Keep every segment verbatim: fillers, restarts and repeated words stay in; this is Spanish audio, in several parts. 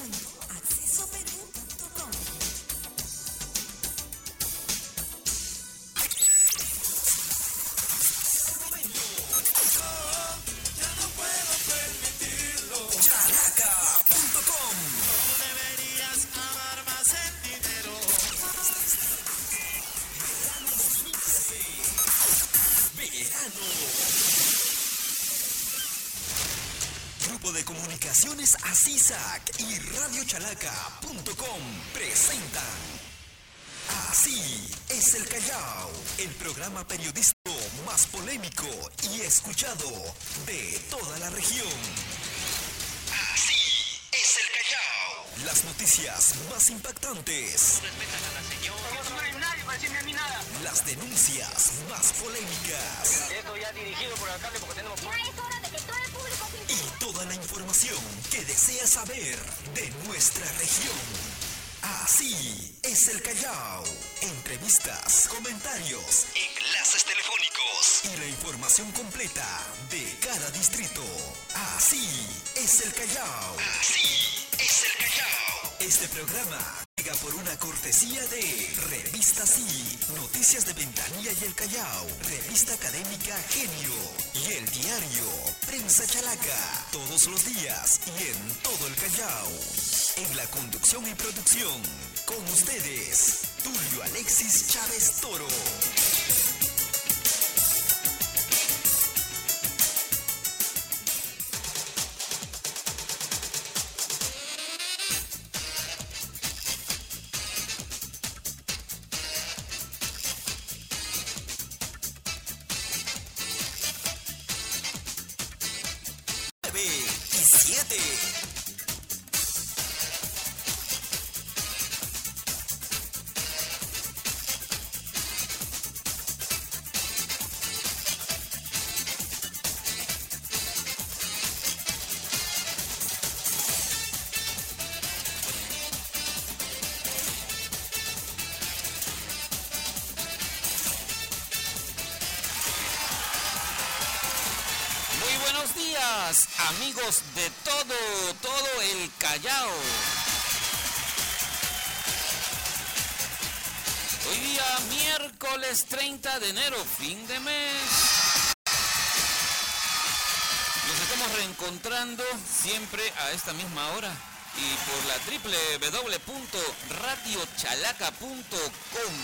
escuchando acceso perú punto com. Chalaca punto com. No deberías amar más el dinero. Verano. Grupo de Comunicaciones ASISAC y Radio Chalaca punto com presentan Así es el Callao, el programa periodístico más polémico y escuchado de toda la región. Así es el Callao. Las noticias más impactantes. Respetan a la señora. No hay nadie para decirme a mí nada. Las denuncias más polémicas. Esto ya dirigido por el alcalde porque tenemos... Ya es hora de que todo el público se... Y toda la información que deseas saber de nuestra región. Así es el Callao. Entrevistas, comentarios, enlaces telefónicos y la información completa de cada distrito. Así es el Callao. Así es el Callao. Este programa llega por una cortesía de Revista Sí, Noticias de Ventanilla y el Callao, Revista Académica Genio y el diario Prensa Chalaca, todos los días y en todo el Callao. En la conducción y producción, con ustedes, Tulio Alexis Chávez Toro. nueve y siete. Muy buenos días, amigos de todo, todo el Callao. Hoy día miércoles treinta de enero, fin de mes. Nos estamos reencontrando siempre a esta misma hora y por la doble u doble u doble u punto radio chalaca punto com.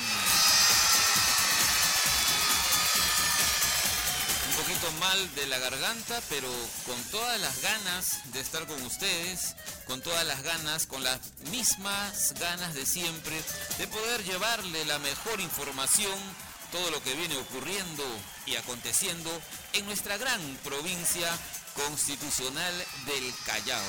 Un poquito mal de la garganta, pero con todas las ganas de estar con ustedes, con todas las ganas, con las mismas ganas de siempre, de poder llevarle la mejor información, todo lo que viene ocurriendo y aconteciendo en nuestra gran provincia constitucional del Callao.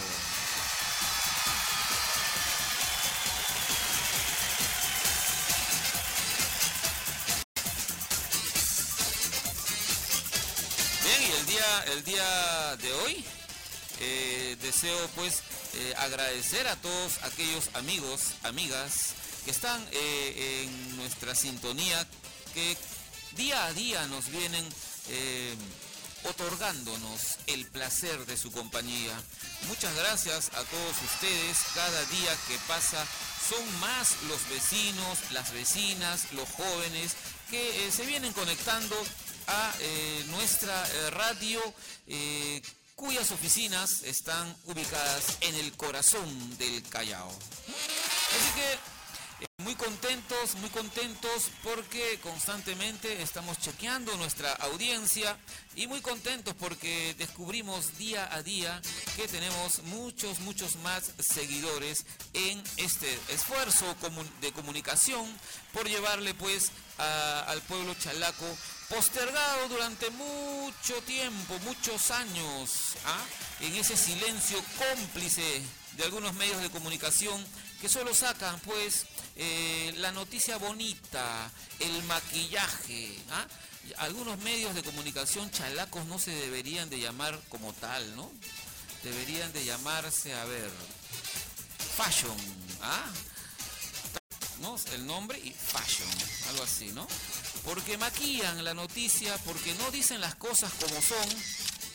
Bien, y el día, el día de hoy eh, deseo pues eh, agradecer a todos aquellos amigos, amigas que están eh, en nuestra sintonía, que día a día nos vienen eh, otorgándonos el placer de su compañía. Muchas gracias a todos ustedes. Cada día que pasa son más los vecinos, las vecinas, los jóvenes que eh, se vienen conectando a eh, nuestra eh, radio, eh, cuyas oficinas están ubicadas en el corazón del Callao. Así que eh, muy contentos, muy contentos porque constantemente estamos chequeando nuestra audiencia y muy contentos porque descubrimos día a día que tenemos muchos, muchos más seguidores en este esfuerzo de comunicación por llevarle pues a, al pueblo chalaco, postergado durante mucho tiempo, muchos años, ¿ah? en ese silencio cómplice de algunos medios de comunicación que solo sacan pues eh, la noticia bonita, el maquillaje. ¿ah? Algunos medios de comunicación chalacos no se deberían de llamar como tal, ¿no? Deberían de llamarse, a ver, Fashion, ¿ah? ¿no? El nombre y Fashion, algo así, ¿no? Porque maquillan la noticia, porque no dicen las cosas como son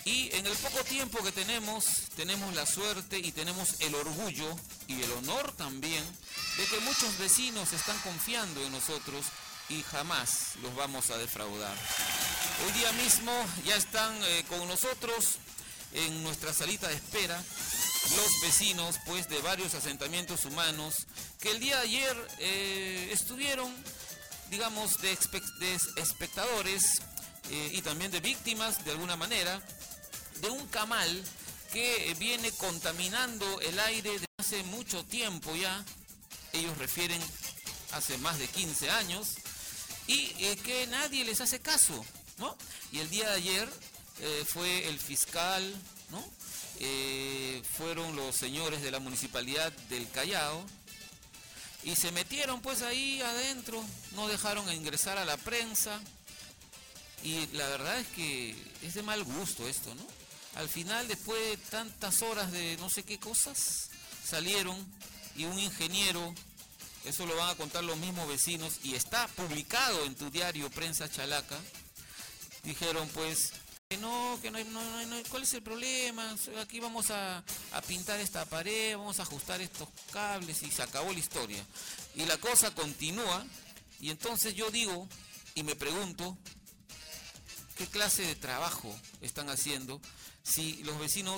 Y en el poco tiempo que tenemos, tenemos la suerte y tenemos el orgullo y el honor también de que muchos vecinos están confiando en nosotros y jamás los vamos a defraudar. Hoy día mismo ya están eh, con nosotros en nuestra salita de espera los vecinos pues de varios asentamientos humanos que el día de ayer eh, estuvieron, digamos, de, espe- de espectadores eh, y también de víctimas de alguna manera de un camal que viene contaminando el aire desde hace mucho tiempo ya. Ellos refieren hace más de quince años y eh, que nadie les hace caso, ¿no? Y el día de ayer eh, fue el fiscal, ¿no? Eh, fueron los señores de la municipalidad del Callao y se metieron pues ahí adentro, no dejaron ingresar a la prensa y la verdad es que es de mal gusto esto, ¿no? Al final, después de tantas horas de no sé qué cosas, salieron y un ingeniero, eso lo van a contar los mismos vecinos y está publicado en tu diario Prensa Chalaca, dijeron pues que no, que no hay, no, no, no, ¿cuál es el problema? Aquí vamos a, a pintar esta pared, vamos a ajustar estos cables y se acabó la historia. Y la cosa continúa y entonces yo digo y me pregunto, ¿qué clase de trabajo están haciendo si los vecinos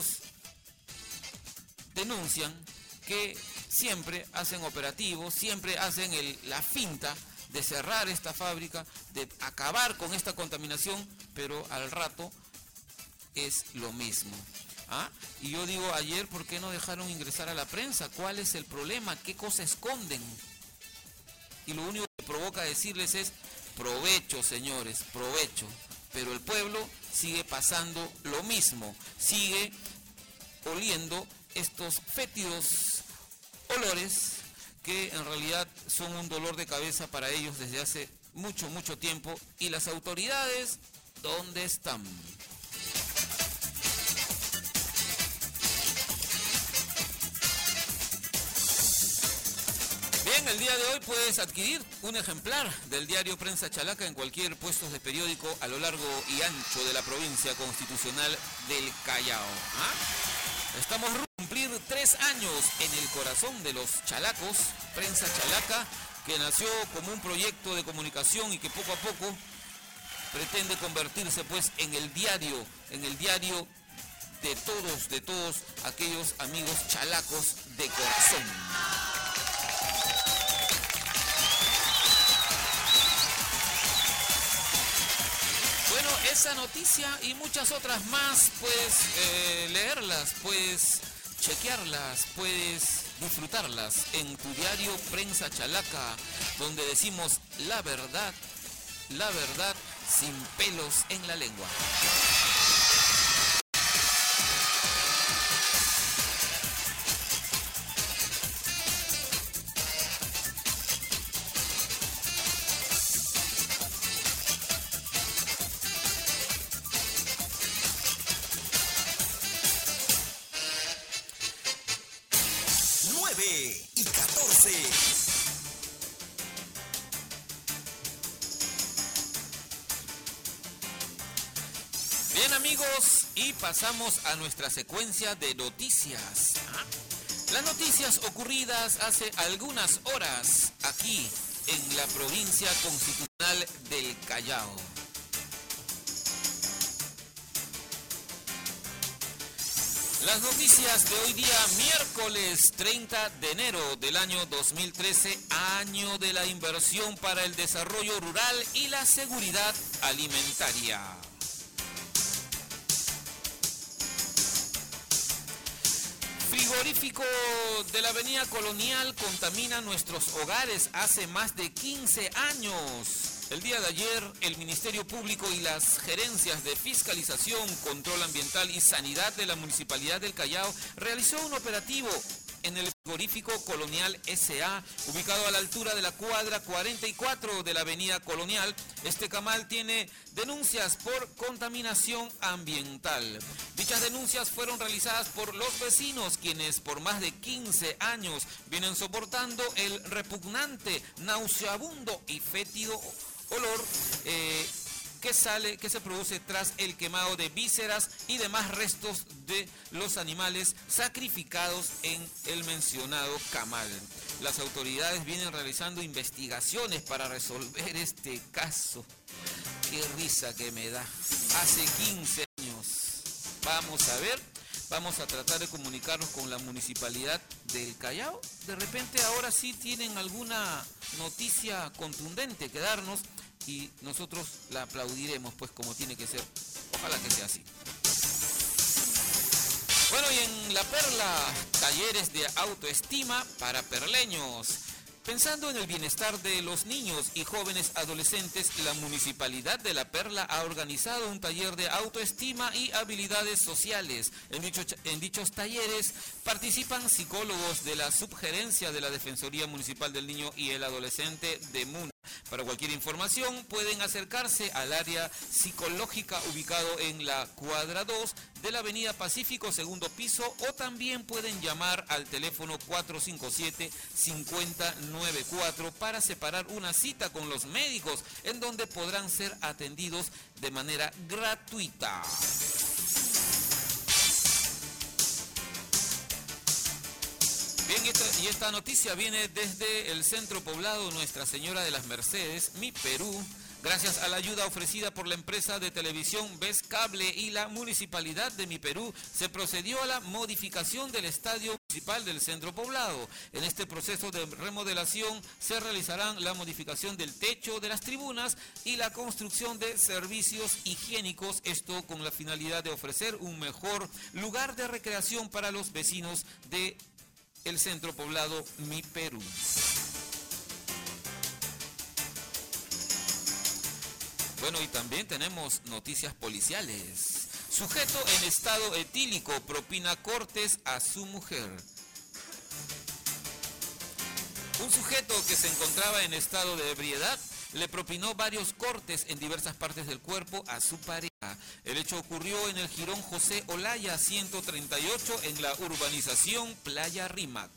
denuncian que siempre hacen operativos, siempre hacen el, la finta de cerrar esta fábrica, de acabar con esta contaminación, pero al rato es lo mismo? ¿Ah? Y yo digo, ayer, ¿por qué no dejaron ingresar a la prensa? ¿Cuál es el problema? ¿Qué cosa esconden? Y lo único que provoca decirles es, provecho, señores, provecho. Pero el pueblo sigue pasando lo mismo, sigue oliendo estos fétidos olores que en realidad son un dolor de cabeza para ellos desde hace mucho, mucho tiempo. ¿Y las autoridades dónde están? Bien, el día de hoy puedes adquirir un ejemplar del diario Prensa Chalaca en cualquier puesto de periódico a lo largo y ancho de la provincia constitucional del Callao. ¿Ah? Estamos a cumplir tres años en el corazón de los chalacos, Prensa Chalaca, que nació como un proyecto de comunicación y que poco a poco pretende convertirse pues en el diario, en el diario de todos, de todos aquellos amigos chalacos de corazón. Bueno, esa noticia y muchas otras más, puedes eh, leerlas, puedes chequearlas, puedes disfrutarlas en tu diario Prensa Chalaca, donde decimos la verdad, la verdad sin pelos en la lengua. nueve y catorce. Bien, amigos, y pasamos a nuestra secuencia de noticias. ¿Ah? Las noticias ocurridas hace algunas horas aquí en la provincia constitucional del Callao. Las noticias de hoy día, miércoles treinta de enero del año dos mil trece, año de la inversión para el desarrollo rural y la seguridad alimentaria. Frigorífico de la Avenida Colonial contamina nuestros hogares hace más de quince años. El día de ayer, el Ministerio Público y las gerencias de Fiscalización, Control Ambiental y Sanidad de la Municipalidad del Callao realizó un operativo en el frigorífico Colonial S A, ubicado a la altura de la cuadra cuarenta y cuatro de la Avenida Colonial. Este camal tiene denuncias por contaminación ambiental. Dichas denuncias fueron realizadas por los vecinos, quienes por más de quince años vienen soportando el repugnante, nauseabundo y fétido olor eh, que sale, que se produce tras el quemado de vísceras y demás restos de los animales sacrificados en el mencionado camal. Las autoridades vienen realizando investigaciones para resolver este caso. Qué risa que me da. Hace quince años. Vamos a ver, vamos a tratar de comunicarnos con la municipalidad del Callao. De repente ahora sí tienen alguna noticia contundente que darnos y nosotros la aplaudiremos pues como tiene que ser. Ojalá que sea así. Bueno, y en La Perla, talleres de autoestima para perleños. Pensando en el bienestar de los niños y jóvenes adolescentes, la Municipalidad de La Perla ha organizado un taller de autoestima y habilidades sociales. En, dicho, en dichos talleres participan psicólogos de la Subgerencia de la Defensoría Municipal del Niño y el Adolescente de M U N. Para cualquier información pueden acercarse al área psicológica ubicado en la cuadra dos de la Avenida Pacífico, segundo piso, o también pueden llamar al teléfono cuatro cinco siete, cinco cero nueve cuatro para separar una cita con los médicos en donde podrán ser atendidos de manera gratuita. Bien, esta, y esta noticia viene desde el centro poblado Nuestra Señora de las Mercedes, Mi Perú. Gracias a la ayuda ofrecida por la empresa de televisión Ves Cable y la Municipalidad de Mi Perú, se procedió a la modificación del estadio municipal del centro poblado. En este proceso de remodelación se realizarán la modificación del techo de las tribunas y la construcción de servicios higiénicos, esto con la finalidad de ofrecer un mejor lugar de recreación para los vecinos de el centro poblado Mi Perú. Bueno, y también tenemos noticias policiales. Sujeto en estado etílico propina cortes a su mujer. Un sujeto que se encontraba en estado de ebriedad le propinó varios cortes en diversas partes del cuerpo a su pareja. El hecho ocurrió en el jirón José Olaya ciento treinta y ocho en la urbanización Playa Rímac.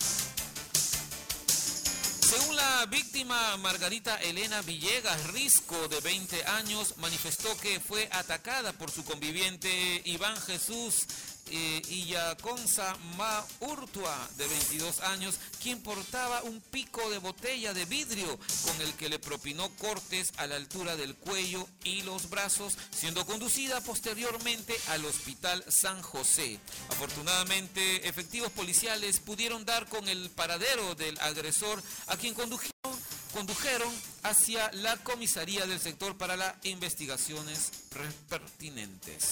Según la víctima, Margarita Elena Villegas Risco, de veinte años, manifestó que fue atacada por su conviviente Iván Jesús eh, Illaconza Maurtua, de veintidós años, quien portaba un pico de botella de vidrio con el que le propinó cortes a la altura del cuello y los brazos, siendo conducida posteriormente al Hospital San José. Afortunadamente, efectivos policiales pudieron dar con el paradero del agresor, a quien condujeron, condujeron hacia la comisaría del sector para las investigaciones pertinentes.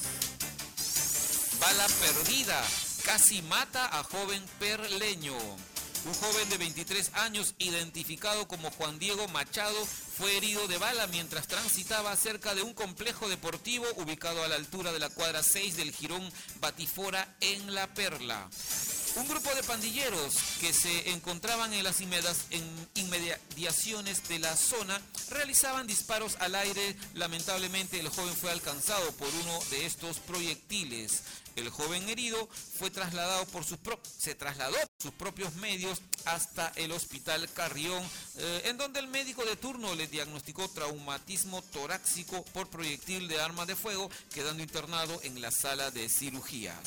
Bala perdida, casi mata a joven perleño. Un joven de veintitrés años, identificado como Juan Diego Machado, fue herido de bala mientras transitaba cerca de un complejo deportivo ubicado a la altura de la cuadra seis del jirón Batifora en La Perla. Un grupo de pandilleros que se encontraban en las inmediaciones de la zona realizaban disparos al aire. Lamentablemente, el joven fue alcanzado por uno de estos proyectiles. El joven herido fue trasladado por sus pro- se trasladó por sus propios medios hasta el Hospital Carrión, eh, en donde el médico de turno le diagnosticó traumatismo torácico por proyectil de arma de fuego, quedando internado en la sala de cirugías.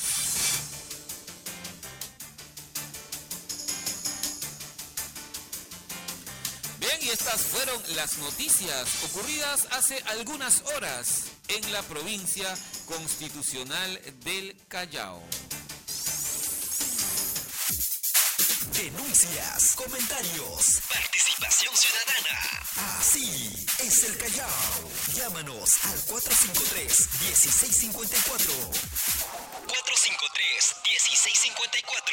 Bien, y estas fueron las noticias ocurridas hace algunas horas en la provincia constitucional del Callao. Denuncias, comentarios, participación ciudadana. Así es el Callao. Llámanos al cuatro cinco tres, uno seis cinco cuatro. cuatro cinco tres, uno seis cinco cuatro.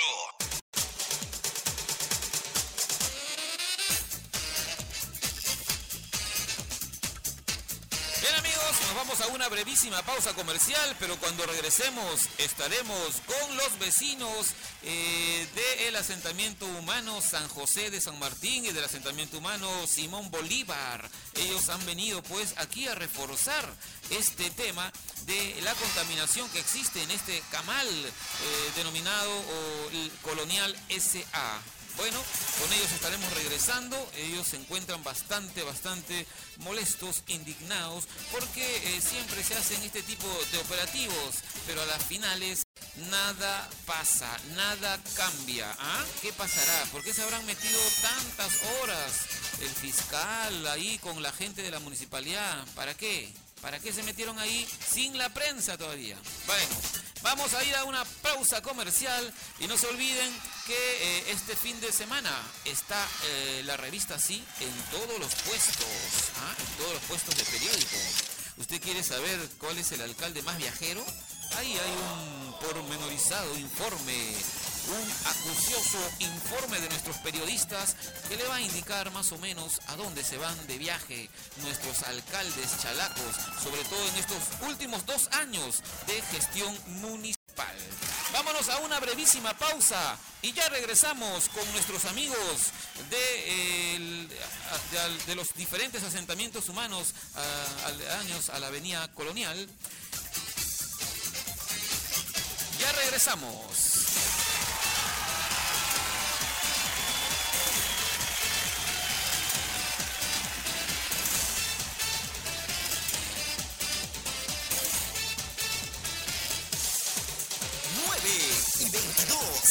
Bien, amigos, nos vamos a una brevísima pausa comercial, pero cuando regresemos estaremos con los vecinos eh, del asentamiento humano San José de San Martín y del asentamiento humano Simón Bolívar. Ellos han venido pues aquí a reforzar este tema de la contaminación que existe en este camal eh, denominado o, Colonial S A. Bueno, con ellos estaremos regresando. Ellos se encuentran bastante, bastante molestos, indignados, porque eh, siempre se hacen este tipo de operativos, pero a las finales nada pasa, nada cambia. ¿Ah? ¿Qué pasará? ¿Por qué se habrán metido tantas horas el fiscal ahí con la gente de la municipalidad? ¿Para qué? ¿Para qué se metieron ahí sin la prensa todavía? Bueno, vamos a ir a una pausa comercial y no se olviden que eh, este fin de semana está eh, la revista Sí en todos los puestos, ¿ah? En todos los puestos de periódico. ¿Usted quiere saber cuál es el alcalde más viajero? Ahí hay un pormenorizado informe, un acucioso informe de nuestros periodistas que le va a indicar más o menos a dónde se van de viaje nuestros alcaldes chalacos, sobre todo en estos últimos dos años de gestión municipal. Vámonos a una brevísima pausa y ya regresamos con nuestros amigos de, eh, el, de, de los diferentes asentamientos humanos a, aledaños a la avenida Colonial. Ya regresamos. y veintidós.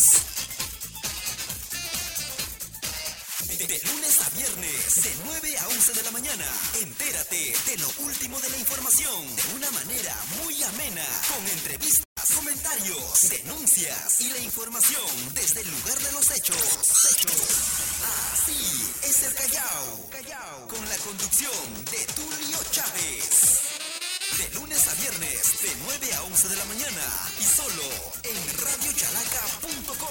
De, de lunes a viernes, de nueve a once de la mañana, entérate de lo último de la información de una manera muy amena, con entrevistas, comentarios, denuncias y la información desde el lugar de los hechos. hechos. Así es el Callao, Callao, con la conducción de Tulio Chávez. De lunes a viernes, de nueve a once de la mañana, y solo en radio chalaca punto com.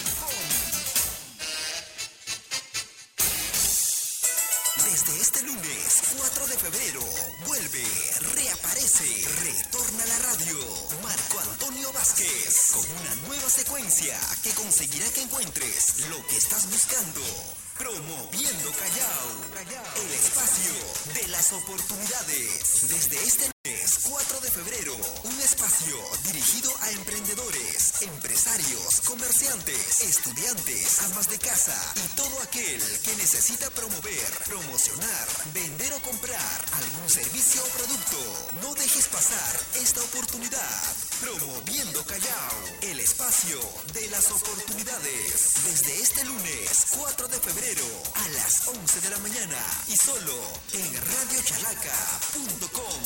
Desde este lunes, cuatro de febrero, vuelve, reaparece, retorna a la radio, Marco Antonio Vázquez, con una nueva secuencia que conseguirá que encuentres lo que estás buscando. Promoviendo Callao, Callao, el espacio de las oportunidades. Desde este lunes, cuatro de febrero, un espacio dirigido a emprendedores, empresarios, comerciantes, estudiantes, amas de casa y todo aquel que necesita promover, promocionar, vender o comprar algún servicio o producto. No dejes pasar esta oportunidad. Promoviendo Callao, el espacio de las oportunidades. Desde este lunes, cuatro de febrero, a las once de la mañana, y solo en radio chalaca punto com.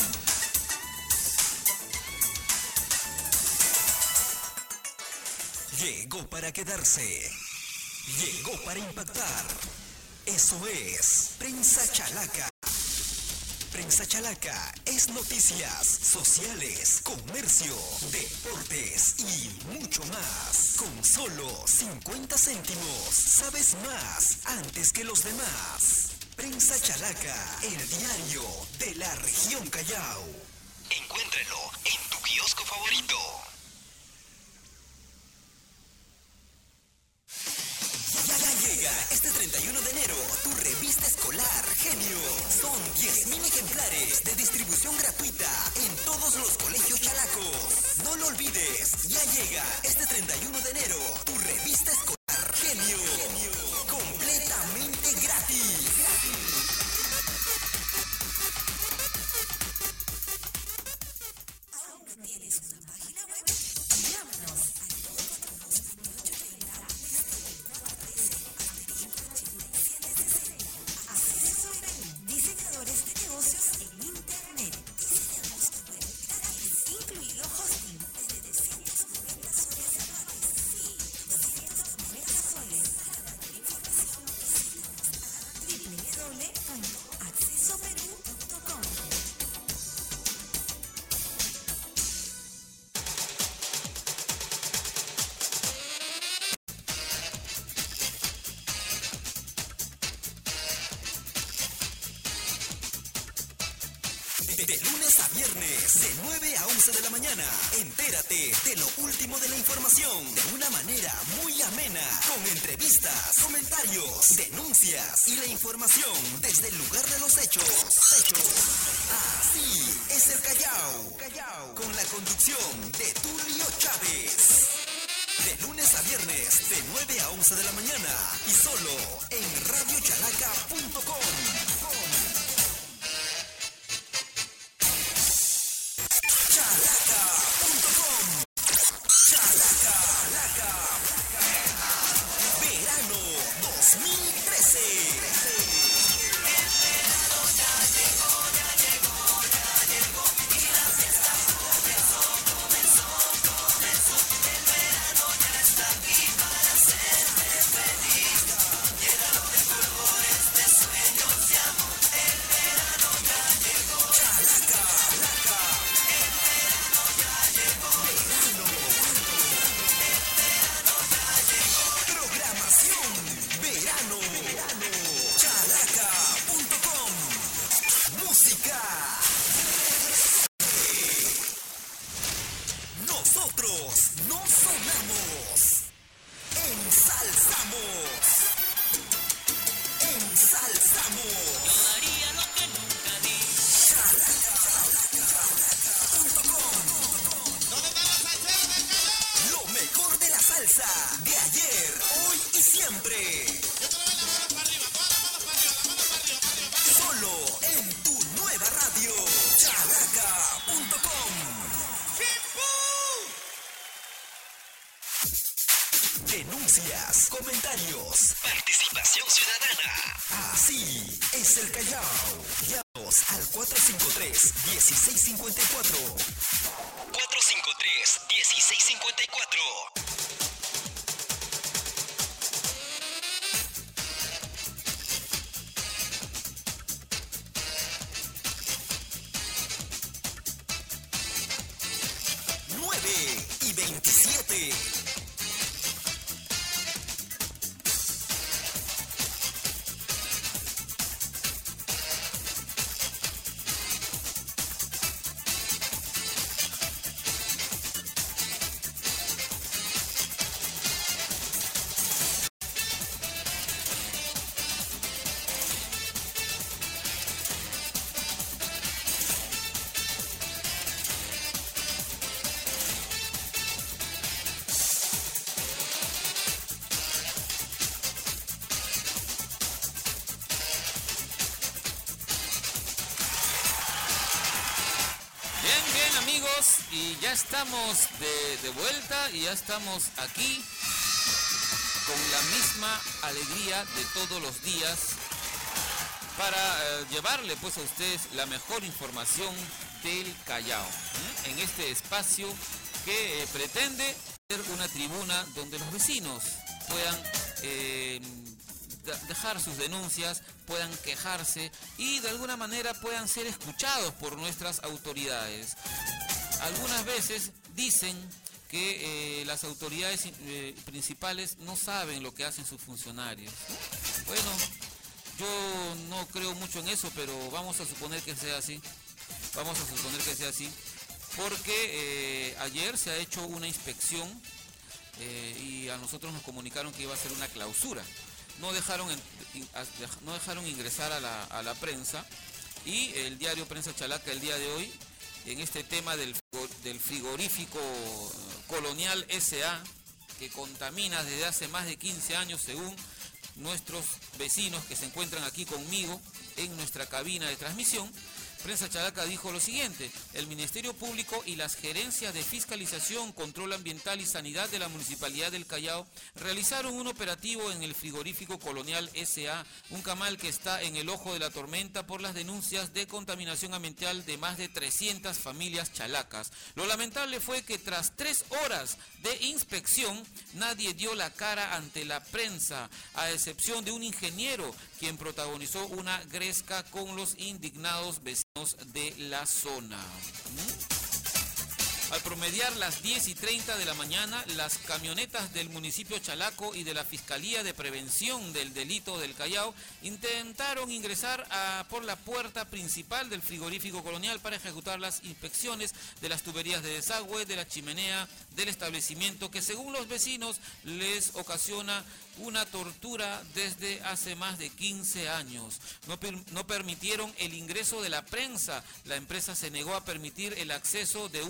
Llegó para quedarse. Llegó para impactar. Eso es Prensa Chalaca. Prensa Chalaca es noticias, sociales, comercio, deportes y mucho más. Con solo cincuenta céntimos, sabes más antes que los demás. Prensa Chalaca, el diario de la región Callao. Encuéntralo en tu kiosco favorito. Ya, ya llega este treinta y uno de enero tu revista escolar Genio. Son diez mil ejemplares de distribución gratuita en todos los colegios chalacos. No lo olvides, ya llega este treinta y uno de enero tu revista escolar Genio. Genio. Completamente gratis. ¿Aún no tienes una página web? Llámanos al dos cuatro dos, ocho tres cero, Acceso Iberia, diseñadores de negocios en internet. Diseñamos tu web gratis, incluido hosting desde doscientos noventa soles anuales. Sí, doscientos noventa soles. Para mayor información, visita w w w punto acceso perú punto com. De, de lunes a viernes, de nueve a once de la mañana, entérate de lo último de la información de una manera muy amena, con entrevistas, comentarios, denuncias y la información desde el lugar de los hechos. hechos. Así es el Callao, Callao, con la conducción de Tulio Chávez. De lunes a viernes, de nueve a once de la mañana y solo en radio chalaca punto com. chalaca punto com. Chalaca, Chalaca. Verano dos mil trece. Nosotros no sonamos, ensalzamos, ensalzamos. Yo daría lo que nunca di. Chalaca, chalaca, chalaca punto com. ¿Dónde están los salseros del Callao? Lo mejor de la salsa, de ayer, hoy y siempre. Yo quiero ver las manos para arriba, todas las manos para arriba, las manos para arriba, para arriba. Solo en tu nueva radio, chalaca punto com. Denuncias, comentarios, participación ciudadana. Así es el Callao. Llámanos al cuatro cinco tres, uno seis cinco cuatro. cuatro cinco tres, uno seis cinco cuatro. nueve y veintisiete. Bien, bien amigos, y ya estamos de, de vuelta y ya estamos aquí con la misma alegría de todos los días para eh, llevarle pues a ustedes la mejor información del Callao, ¿eh? En este espacio que eh, pretende ser una tribuna donde los vecinos puedan eh, dejar sus denuncias, puedan quejarse y de alguna manera puedan ser escuchados por nuestras autoridades. Algunas veces dicen que eh, las autoridades eh, principales no saben lo que hacen sus funcionarios. Bueno, yo no creo mucho en eso, pero vamos a suponer que sea así. Vamos a suponer que sea así. Porque eh, ayer se ha hecho una inspección eh, y a nosotros nos comunicaron que iba a ser una clausura. No dejaron, en, no dejaron ingresar a la, a la prensa y el diario Prensa Chalaca el día de hoy, en este tema del, del frigorífico Colonial S A, que contamina desde hace más de quince años según nuestros vecinos que se encuentran aquí conmigo en nuestra cabina de transmisión. Prensa Chalaca dijo lo siguiente: el Ministerio Público y las gerencias de Fiscalización, Control Ambiental y Sanidad de la Municipalidad del Callao realizaron un operativo en el frigorífico Colonial S A, un camal que está en el ojo de la tormenta por las denuncias de contaminación ambiental de más de trescientas familias chalacas. Lo lamentable fue que tras tres horas de inspección nadie dio la cara ante la prensa, a excepción de un ingeniero quien protagonizó una gresca con los indignados vecinos de la zona. ¿Mm? Al promediar las diez y treinta de la mañana, las camionetas del municipio Chalaco y de la Fiscalía de Prevención del Delito del Callao intentaron ingresar a, por la puerta principal del frigorífico Colonial para ejecutar las inspecciones de las tuberías de desagüe, de la chimenea del establecimiento, que según los vecinos les ocasiona una tortura desde hace más de quince años. No, per, no permitieron el ingreso de la prensa. La empresa se negó a permitir el acceso de una veintena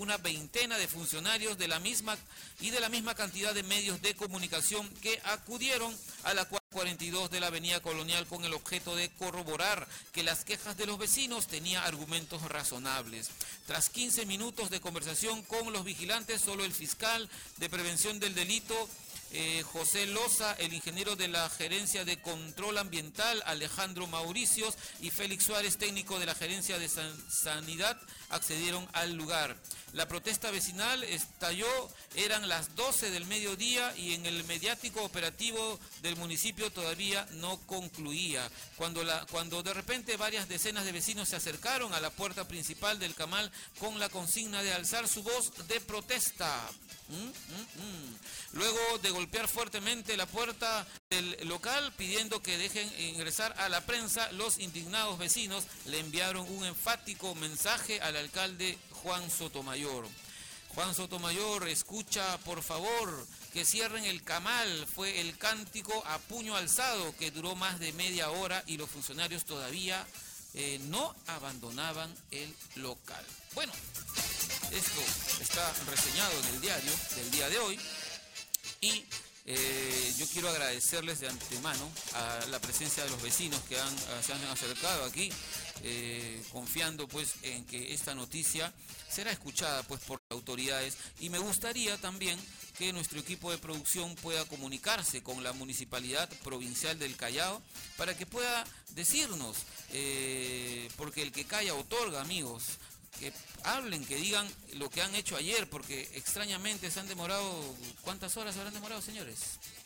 treintena de funcionarios de la misma y de la misma cantidad de medios de comunicación que acudieron a la cuarenta y dos de la Avenida Colonial con el objeto de corroborar que las quejas de los vecinos tenían argumentos razonables. Tras quince minutos de conversación con los vigilantes, solo el fiscal de prevención del delito, Eh, José Loza, el ingeniero de la Gerencia de Control Ambiental, Alejandro Mauricios, y Félix Suárez, técnico de la Gerencia de San Sanidad, accedieron al lugar. La protesta vecinal estalló, eran las doce del mediodía y en el mediático operativo del municipio todavía no concluía. Cuando, la, cuando de repente varias decenas de vecinos se acercaron a la puerta principal del Camal con la consigna de alzar su voz de protesta. Mm, mm, mm. Luego de golpear fuertemente la puerta del local pidiendo que dejen ingresar a la prensa, los indignados vecinos le enviaron un enfático mensaje al alcalde Juan Sotomayor. Juan Sotomayor, escucha por favor que cierren el Camal, fue el cántico a puño alzado que duró más de media hora y los funcionarios todavía eh, no abandonaban el local. Bueno, esto está reseñado en el diario del día de hoy y eh, yo quiero agradecerles de antemano a la presencia de los vecinos que han, se han acercado aquí, eh, confiando pues en que esta noticia será escuchada pues por las autoridades, y me gustaría también que nuestro equipo de producción pueda comunicarse con la Municipalidad Provincial del Callao para que pueda decirnos, eh, porque el que calla otorga, amigos. Que hablen, que digan lo que han hecho ayer, porque extrañamente se han demorado. ¿Cuántas horas habrán demorado, señores?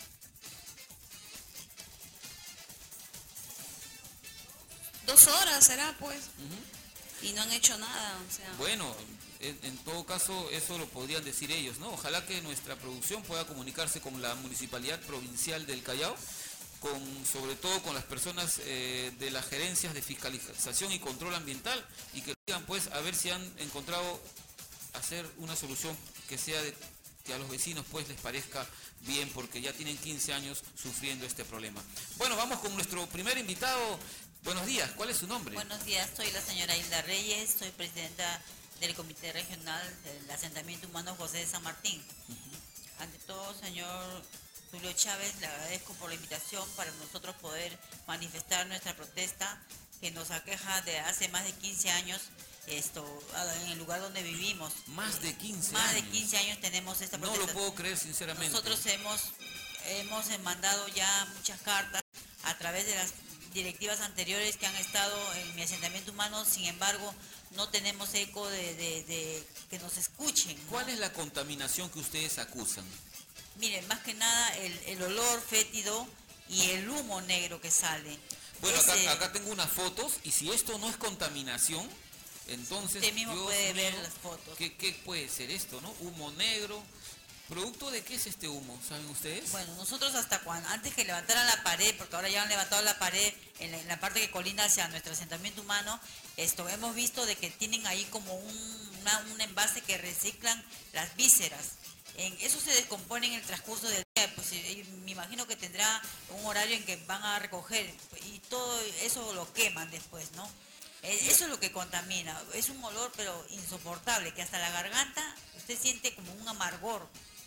Dos horas será, pues. Uh-huh. Y no han hecho nada, o sea. Bueno, en, en todo caso, eso lo podrían decir ellos, ¿no? Ojalá que nuestra producción pueda comunicarse con la Municipalidad Provincial del Callao, con, sobre todo con las personas eh, de las gerencias de fiscalización y control ambiental, y que digan pues a ver si han encontrado hacer una solución que sea de, que a los vecinos pues les parezca bien, porque ya tienen quince años sufriendo este problema. Bueno, vamos con nuestro primer invitado. Buenos días, ¿cuál es su nombre? Buenos días, soy la señora Hilda Reyes, soy presidenta del Comité Regional del Asentamiento Humano José de San Martín. Uh-huh. Ante todo, señor Tulio Chávez, le agradezco por la invitación para nosotros poder manifestar nuestra protesta que nos aqueja de hace más de quince años esto en el lugar donde vivimos. Más de quince más años. de quince años tenemos esta protesta. No lo puedo creer, sinceramente. Nosotros hemos, hemos mandado ya muchas cartas a través de las directivas anteriores que han estado en mi asentamiento humano, sin embargo, no tenemos eco de, de, de que nos escuchen, ¿no? ¿Cuál es la contaminación que ustedes acusan? Miren, más que nada el, el olor fétido y el humo negro que sale. Bueno, Ese, acá, acá tengo unas fotos, y si esto no es contaminación, entonces... Usted mismo Dios puede mío, ver las fotos. ¿qué, ¿Qué puede ser esto, no? Humo negro. ¿Producto de qué es este humo? ¿Saben ustedes? Bueno, nosotros hasta cuando, antes que levantaran la pared, porque ahora ya han levantado la pared en la, en la parte que colinda hacia nuestro asentamiento humano, esto hemos visto de que tienen ahí como un, una, un envase que reciclan las vísceras. En, eso se descompone en el transcurso del día, pues me imagino que tendrá un horario en que van a recoger y todo eso lo queman después, ¿no? Eso es lo que contamina, es un olor pero insoportable, que hasta la garganta usted siente como un amargor.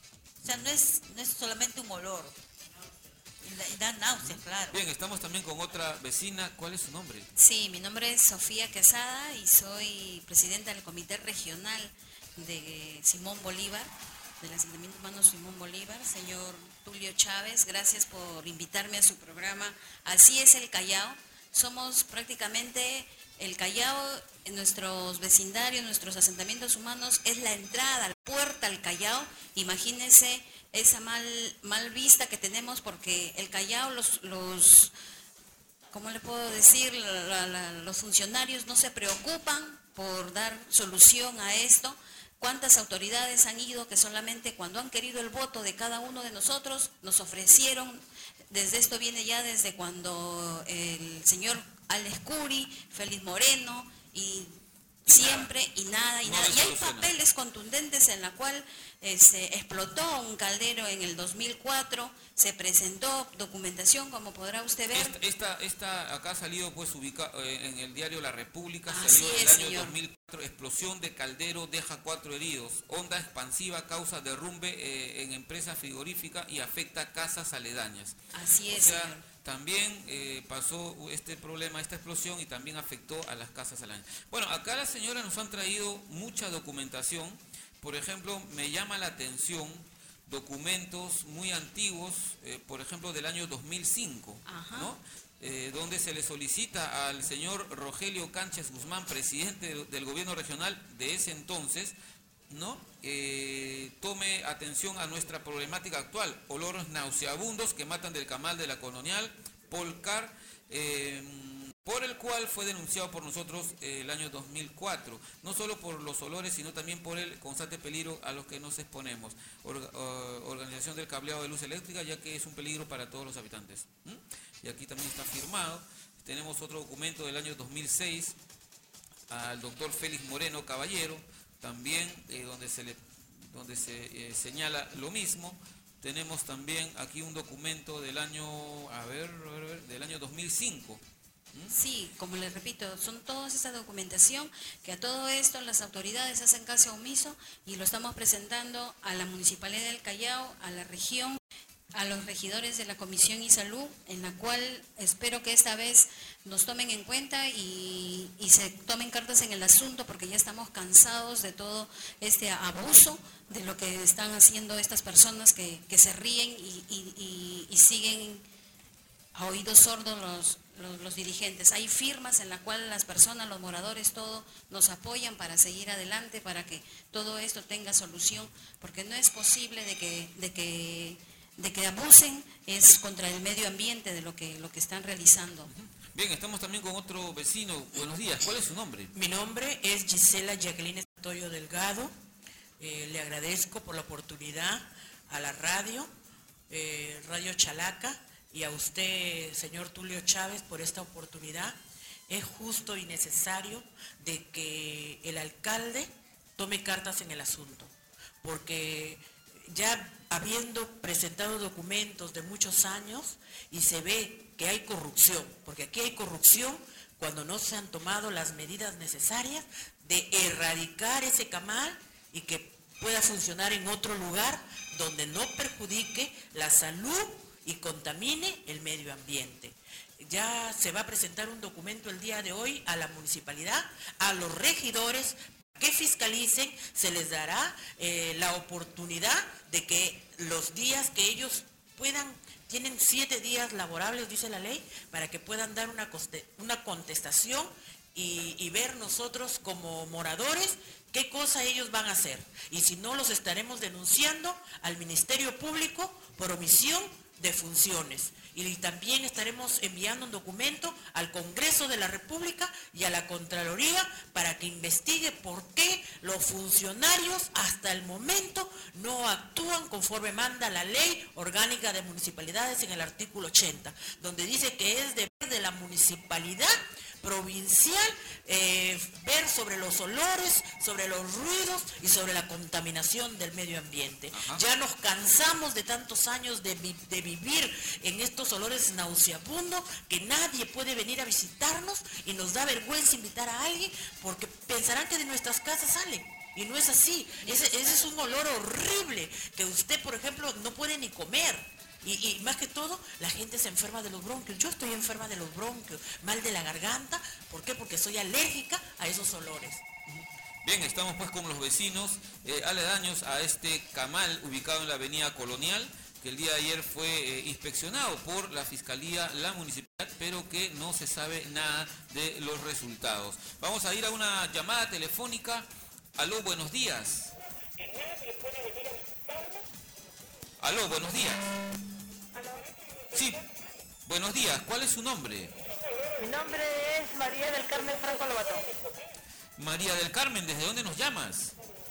O sea, no es, no es solamente un olor, y da náuseas, claro. Bien, estamos también con otra vecina. ¿Cuál es su nombre? Sí, mi nombre es Sofía Quesada y soy presidenta del Comité Regional de Simón Bolívar, del Asentamiento Humano Simón Bolívar. Señor Tulio Chávez, gracias por invitarme a su programa. Así es el Callao. Somos prácticamente el Callao, en nuestros vecindarios, nuestros asentamientos humanos, es la entrada, la puerta al Callao. Imagínense esa mal, mal vista que tenemos, porque el Callao, los, los ¿cómo le puedo decir? La, la, los funcionarios no se preocupan por dar solución a esto. ¿Cuántas autoridades han ido que solamente cuando han querido el voto de cada uno de nosotros nos ofrecieron? Desde esto viene ya desde cuando el señor Alex Curi, Félix Moreno, y siempre y nada y nada. Y hay papeles contundentes en la cual Este, explotó un caldero en el dos mil cuatro, se presentó documentación, como podrá usted ver. Esta, esta, esta acá ha salido pues ubicado en el diario La República, Así salió en el es, año señor. dos mil cuatro, explosión de caldero deja cuatro heridos, onda expansiva causa derrumbe eh, en empresa frigorífica y afecta casas aledañas. Así es, O sea, señor. también eh, pasó este problema, esta explosión y también afectó a las casas aledañas. Bueno, acá las señoras nos han traído mucha documentación. Por ejemplo, me llama la atención documentos muy antiguos, eh, por ejemplo, del año dos mil cinco, Ajá. ¿no? Eh, donde se le solicita al señor Rogelio Canches Guzmán, presidente de- del gobierno regional de ese entonces, ¿no? Eh, tome atención a nuestra problemática actual, olores nauseabundos que matan del camal de la colonial, Polcar, eh, por el cual fue denunciado por nosotros eh, el año dos mil cuatro, no solo por los olores, sino también por el constante peligro a los que nos exponemos. Orga- uh, organización del cableado de luz eléctrica, ya que es un peligro para todos los habitantes. ¿Mm? Y aquí también está firmado. Tenemos otro documento del año dos mil seis, al doctor Félix Moreno Caballero, también eh, donde se, le, donde se eh, señala lo mismo. Tenemos también aquí un documento del año, a ver, a ver, a ver, del año dos mil cinco. Sí, como les repito, son toda esa documentación que a todo esto las autoridades hacen caso omiso y lo estamos presentando a la Municipalidad del Callao, a la región, a los regidores de la Comisión y Salud, en la cual espero que esta vez nos tomen en cuenta y, y se tomen cartas en el asunto, porque ya estamos cansados de todo este abuso de lo que están haciendo estas personas que, que se ríen y, y, y, y siguen a oídos sordos los, los, los dirigentes. Hay firmas en las cuales las personas, los moradores, todo nos apoyan para seguir adelante, para que todo esto tenga solución, porque no es posible de que, de que, de que abusen, es contra el medio ambiente de lo que, lo que están realizando. Bien, estamos también con otro vecino. Buenos días, ¿cuál es su nombre? Mi nombre es Gisela Jacqueline Santoyo Delgado. Eh, le agradezco por la oportunidad a la radio, eh, Radio Chalaca, y a usted, señor Tulio Chávez, por esta oportunidad. Es justo y necesario de que el alcalde tome cartas en el asunto, porque ya habiendo presentado documentos de muchos años y se ve que hay corrupción, porque aquí hay corrupción cuando no se han tomado las medidas necesarias de erradicar ese camal y que pueda funcionar en otro lugar donde no perjudique la salud y contamine el medio ambiente. Ya se va a presentar un documento el día de hoy a la municipalidad, a los regidores, que fiscalicen, se les dará eh, la oportunidad de que los días que ellos puedan, tienen siete días laborables, dice la ley, para que puedan dar una, coste, una contestación y, y ver nosotros como moradores qué cosa ellos van a hacer. Y si no, los estaremos denunciando al Ministerio Público por omisión de funciones. Y también estaremos enviando un documento al Congreso de la República y a la Contraloría para que investigue por qué los funcionarios hasta el momento no actúan conforme manda la Ley Orgánica de Municipalidades en el artículo ochenta, donde dice que es deber de la municipalidad provincial eh, ver sobre los olores, sobre los ruidos y sobre la contaminación del medio ambiente. Ajá. Ya nos cansamos de tantos años de, vi de vivir en estos olores nauseabundos que nadie puede venir a visitarnos y nos da vergüenza invitar a alguien porque pensarán que de nuestras casas salen. Y no es así. Ese, ese es un olor horrible que usted, por ejemplo, no puede ni comer. Y, y más que todo, la gente se enferma de los bronquios. Yo estoy enferma de los bronquios, mal de la garganta. ¿Por qué? Porque soy alérgica a esos olores. Bien, estamos pues con los vecinos eh, aledaños a este camal ubicado en la avenida Colonial, que el día de ayer fue eh, inspeccionado por la Fiscalía, la Municipalidad, pero que no se sabe nada de los resultados. Vamos a ir a una llamada telefónica. Aló, buenos días. Aló, buenos días. Sí, buenos días. ¿Cuál es su nombre? Mi nombre es María del Carmen Franco Lobato. María del Carmen, ¿desde dónde nos llamas?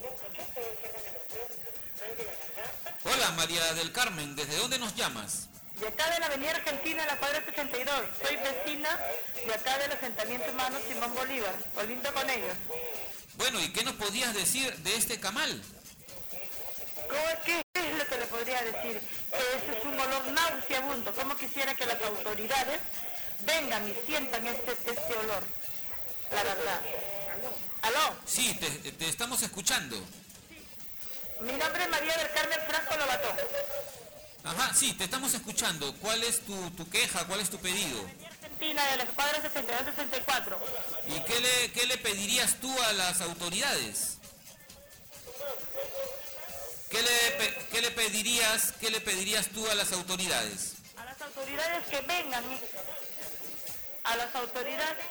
Hola, María del Carmen, ¿desde dónde nos llamas? De acá de la Avenida Argentina, en la cuadra sesenta y dos. Soy vecina de acá del asentamiento humano Simón Bolívar. Colindo con ellos. Bueno, ¿y qué nos podías decir de este camal? ¿Cómo- ¿Qué es lo que le podría decir? Que ese es un olor nauseabundo. ¿Cómo quisiera que las autoridades vengan y sientan este, este olor? La verdad. ¿Aló? Sí, te, te estamos escuchando. Mi nombre es María del Carmen Franco Lobato. Ajá, sí, te estamos escuchando. ¿Cuál es tu, tu queja? ¿Cuál es tu pedido? Argentina de la escuadra sesenta y dos sesenta y cuatro. ¿Y qué le, qué le pedirías tú a las autoridades? ¿Qué le, pe- qué le pedirías, qué le pedirías tú a las autoridades? A las autoridades que vengan. A las autoridades.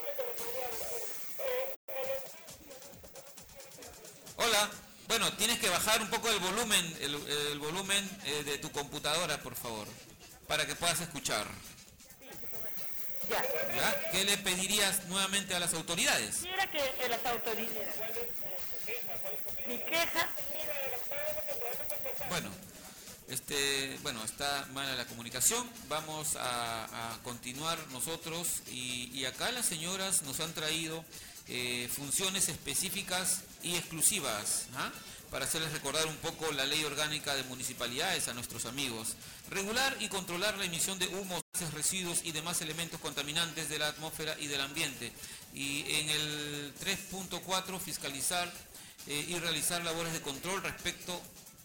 Hola. Bueno, tienes que bajar un poco el volumen, el, el volumen eh, de tu computadora, por favor, para que puedas escuchar. Ya. ¿Ya? ¿Qué le pedirías nuevamente a las autoridades? Quisiera que eh, las autoridades. Mi queja. Bueno, este, bueno, está mala la comunicación. Vamos a, a continuar nosotros y, y acá las señoras nos han traído eh, funciones específicas y exclusivas, ¿ah? Para hacerles recordar un poco la ley orgánica de municipalidades a nuestros amigos. Regular y controlar la emisión de humos, gases, residuos y demás elementos contaminantes de la atmósfera y del ambiente. Y en el tres punto cuatro, fiscalizar eh, y realizar labores de control respecto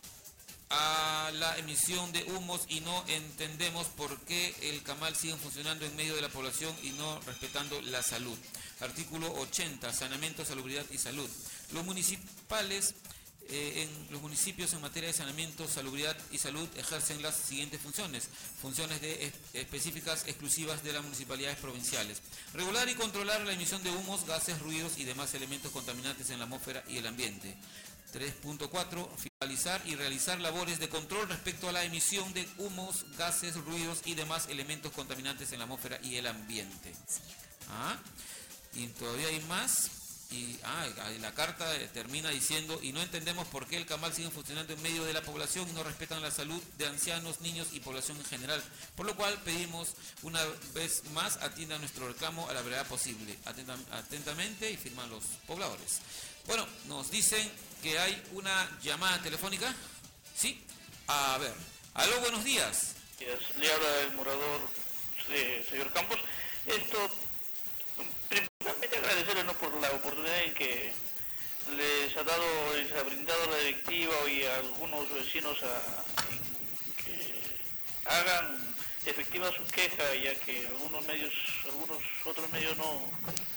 a la emisión de humos, y no entendemos por qué el camal sigue funcionando en medio de la población y no respetando la salud. Artículo ochenta, saneamiento, salubridad y salud. Los municipales, eh, en los municipios en materia de saneamiento, salubridad y salud ejercen las siguientes funciones. Funciones de, es, específicas exclusivas de las municipalidades provinciales. Regular y controlar la emisión de humos, gases, ruidos y demás elementos contaminantes en la atmósfera y el ambiente. tres punto cuatro, fiscalizar y realizar labores de control respecto a la emisión de humos, gases, ruidos y demás elementos contaminantes en la atmósfera y el ambiente. ¿Ah? Y todavía hay más. Y ah, la carta termina diciendo: y no entendemos por qué el camal sigue funcionando en medio de la población y no respetan la salud de ancianos, niños y población en general. Por lo cual pedimos una vez más atiendan nuestro reclamo a la brevedad posible. Atentam, atentamente, y firman los pobladores. Bueno, nos dicen que hay una llamada telefónica. ¿Sí? A ver. Aló, buenos días. Le habla el morador, eh, señor Campos. Esto, principalmente agradecerle, ¿no?, por la oportunidad en que les ha dado, les ha brindado la directiva y a algunos vecinos a, que hagan efectiva su queja, ya que algunos medios, algunos otros medios no,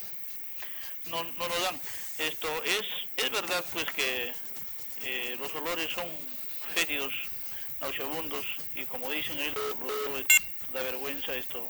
no, no lo dan. Esto es, es verdad, pues, que eh, los olores son fétidos, nauseabundos, y como dicen ellos, da vergüenza esto,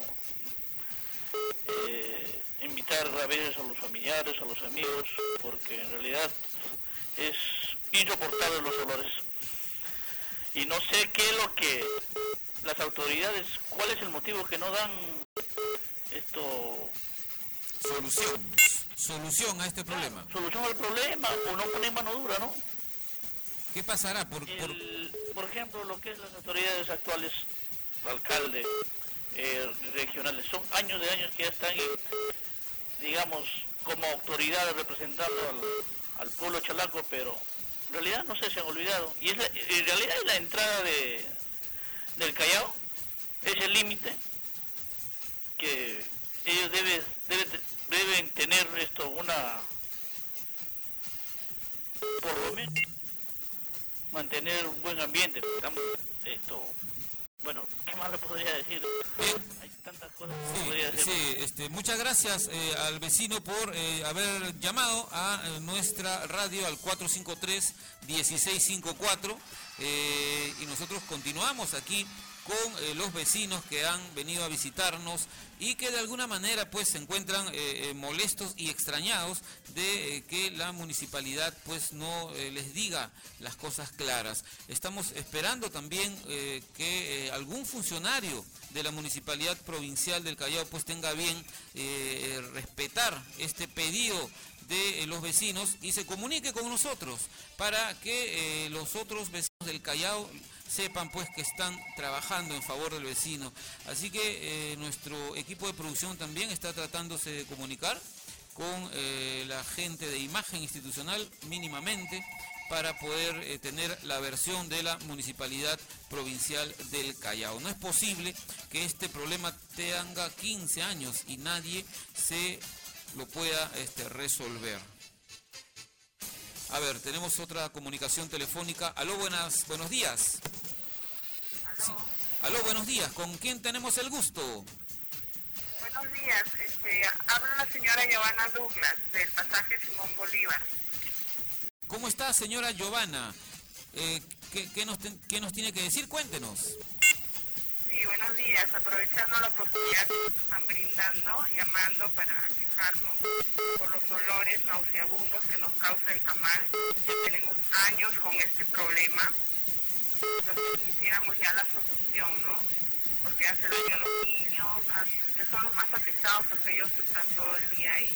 eh, invitar a veces a los familiares, a los amigos, porque en realidad es insoportable los olores. Y no sé qué es lo que las autoridades, cuál es el motivo que no dan esto... Solución. Solución a este problema. Solución al problema, o no poner mano dura, ¿no? ¿Qué pasará? Por, por... El, por ejemplo, lo que es las autoridades actuales, alcalde, eh, regionales, son años de años que ya están, digamos, como autoridades representando al, al pueblo chalaco, pero en realidad no sé, se han olvidado. Y es la, en realidad es la entrada de del Callao, es el límite que ellos deben, deben, deben tener esto, una, por lo menos, mantener un buen ambiente. Estamos, esto, bueno, ¿qué más le podría decir? Hay tantas cosas que Sí, podría decir. sí, este, muchas gracias eh, al vecino por eh, haber llamado a eh, nuestra radio al cuatro cinco tres, uno seis cinco cuatro, eh, y nosotros continuamos aquí con eh, los vecinos que han venido a visitarnos y que de alguna manera pues se encuentran eh, eh, molestos y extrañados de eh, que la municipalidad pues no eh, les diga las cosas claras. Estamos esperando también eh, que eh, algún funcionario de la Municipalidad Provincial del Callao pues tenga bien eh, respetar este pedido de eh, los vecinos y se comunique con nosotros para que eh, los otros vecinos del Callao sepan pues que están trabajando en favor del vecino. Así que eh, nuestro equipo de producción también está tratándose de comunicar con eh, la gente de imagen institucional mínimamente para poder eh, tener la versión de la Municipalidad Provincial del Callao. No es posible que este problema tenga quince años y nadie se lo pueda este, resolver. A ver, tenemos otra comunicación telefónica. Aló, buenas, buenos días. Aló. Sí. Aló, buenos días. ¿Con quién tenemos el gusto? Buenos días, este, habla la señora Giovanna Douglas del pasaje Simón Bolívar. ¿Cómo está, señora Giovanna? Eh, ¿qué, qué, nos ten, ¿Qué nos tiene que decir? Cuéntenos. Sí, buenos días. Aprovechando la oportunidad que nos están brindando, llamando para quejarnos por los olores nauseabundos que nos causa el camal. Tenemos años con este problema. Entonces quisiéramos ya la solución, ¿no? Porque hace daño a los niños, a, que son los más afectados porque ellos están todo el día ahí.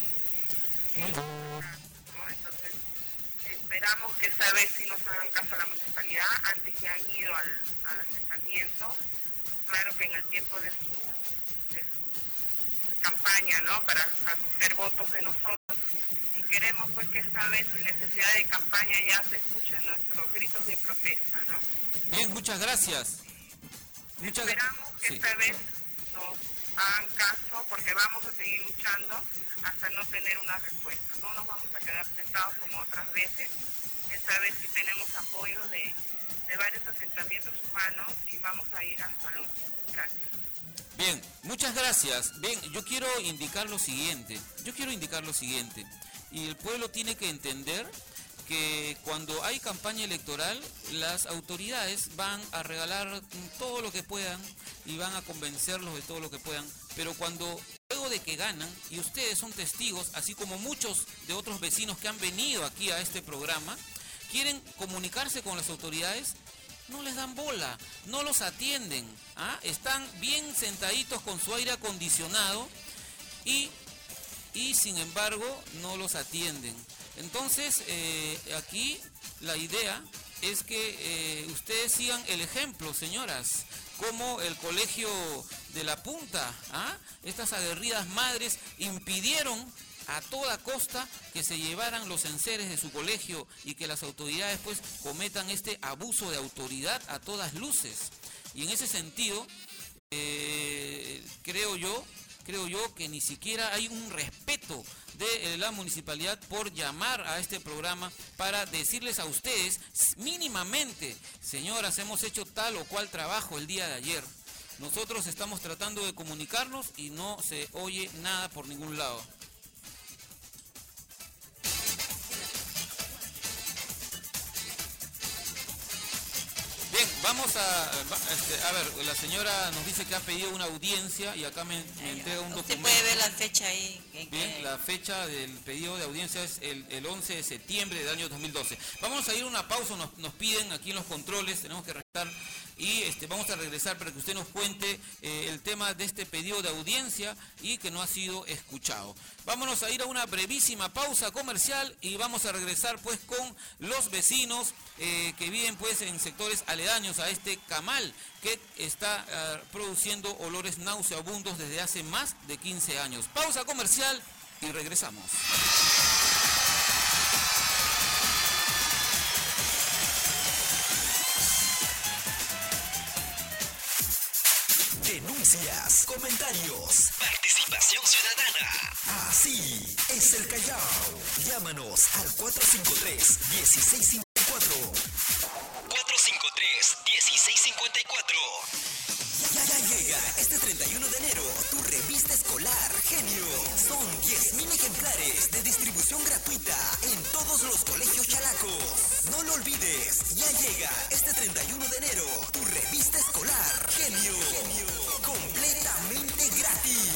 ¿No? Entonces esperamos que esta vez sí nos hagan caso a la municipalidad. Antes ya han ido al, al asentamiento. Claro que en el tiempo de su, de su campaña, ¿no? Para hacer votos de nosotros. Y queremos pues que esta vez, sin necesidad de campaña, ya se escuchen nuestros gritos de protesta, ¿no? Bien, muchas gracias. Muchas Esperamos que sí. esta vez nos hagan caso, porque vamos a seguir luchando hasta no tener una respuesta. No nos vamos a quedar sentados como otras veces. Esta vez sí tenemos apoyo de, de varios asentamientos humanos y vamos a ir hasta luego. Gracias. Bien, muchas gracias. Bien, yo quiero indicar lo siguiente. Yo quiero indicar lo siguiente. Y el pueblo tiene que entender que cuando hay campaña electoral, las autoridades van a regalar todo lo que puedan y van a convencerlos de todo lo que puedan, pero cuando luego de que ganan, y ustedes son testigos, así como muchos de otros vecinos que han venido aquí a este programa, quieren comunicarse con las autoridades, no les dan bola, no los atienden, ¿ah? Están bien sentaditos con su aire acondicionado y, y sin embargo no los atienden. Entonces, eh, aquí la idea es que eh, ustedes sigan el ejemplo, señoras, como el colegio de La Punta, ¿ah? Estas aguerridas madres impidieron a toda costa que se llevaran los enseres de su colegio y que las autoridades pues cometan este abuso de autoridad a todas luces. Y en ese sentido, eh, creo yo, creo yo que ni siquiera hay un respeto de la municipalidad por llamar a este programa para decirles a ustedes mínimamente, señoras, hemos hecho tal o cual trabajo el día de ayer. Nosotros estamos tratando de comunicarnos y no se oye nada por ningún lado. Bien, vamos a, este, a ver, la señora nos dice que ha pedido una audiencia y acá me, me entrega un Usted documento. puede ver la fecha ahí. En Bien, que... la fecha del pedido de audiencia es el, el once de septiembre del año dos mil doce. Vamos a ir a una pausa, nos, nos piden aquí en los controles, tenemos que restar y este, vamos a regresar para que usted nos cuente eh, el tema de este pedido de audiencia y que no ha sido escuchado. Vámonos a ir a una brevísima pausa comercial y vamos a regresar pues con los vecinos eh, que viven pues en sectores aledaños a este camal que está uh, produciendo olores nauseabundos desde hace más de quince años. Pausa comercial y regresamos. Denuncias, comentarios, participación ciudadana. Así es el Callao. Llámanos al cuatro cinco tres, uno seis cinco cuatro. cuatro cinco tres, uno seis cinco cuatro. Ya, ya llega este treinta y uno de enero tu revista escolar Genio. Son diez mil ejemplares de distribución gratuita en todos los colegios chalacos. No lo olvides, ya llega este treinta y uno de enero tu revista escolar Genio. Genio. Completamente gratis.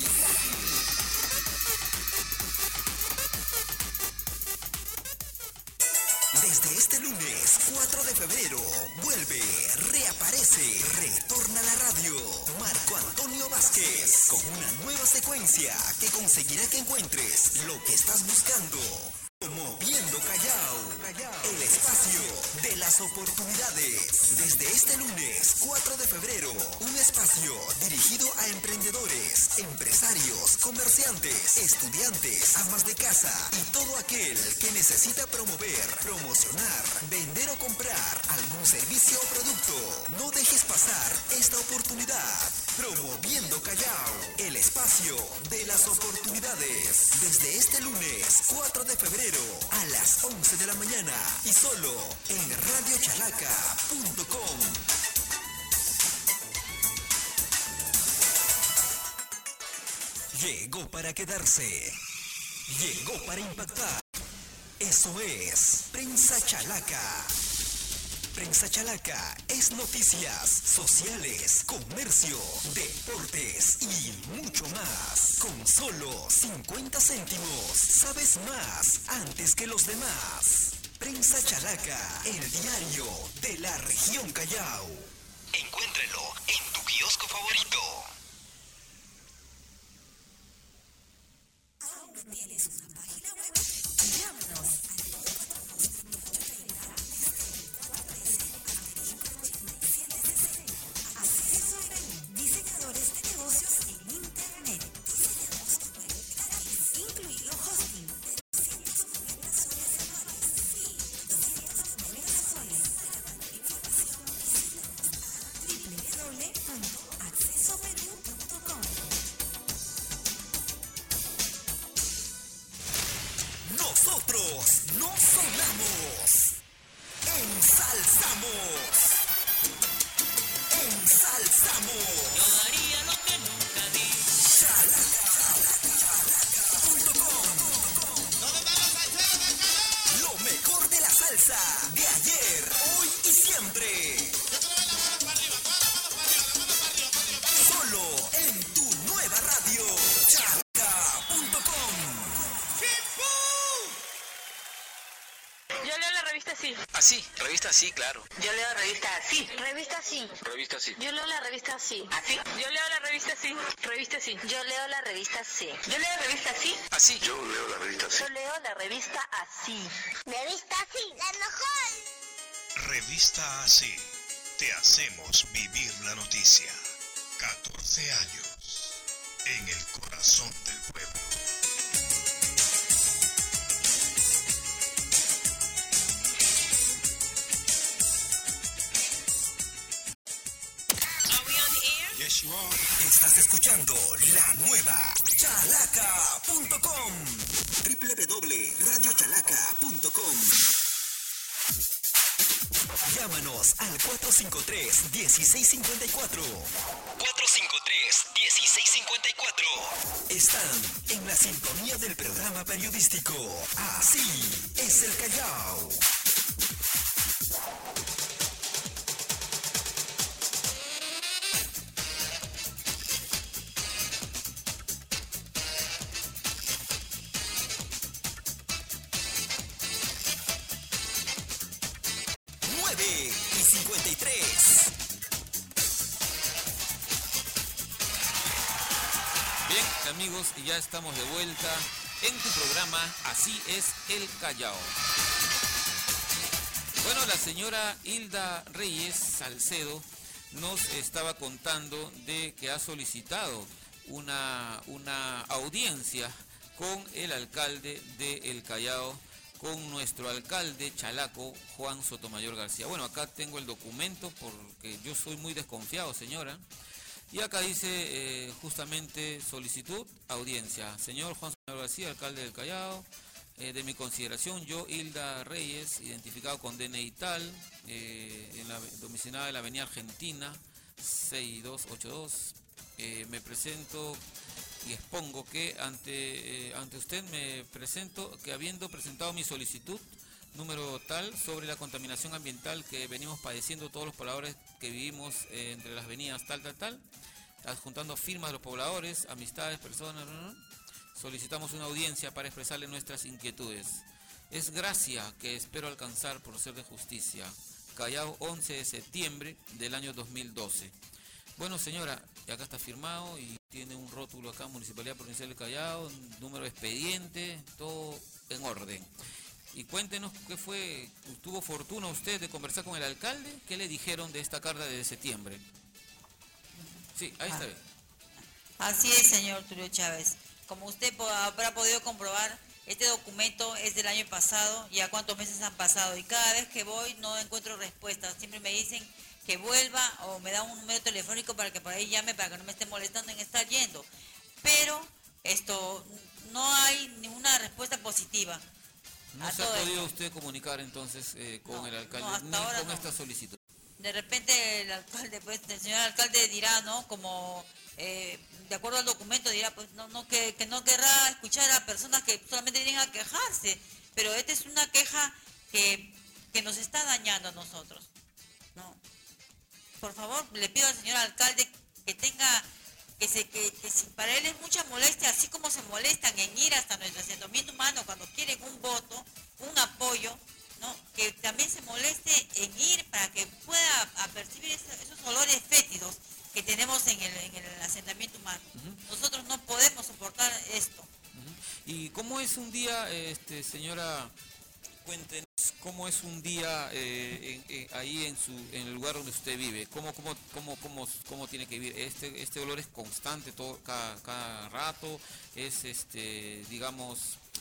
Desde este lunes cuatro de febrero vuelve, reaparece, retorna a la radio Marco Antonio Vázquez con una nueva secuencia que conseguirá que encuentres lo que estás buscando. Moviendo Callao, el espacio espacio de las oportunidades. Desde este lunes cuatro de febrero, un espacio dirigido a emprendedores, empresarios, comerciantes, estudiantes, amas de casa y todo aquel que necesita promover, promocionar, vender o comprar algún servicio o producto. No dejes pasar esta oportunidad. Promoviendo Callao, el espacio de las oportunidades. Desde este lunes cuatro de febrero a las once de la mañana y solo en radio chalaca punto com. Llegó para quedarse. Llegó para impactar. Eso es Prensa Chalaca. Prensa Chalaca es noticias, sociales, comercio, deportes y mucho más. Con solo cincuenta céntimos, sabes más antes que los demás. Prensa Chalaca, el diario de la región Callao. Encuéntralo en tu kiosco favorito. ¿Aún no tienes una página web? Llámanos diseñadores de negocios en internet. Diseñamos tu web gratis, incluido hosting de doscientas noventa soles anuales. Sí, doscientas noventa soles. Para mayor información, visítanos a doble u doble u doble u punto acceso perú punto com. Nosotros no sonamos, ensalzamos. Ensalzamos. Yo daría lo que nunca di. Chalaca punto com. ¿Dónde están los salseros del Callao? Lo mejor de la salsa de ayer, hoy y siempre. Yo quiero ver la mano para arriba, todas las manos para arriba, la mano para arriba, para arriba, para arriba. Solo en tu nueva radio, chalaca punto com. Yo leo la revista así. Así, revista así, claro. Yo leo la revista así. Revista así. Revista así. Yo leo la revista así. Así. Yo leo la revista así. Revista así. Yo leo la revista así. Yo leo la revista así. Así. Yo leo la revista así. Yo leo la revista así. Revista así, la mejor. Revista Así. Te hacemos vivir la noticia. catorce años. En el corazón del pueblo. Yes, you are. Estás escuchando la nueva chalaca punto com. doble u doble u doble u punto radio chalaca punto com. Llámanos al cuatro cinco tres, uno seis cinco cuatro. cuatro cinco tres, uno seis cinco cuatro. Están en la sintonía del programa periodístico Así es el Callao. nueve y cincuenta y tres. Bien, amigos, ya estamos de vuelta en tu programa Así es el Callao. Bueno, la señora Hilda Reyes Salcedo nos estaba contando de que ha solicitado una, una audiencia con el alcalde de El Callao, con nuestro alcalde chalaco, Juan Sotomayor García. Bueno, acá tengo el documento porque yo soy muy desconfiado, señora. Y acá dice eh, justamente solicitud, audiencia. Señor Juan Sotomayor García, alcalde del Callao, eh, de mi consideración, yo, Hilda Reyes, identificado con D N I tal, eh, en la domiciliada de la avenida Argentina, seis dos ocho dos, eh, me presento y expongo que ante, eh, ante usted me presento que habiendo presentado mi solicitud número tal sobre la contaminación ambiental que venimos padeciendo todos los pobladores que vivimos eh, entre las avenidas tal, tal, tal, adjuntando firmas de los pobladores, amistades, personas, ¿no? ¿no? Solicitamos una audiencia para expresarle nuestras inquietudes. Es gracia que espero alcanzar por ser de justicia. Callao, once de septiembre del año dos mil doce. Bueno, señora, acá está firmado y tiene un rótulo acá, Municipalidad Provincial del Callao, número de expediente, todo en orden. Y cuéntenos qué fue, tuvo fortuna usted de conversar con el alcalde, ¿qué le dijeron de esta carta de septiembre? Sí, ahí está bien. Así es, señor Tulio Chávez. Como usted po- habrá podido comprobar, este documento es del año pasado, ya cuántos meses han pasado, y cada vez que voy no encuentro respuestas. Siempre me dicen que vuelva o me dan un número telefónico para que por ahí llame, para que no me esté molestando en estar yendo. Pero esto, no hay ninguna respuesta positiva. ¿No a se ha todo podido esto. usted comunicar entonces eh, con No, el alcalde, no, hasta ni ahora con no. esta solicitud? De repente el alcalde, pues, el señor alcalde dirá, ¿no? Como, eh, de acuerdo al documento, dirá, pues, no, no que, que no querrá escuchar a personas que solamente vienen a quejarse. Pero esta es una queja que, que nos está dañando a nosotros, ¿no? Por favor, le pido al señor alcalde que tenga, que se, que, que si para él es mucha molestia, así como se molestan en ir hasta nuestro asentamiento humano cuando quieren un voto, un apoyo, ¿no? Que también se moleste en ir para que pueda a percibir esos, esos olores fétidos que tenemos en el, en el asentamiento humano. Uh-huh. Nosotros no podemos soportar esto. Uh-huh. ¿Y cómo es un día, este, señora, cuéntenos, cómo es un día eh, en, en, ahí en su en el lugar donde usted vive? ¿Cómo, cómo, cómo, cómo, cómo tiene que vivir? Este, este olor es constante todo, cada, cada rato, es, este, digamos,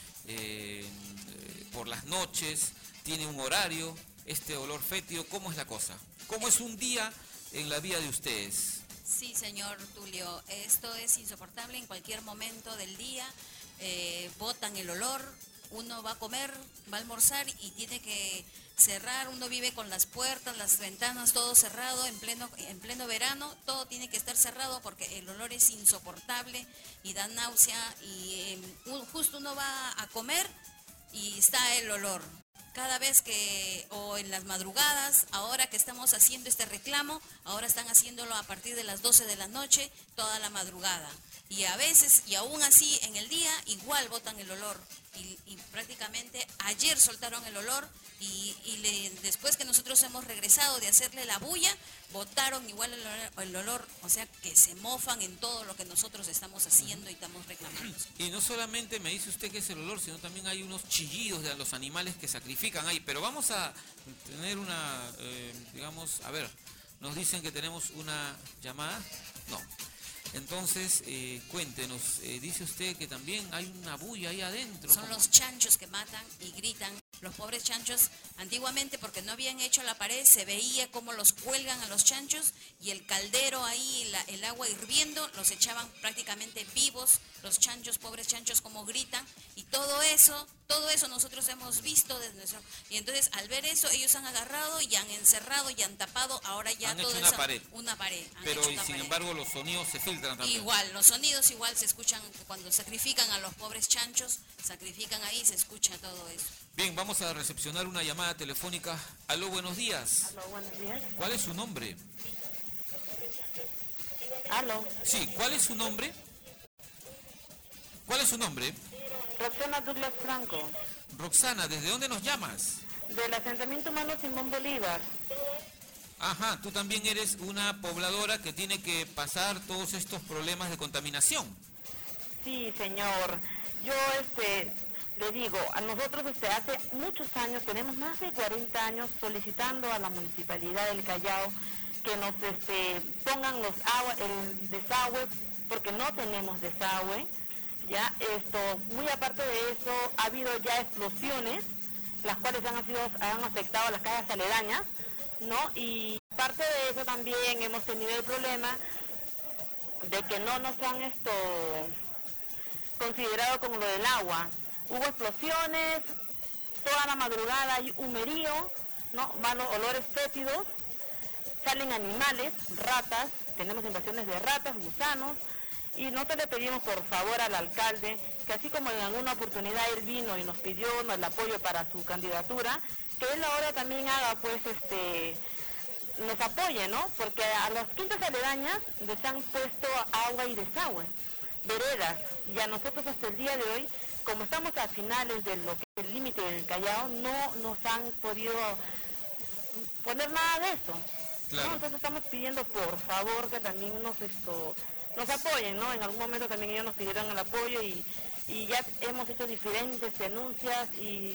eh, por las noches, tiene un horario, este olor fétido, ¿cómo es la cosa? ¿Cómo es un día en la vida de ustedes? Sí, señor Tulio, esto es insoportable en cualquier momento del día, eh, botan el olor, uno va a comer, va a almorzar y tiene que cerrar, uno vive con las puertas, las ventanas, todo cerrado, en pleno, en pleno verano, todo tiene que estar cerrado porque el olor es insoportable y da náusea y eh, justo uno va a comer y está el olor. Cada vez que, o en las madrugadas, ahora que estamos haciendo este reclamo, ahora están haciéndolo a partir de las doce de la noche, toda la madrugada. Y a veces, y aún así, en el día, igual botan el olor. Y, y prácticamente ayer soltaron el olor y, y le, después que nosotros hemos regresado de hacerle la bulla, botaron igual el olor, el olor, o sea que se mofan en todo lo que nosotros estamos haciendo y estamos reclamando. Y no solamente me dice usted que es el olor, sino también hay unos chillidos de los animales que sacrifican ahí. Pero vamos a tener una, eh, digamos, a ver, nos dicen que tenemos una llamada. No. Entonces, eh, cuéntenos, eh, dice usted que también hay una bulla ahí adentro. Son los chanchos que matan y gritan. Los pobres chanchos, antiguamente porque no habían hecho la pared, se veía cómo los cuelgan a los chanchos y el caldero ahí, la, el agua hirviendo, los echaban prácticamente vivos, los chanchos, pobres chanchos, como gritan. Y todo eso, todo eso nosotros hemos visto desde nuestro... Y entonces, al ver eso, ellos han agarrado y han encerrado y han tapado, ahora ya han todo hecho eso... una pared. Una pared. Pero, y sin pared. embargo, los sonidos se filtran también. Igual, los sonidos igual se escuchan cuando sacrifican a los pobres chanchos, sacrifican ahí y se escucha todo eso. Bien, vamos a recepcionar una llamada telefónica. Aló, buenos días. Aló, buenos días. ¿Cuál es su nombre? Aló. Sí, ¿cuál es su nombre? ¿Cuál es su nombre? Roxana Douglas Franco. Roxana, ¿desde dónde nos llamas? Del asentamiento humano Simón Bolívar. Ajá, tú también eres una pobladora que tiene que pasar todos estos problemas de contaminación. Sí, señor. Yo, este, le digo, a nosotros desde hace muchos años, tenemos más de cuarenta años solicitando a la Municipalidad del Callao que nos este, pongan los agua, el desagüe, porque no tenemos desagüe. Ya, esto, muy aparte de eso, ha habido ya explosiones, las cuales han, sido, han afectado a las calles aledañas, ¿no? Y aparte de eso también hemos tenido el problema de que no nos han esto considerado como lo del agua. Hubo explosiones, toda la madrugada hay humerío, ¿no? Malos olores fétidos, salen animales, ratas, tenemos invasiones de ratas, gusanos, y nosotros le pedimos por favor al alcalde que así como en alguna oportunidad él vino y nos pidió el apoyo para su candidatura, que él ahora también haga pues este nos apoye, ¿no? Porque a las quintas aledañas les han puesto agua y desagüe, veredas, y a nosotros hasta el día de hoy, como estamos a finales de lo que es el límite del Callao, no nos han podido poner nada de eso. Claro. ¿No? Entonces estamos pidiendo por favor que también nos esto nos apoyen, ¿no? En algún momento también ellos nos pidieron el apoyo y, y ya hemos hecho diferentes denuncias y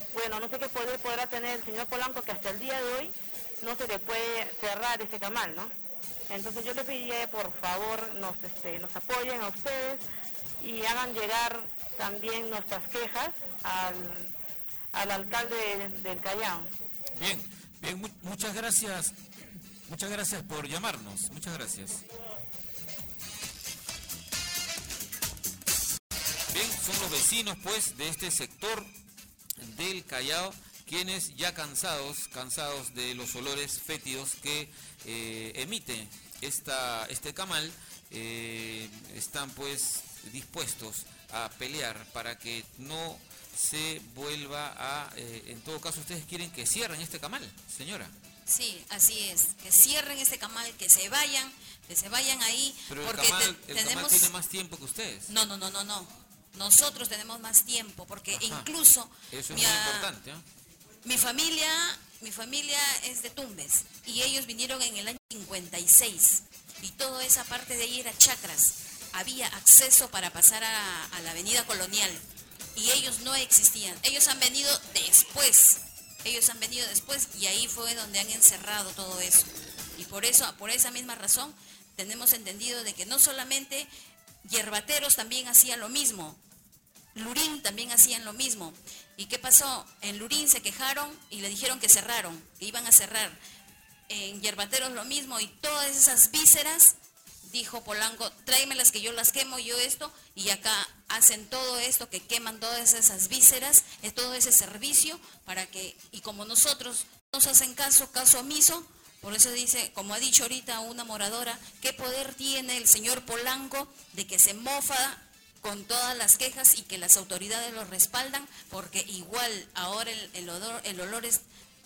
bueno, no sé qué poder podrá tener el señor Polanco, que hasta el día de hoy no se le puede cerrar ese camal, ¿no? Entonces yo le pediría, por favor, nos, este, nos apoyen a ustedes y hagan llegar también nuestras quejas al, al alcalde del, del Callao. Bien, bien, mu muchas gracias, muchas gracias por llamarnos, muchas gracias. Bien, son los vecinos pues de este sector del Callao, quienes ya cansados, cansados de los olores fétidos que eh, emite esta, este camal, eh, están pues dispuestos a pelear para que no se vuelva a, eh, en todo caso ustedes quieren que cierren este camal, señora. Sí, así es, que cierren este camal, que se vayan, que se vayan ahí. Pero porque el camal, te, el tenemos... camal tiene más tiempo que ustedes. No, no, no, no, no. Nosotros tenemos más tiempo, porque Ajá. incluso Eso es mi, muy importante, ¿eh? mi familia, mi familia es de Tumbes y ellos vinieron en el año cincuenta y seis y toda esa parte de ahí era chacras. Había acceso para pasar a, a la avenida Colonial y ellos no existían. Ellos han venido después, ellos han venido después y ahí fue donde han encerrado todo eso. Y por eso, por esa misma razón, tenemos entendido de que no solamente Yerbateros también hacían lo mismo, Lurín también hacían lo mismo. ¿Y qué pasó? En Lurín se quejaron y le dijeron que cerraron, que iban a cerrar. En Yerbateros lo mismo, y todas esas vísceras, dijo Polanco, tráemelas que yo las quemo, yo esto, y acá hacen todo esto, que queman todas esas vísceras, es todo ese servicio, para que, y como nosotros nos hacen caso, caso omiso, por eso dice, como ha dicho ahorita una moradora, ¿qué poder tiene el señor Polanco de que se mofa con todas las quejas y que las autoridades lo respaldan? Porque igual ahora el, el, odor, el olor es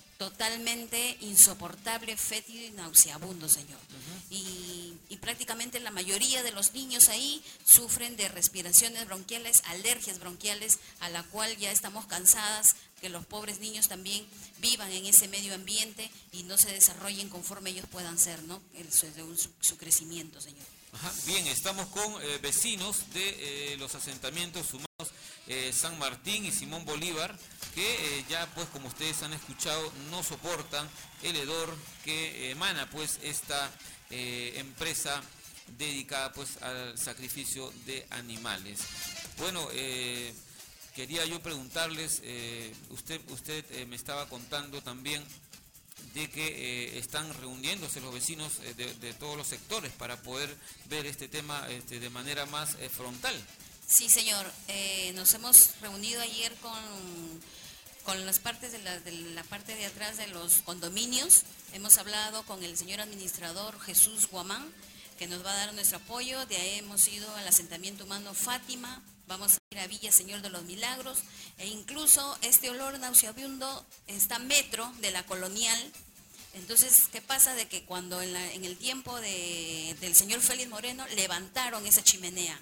totalmente insoportable, fétido y nauseabundo, señor. Uh-huh. y, y prácticamente la mayoría de los niños ahí sufren de respiraciones bronquiales, alergias bronquiales, a la cual ya estamos cansadas que los pobres niños también vivan en ese medio ambiente y no se desarrollen conforme ellos puedan ser, ¿no? El, su, su crecimiento, señor. Ajá. Bien, estamos con eh, vecinos de eh, los asentamientos humanos eh, San Martín y Simón Bolívar, que eh, ya pues como ustedes han escuchado no soportan el hedor que emana pues esta eh, empresa dedicada pues al sacrificio de animales. Bueno, eh, quería yo preguntarles, eh, usted, usted eh, me estaba contando también de que eh, están reuniéndose los vecinos eh, de, de todos los sectores para poder ver este tema este, de manera más eh, frontal. Sí, señor. Eh, nos hemos reunido ayer con, con las partes de la, de la parte de atrás de los condominios. Hemos hablado con el señor administrador Jesús Guamán, que nos va a dar nuestro apoyo. De ahí hemos ido al asentamiento humano Fátima. Vamos a ir a Villa Señor de los Milagros, e incluso este olor nauseabundo está metro de la Colonial. Entonces, ¿qué pasa? De que cuando en, la, en el tiempo de, del señor Félix Moreno levantaron esa chimenea,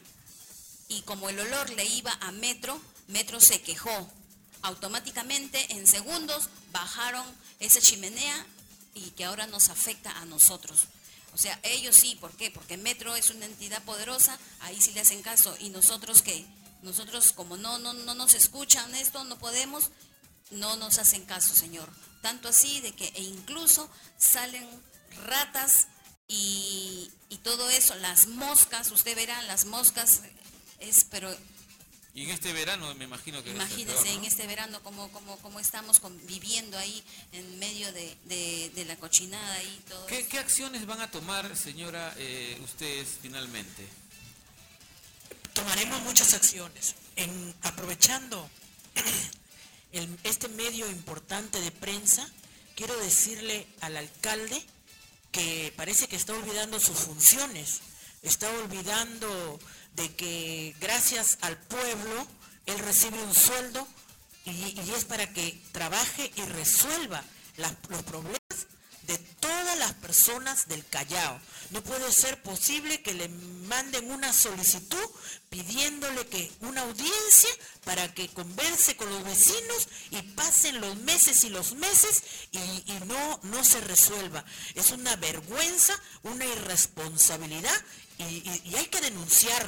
y como el olor le iba a Metro, Metro se quejó. Automáticamente, en segundos, bajaron esa chimenea y que ahora nos afecta a nosotros. O sea, ellos sí, ¿por qué? Porque Metro es una entidad poderosa, ahí sí le hacen caso. ¿Y nosotros qué? Nosotros como no, no, no nos escuchan esto, no podemos, no nos hacen caso, señor. Tanto así de que e incluso salen ratas y, y todo eso, las moscas, usted verá, las moscas es, pero... Y en este verano me imagino que... Imagínense, peor, ¿no? En este verano cómo, cómo, cómo estamos viviendo ahí en medio de, de, de la cochinada y todo ¿Qué, eso. ¿Qué acciones van a tomar, señora, eh, ustedes finalmente? Tomaremos muchas acciones. En, aprovechando el, este medio importante de prensa, quiero decirle al alcalde que parece que está olvidando sus funciones, está olvidando de que gracias al pueblo él recibe un sueldo y, y es para que trabaje y resuelva las, los problemas de todas las personas del Callao. No puede ser posible que le manden una solicitud pidiéndole que una audiencia para que converse con los vecinos y pasen los meses y los meses y, y no, no se resuelva. Es una vergüenza, una irresponsabilidad y, y, y hay que denunciarlo.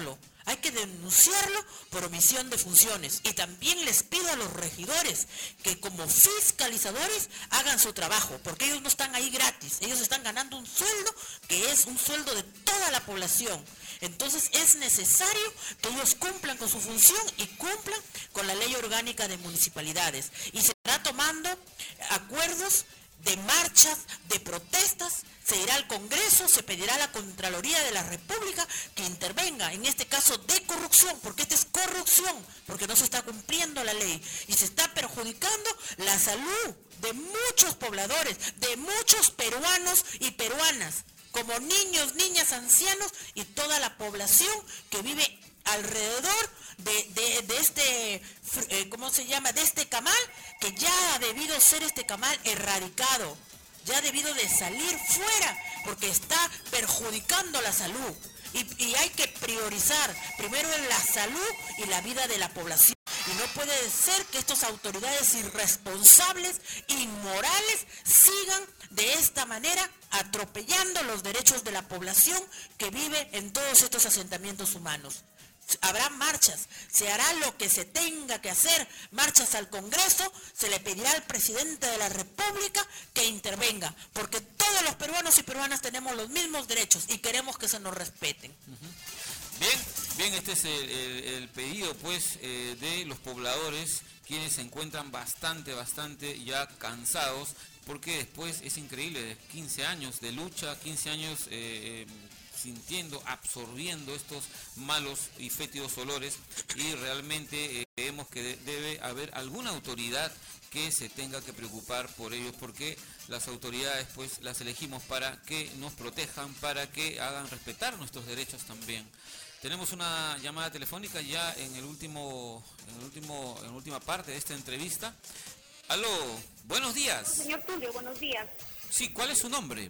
Hay que denunciarlo por omisión de funciones. Y también les pido a los regidores que como fiscalizadores hagan su trabajo, porque ellos no están ahí gratis, ellos están ganando un sueldo que es un sueldo de toda la población. Entonces es necesario que ellos cumplan con su función y cumplan con la ley orgánica de municipalidades. Y se estará tomando acuerdos de marchas, de protestas, se irá al Congreso, se pedirá a la Contraloría de la República que intervenga, en este caso de corrupción, porque esta es corrupción, porque no se está cumpliendo la ley y se está perjudicando la salud de muchos pobladores, de muchos peruanos y peruanas, como niños, niñas, ancianos y toda la población que vive alrededor de, de, de este, eh, ¿cómo se llama?, de este camal, que ya ha debido ser este camal erradicado, ya ha debido de salir fuera, porque está perjudicando la salud. Y, y hay que priorizar primero en la salud y la vida de la población. Y no puede ser que estas autoridades irresponsables, inmorales, sigan de esta manera atropellando los derechos de la población que vive en todos estos asentamientos humanos. Habrá marchas, se hará lo que se tenga que hacer, marchas al Congreso, se le pedirá al presidente de la República que intervenga, porque todos los peruanos y peruanas tenemos los mismos derechos y queremos que se nos respeten. Uh-huh. Bien, bien, este es el, el, el pedido pues eh, de los pobladores, quienes se encuentran bastante, bastante ya cansados, porque después es increíble, quince años de lucha, quince años eh, sintiendo, absorbiendo estos malos y fétidos olores, y realmente eh, creemos que de, debe haber alguna autoridad que se tenga que preocupar por ellos, porque las autoridades pues las elegimos para que nos protejan, para que hagan respetar nuestros derechos también. Tenemos una llamada telefónica ya en el último, en el último, en la última parte de esta entrevista. Aló, buenos días. Señor Tulio, buenos días. Sí, ¿cuál es su nombre?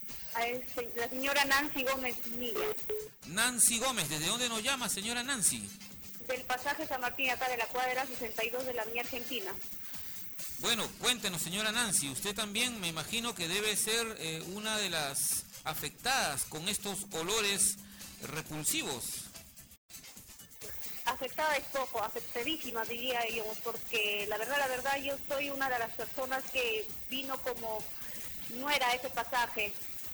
La señora Nancy Gómez Milla. Nancy Gómez, ¿desde dónde nos llama, señora Nancy? Del pasaje San Martín, acá de la cuadra sesenta y dos de la Mía Argentina. Bueno, cuéntenos, señora Nancy, usted también me imagino que debe ser eh, una de las afectadas con estos olores repulsivos. Afectada es poco, afectadísima diría yo, porque la verdad, la verdad, yo soy una de las personas que vino como nuera a ese pasaje,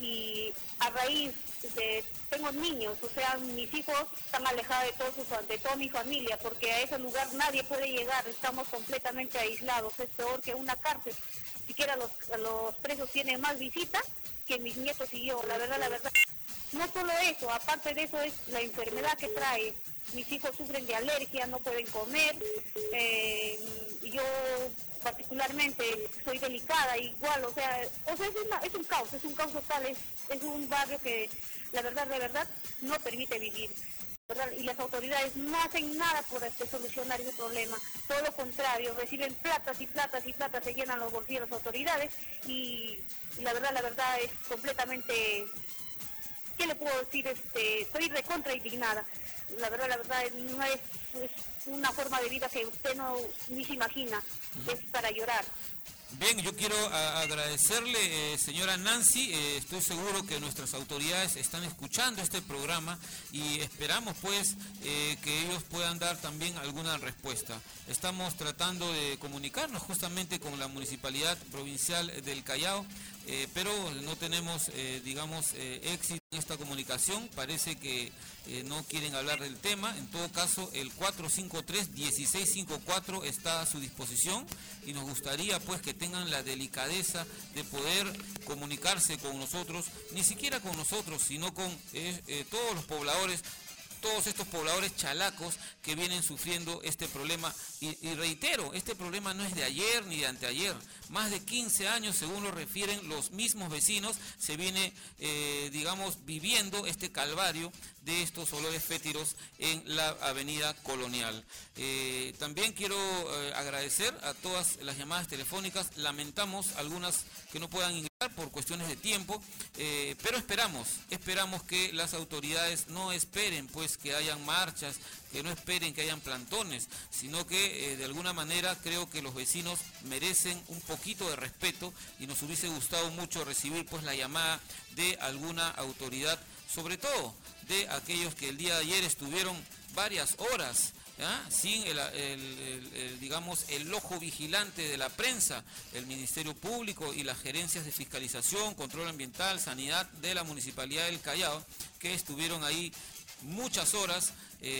y a raíz de, tengo niños, o sea, mis hijos están alejados de, todos sus, de toda mi familia, porque a ese lugar nadie puede llegar, estamos completamente aislados, es peor que una cárcel, siquiera los, los presos tienen más visitas que mis nietos y yo, la verdad, la verdad. No solo eso, aparte de eso es la enfermedad que trae. Mis hijos sufren de alergia, no pueden comer, eh, yo particularmente soy delicada, igual, o sea, o sea es, una, es un caos, es un caos total, es, es un barrio que la verdad, de verdad, no permite vivir, ¿verdad? Y las autoridades no hacen nada por este, solucionar ese problema, todo lo contrario, reciben platas y platas y platas, se llenan los bolsillos las autoridades, y, y la verdad, la verdad es completamente, ¿qué le puedo decir? Este, estoy recontra indignada. La verdad, la verdad, no es, es una forma de vida que usted no ni se imagina, es para llorar. Bien, yo quiero a, agradecerle, eh, señora Nancy, eh, estoy seguro que nuestras autoridades están escuchando este programa y esperamos pues eh, que ellos puedan dar también alguna respuesta. Estamos tratando de comunicarnos justamente con la Municipalidad Provincial del Callao, eh, pero no tenemos, eh, digamos, eh, éxito en esta comunicación, parece que eh, no quieren hablar del tema. En todo caso, el cuatro cinco tres, uno seis cinco cuatro está a su disposición y nos gustaría pues que tengan la delicadeza de poder comunicarse con nosotros, ni siquiera con nosotros, sino con eh, eh, todos los pobladores, todos estos pobladores chalacos que vienen sufriendo este problema. Y, y reitero, este problema no es de ayer ni de anteayer, más de quince años, según lo refieren los mismos vecinos, se viene, eh, digamos, viviendo este calvario de estos olores fétidos en la avenida Colonial. Eh, también quiero eh, agradecer a todas las llamadas telefónicas, lamentamos algunas que no puedan ingresar por cuestiones de tiempo, eh, pero esperamos, esperamos que las autoridades no esperen pues que hayan marchas, que no esperen que hayan plantones, sino que eh, de alguna manera creo que los vecinos merecen un poquito de respeto y nos hubiese gustado mucho recibir pues la llamada de alguna autoridad, sobre todo de aquellos que el día de ayer estuvieron varias horas, ¿ya? Sin el, el, el, el, digamos, el ojo vigilante de la prensa, el Ministerio Público y las gerencias de fiscalización, control ambiental, sanidad de la Municipalidad del Callao, que estuvieron ahí muchas horas,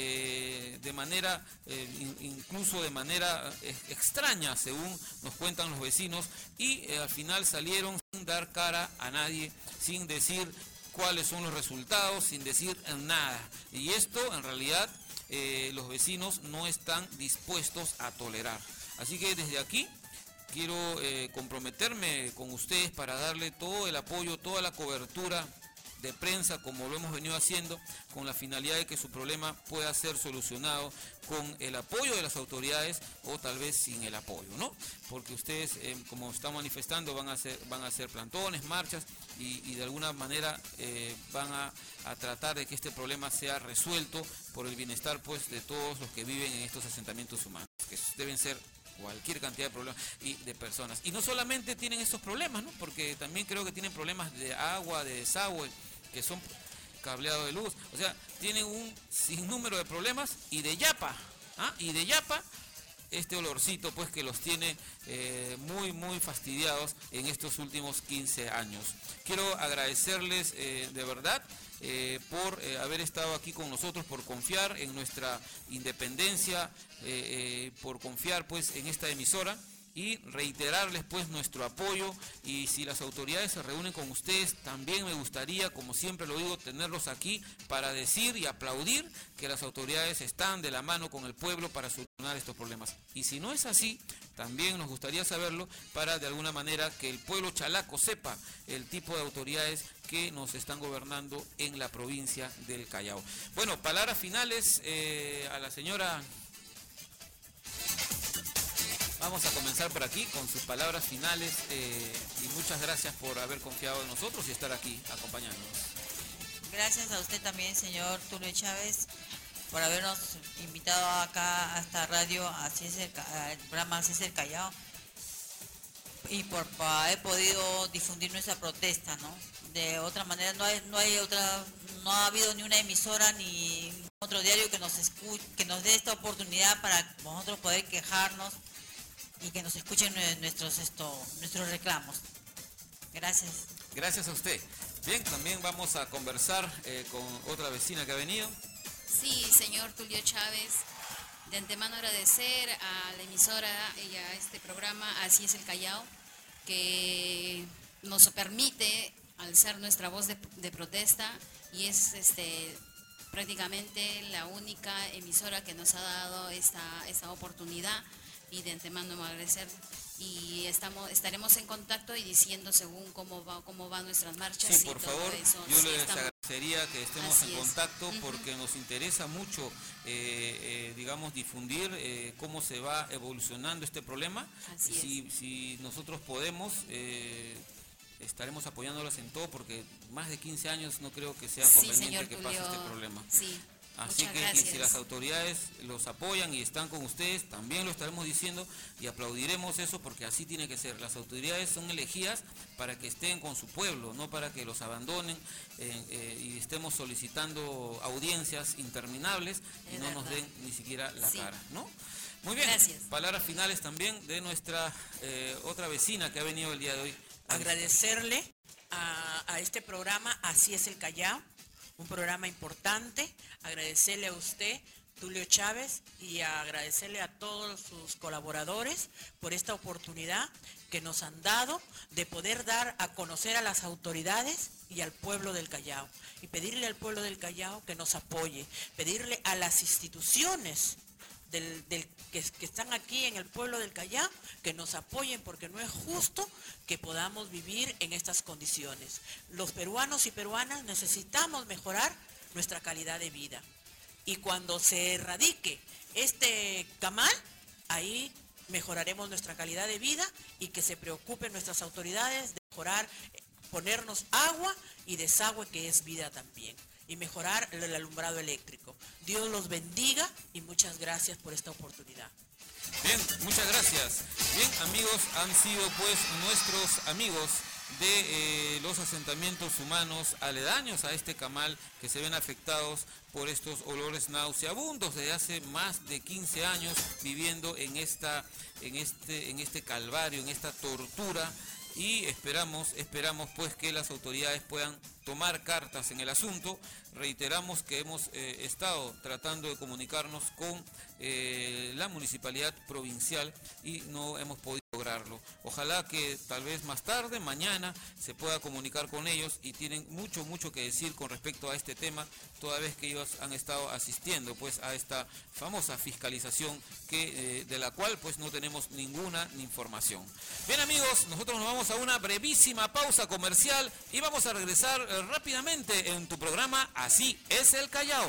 eh, de manera, eh, in, incluso de manera eh, extraña, según nos cuentan los vecinos, y eh, al final salieron sin dar cara a nadie, sin decir cuáles son los resultados, sin decir nada. Y esto, en realidad, eh, los vecinos no están dispuestos a tolerar. Así que desde aquí quiero eh, comprometerme con ustedes para darle todo el apoyo, toda la cobertura de prensa, como lo hemos venido haciendo, con la finalidad de que su problema pueda ser solucionado con el apoyo de las autoridades o tal vez sin el apoyo, ¿no? Porque ustedes, eh, como están manifestando, van a hacer, van a hacer plantones, marchas y, y de alguna manera eh, van a, a tratar de que este problema sea resuelto por el bienestar, pues, de todos los que viven en estos asentamientos humanos, que deben ser cualquier cantidad de problemas y de personas. Y no solamente tienen estos problemas, ¿no? Porque también creo que tienen problemas de agua, de desagüe, que son cableado de luz, o sea, tienen un sinnúmero de problemas y de yapa, ¿ah? y de yapa, este olorcito pues que los tiene eh, muy muy fastidiados en estos últimos quince años. Quiero agradecerles eh, de verdad eh, por eh, haber estado aquí con nosotros, por confiar en nuestra independencia, eh, eh, por confiar pues en esta emisora, y reiterarles pues nuestro apoyo, y si las autoridades se reúnen con ustedes, también me gustaría, como siempre lo digo, tenerlos aquí para decir y aplaudir que las autoridades están de la mano con el pueblo para solucionar estos problemas. Y si no es así, también nos gustaría saberlo para de alguna manera que el pueblo chalaco sepa el tipo de autoridades que nos están gobernando en la provincia del Callao. Bueno, palabras finales eh, a la señora. Vamos a comenzar por aquí con sus palabras finales eh, y muchas gracias por haber confiado en nosotros y estar aquí acompañándonos. Gracias a usted también, señor Tulio Chávez, por habernos invitado acá a esta radio, así es el, el programa Así es el Callao, y por, por haber podido difundir nuestra protesta, ¿no? De otra manera, no hay, no hay otra, no ha habido ni una emisora ni otro diario que nos escuche, que nos dé esta oportunidad para nosotros poder quejarnos y que nos escuchen nuestros esto, nuestros reclamos. Gracias. Gracias a usted. Bien, también vamos a conversar eh, con otra vecina que ha venido. Sí, señor Tulio Chávez, de antemano agradecer a la emisora y a este programa Así es el Callao, que nos permite alzar nuestra voz de, de protesta, y es este prácticamente la única emisora que nos ha dado esta, esta oportunidad, y de antemano agradecer, y estamos estaremos en contacto y diciendo según cómo va cómo van nuestras marchas. Sí, por y todo favor, eso. yo Sí, les estamos... agradecería que estemos Así en es. contacto, Uh-huh. porque nos interesa mucho, eh, eh, digamos, difundir eh, cómo se va evolucionando este problema. Así si, es. si nosotros podemos, eh, estaremos apoyándolas en todo, porque más de quince años no creo que sea Sí, conveniente señor que Tulio. pase este problema. Sí. Así Muchas que gracias. y si las autoridades los apoyan y están con ustedes, también lo estaremos diciendo y aplaudiremos eso, porque así tiene que ser. Las autoridades son elegidas para que estén con su pueblo, no para que los abandonen eh, eh, y estemos solicitando audiencias interminables y Es no nos verdad. den ni siquiera la Sí. cara, ¿no? Muy bien. Gracias. Palabras finales también de nuestra eh, otra vecina que ha venido el día de hoy. Agradecerle a, a este programa Así es el Callao, un programa importante. Agradecerle a usted, Tulio Chávez, y agradecerle a todos sus colaboradores por esta oportunidad que nos han dado de poder dar a conocer a las autoridades y al pueblo del Callao, y pedirle al pueblo del Callao que nos apoye, pedirle a las instituciones Del, del, que, que están aquí en el pueblo del Callao que nos apoyen, porque no es justo que podamos vivir en estas condiciones. Los peruanos y peruanas necesitamos mejorar nuestra calidad de vida, y cuando se erradique este camal, ahí mejoraremos nuestra calidad de vida, y que se preocupen nuestras autoridades de mejorar, ponernos agua y desagüe, que es vida también, y mejorar el alumbrado eléctrico. Dios los bendiga y muchas gracias por esta oportunidad. Bien, muchas gracias. Bien, amigos, han sido pues nuestros amigos de eh, los asentamientos humanos aledaños a este camal que se ven afectados por estos olores nauseabundos desde hace más de quince años viviendo en esta en este en este calvario, en esta tortura, y esperamos esperamos pues que las autoridades puedan tomar cartas en el asunto. Reiteramos que hemos eh, estado tratando de comunicarnos con eh, la municipalidad provincial y no hemos podido lograrlo. Ojalá que tal vez más tarde, mañana, se pueda comunicar con ellos, y tienen mucho, mucho que decir con respecto a este tema, toda vez que ellos han estado asistiendo pues a esta famosa fiscalización que, eh, de la cual pues no tenemos ninguna información. Bien, amigos, nosotros nos vamos a una brevísima pausa comercial y vamos a regresar eh, rápidamente en tu programa Así es el Callao.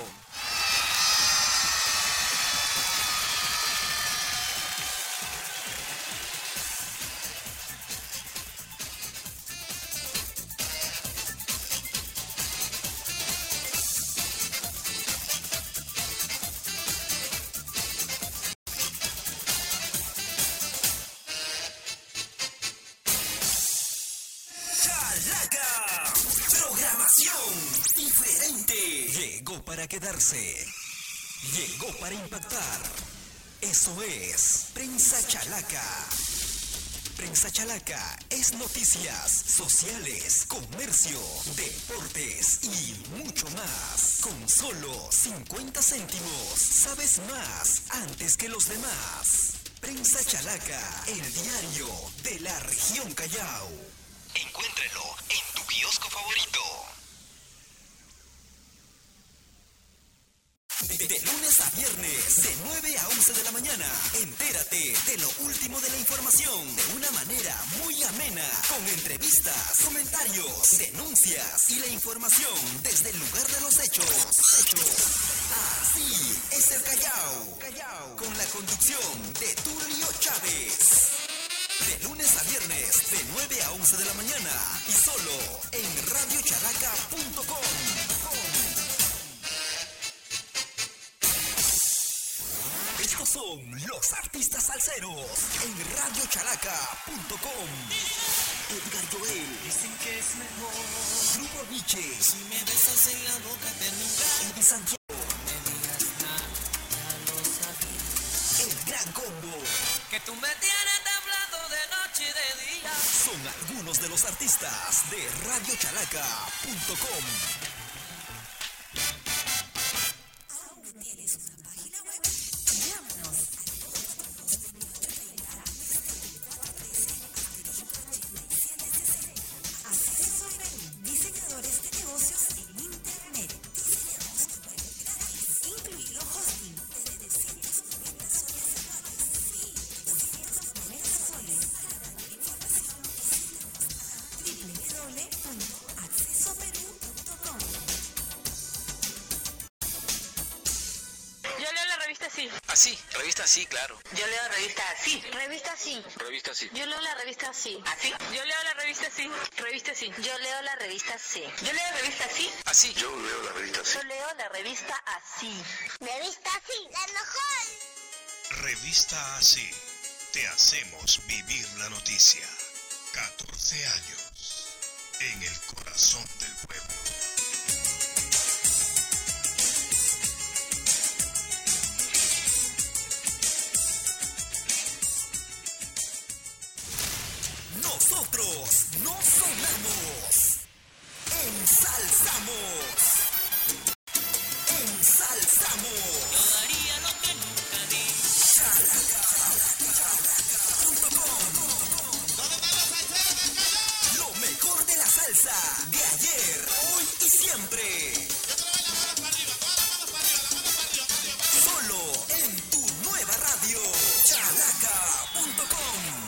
Chalaca, programación diferente. Llegó para quedarse. Llegó para impactar. Eso es Prensa Chalaca. Prensa Chalaca es noticias, sociales, comercio, deportes y mucho más. Con solo cincuenta céntimos, sabes más antes que los demás. Prensa Chalaca, el diario de la región Callao. Encuéntralo en tu kiosco favorito. De, de lunes a viernes, de nueve a once de la mañana, entérate de lo último de la información de una manera muy amena, con entrevistas, comentarios, denuncias y la información desde el lugar de los hechos. Hechos. Así es el Callao. Callao. Con la conducción de Tulio Chávez. De lunes a viernes, de nueve a once de la mañana, y solo en radio chalaca punto com. Estos son los artistas salseros en radio chalaca punto com. Edgar Joel. Dicen que es mejor. Grupo Nietzsche. Si me besas en la boca te nunca. Eddie Santiago. Me digas nada, ya lo sabía. El Gran Combo. Que tú me tienes temblando de noche y de día. Son algunos de los artistas de radio chalaca punto com. ¿Aún tienes una página web? Llámanos al Acceso Perú, diseñadores de negocios en internet. Diseñamos tu web gratis, incluido hosting desde doscientos noventa soles anuales. Sí, doscientos noventa soles. Para mayor información, visítanos a doble u doble u doble u punto acceso perú punto com. Yo leo la revista Sí. Así, revista Sí, claro. Yo leo la revista Sí. Revista Sí. Revista Sí. Yo leo la revista Sí. ¿Así? Yo leo la revista Sí. Revista Sí. Yo leo la revista Sí. Yo leo la revista Sí. Así. Yo leo la revista Sí. Yo leo la revista Así. Revista Sí, la mejor. Revista Así. Te hacemos vivir la noticia. catorce años. En el corazón del pueblo. Nosotros no sonamos. Ensalzamos. Ensalzamos. Yo daría lo que nunca di. Lo mejor de la salsa de ayer, hoy y siempre. Solo en tu nueva radio, chalaca punto com.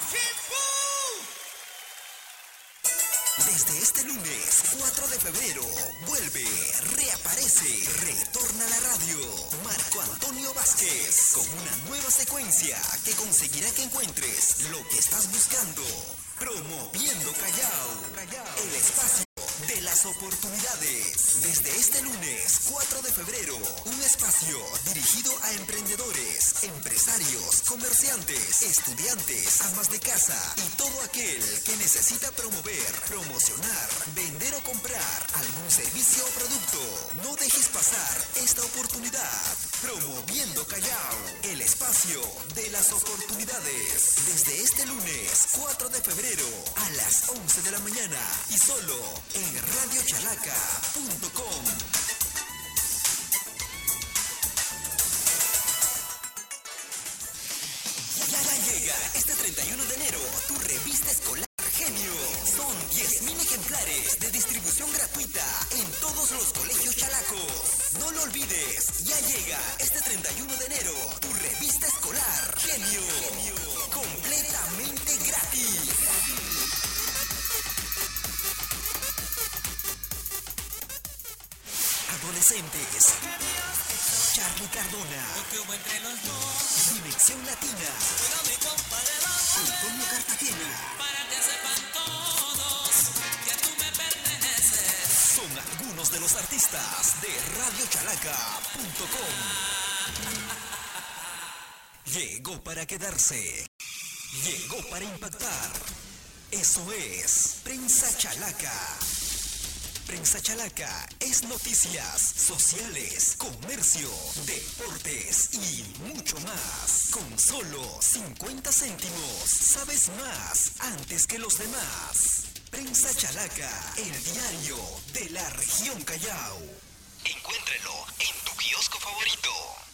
Desde este lunes cuatro de febrero, vuelve, reaparece, retorna a la radio Marco Antonio Vázquez con una nueva secuencia que conseguirá que encuentres lo que estás buscando. Promoviendo Callao, el espacio de las oportunidades. Desde este lunes cuatro de febrero, un espacio dirigido a emprendedores, empresarios, comerciantes, estudiantes, amas de casa y todo aquel que necesita promover, promocionar, vender o comprar algún servicio o producto. No dejes pasar esta oportunidad. Promoviendo Callao, el espacio de las oportunidades. Desde este lunes cuatro de febrero a las once de la mañana y solo en radio chalaca punto com. Ya, ya llega este treinta y uno de enero tu revista escolar Genio. Son diez mil ejemplares de distribución gratuita en todos los colegios chalacos. No lo olvides, ya llega este treinta y uno de enero tu revista escolar Genio. Genio. Completamente gratis. Adolescentes. Charlie Cardona. Dimensión Latina. Antonio Cartagena. Para que sepan todos que tú me perteneces. Son algunos de los artistas de radio chalaca punto com. Llegó para quedarse. Llegó para impactar. Eso es Prensa Chalaca. Prensa Chalaca es noticias, sociales, comercio, deportes y mucho más. Con solo cincuenta céntimos, sabes más antes que los demás. Prensa Chalaca, el diario de la región Callao. Encuéntralo en tu kiosco favorito.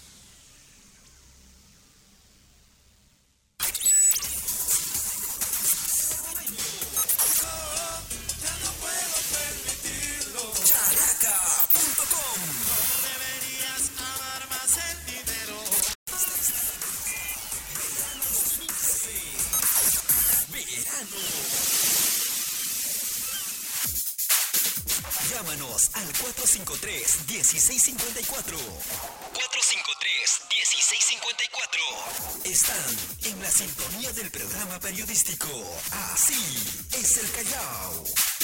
chalaca punto com. No deberías amar más el dinero. Verano. Llámanos al cuatro cinco tres, uno seis cinco cuatro. cuatro cinco tres, uno seis cinco cuatro. Están en la sintonía del programa periodístico Así es el Callao.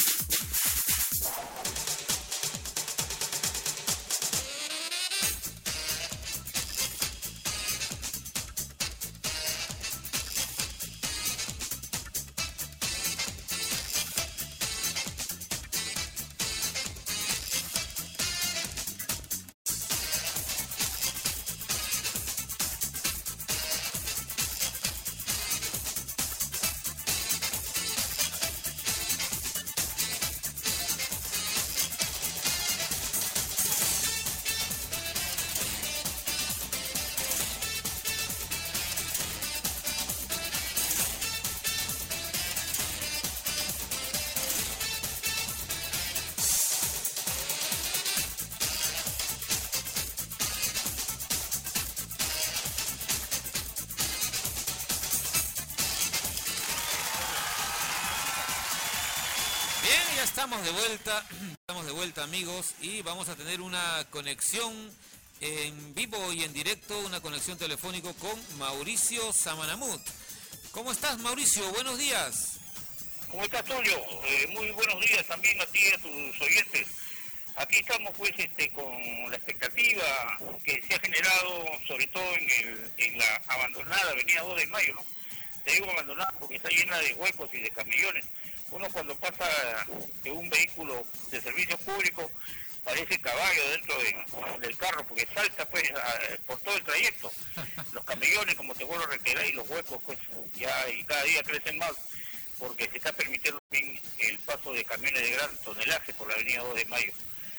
Estamos de vuelta, estamos de vuelta amigos y vamos a tener una conexión en vivo y en directo, una conexión telefónica con Mauricio Samanamut. ¿Cómo estás, Mauricio? Buenos días. ¿Cómo estás, Tulio? Eh, muy buenos días también a ti y a tus oyentes. Aquí estamos pues este con la expectativa que se ha generado sobre todo en, el, en la abandonada avenida dos de Mayo, ¿no? Te digo abandonada porque está llena de huecos y de camellones. Uno cuando pasa de un vehículo de servicio público parece caballo dentro de, del carro porque salta pues a, por todo el trayecto. Los camellones, como te vuelvo a reiterar, y los huecos pues ya y cada día crecen más porque se está permitiendo también el paso de camiones de gran tonelaje por la avenida dos de Mayo.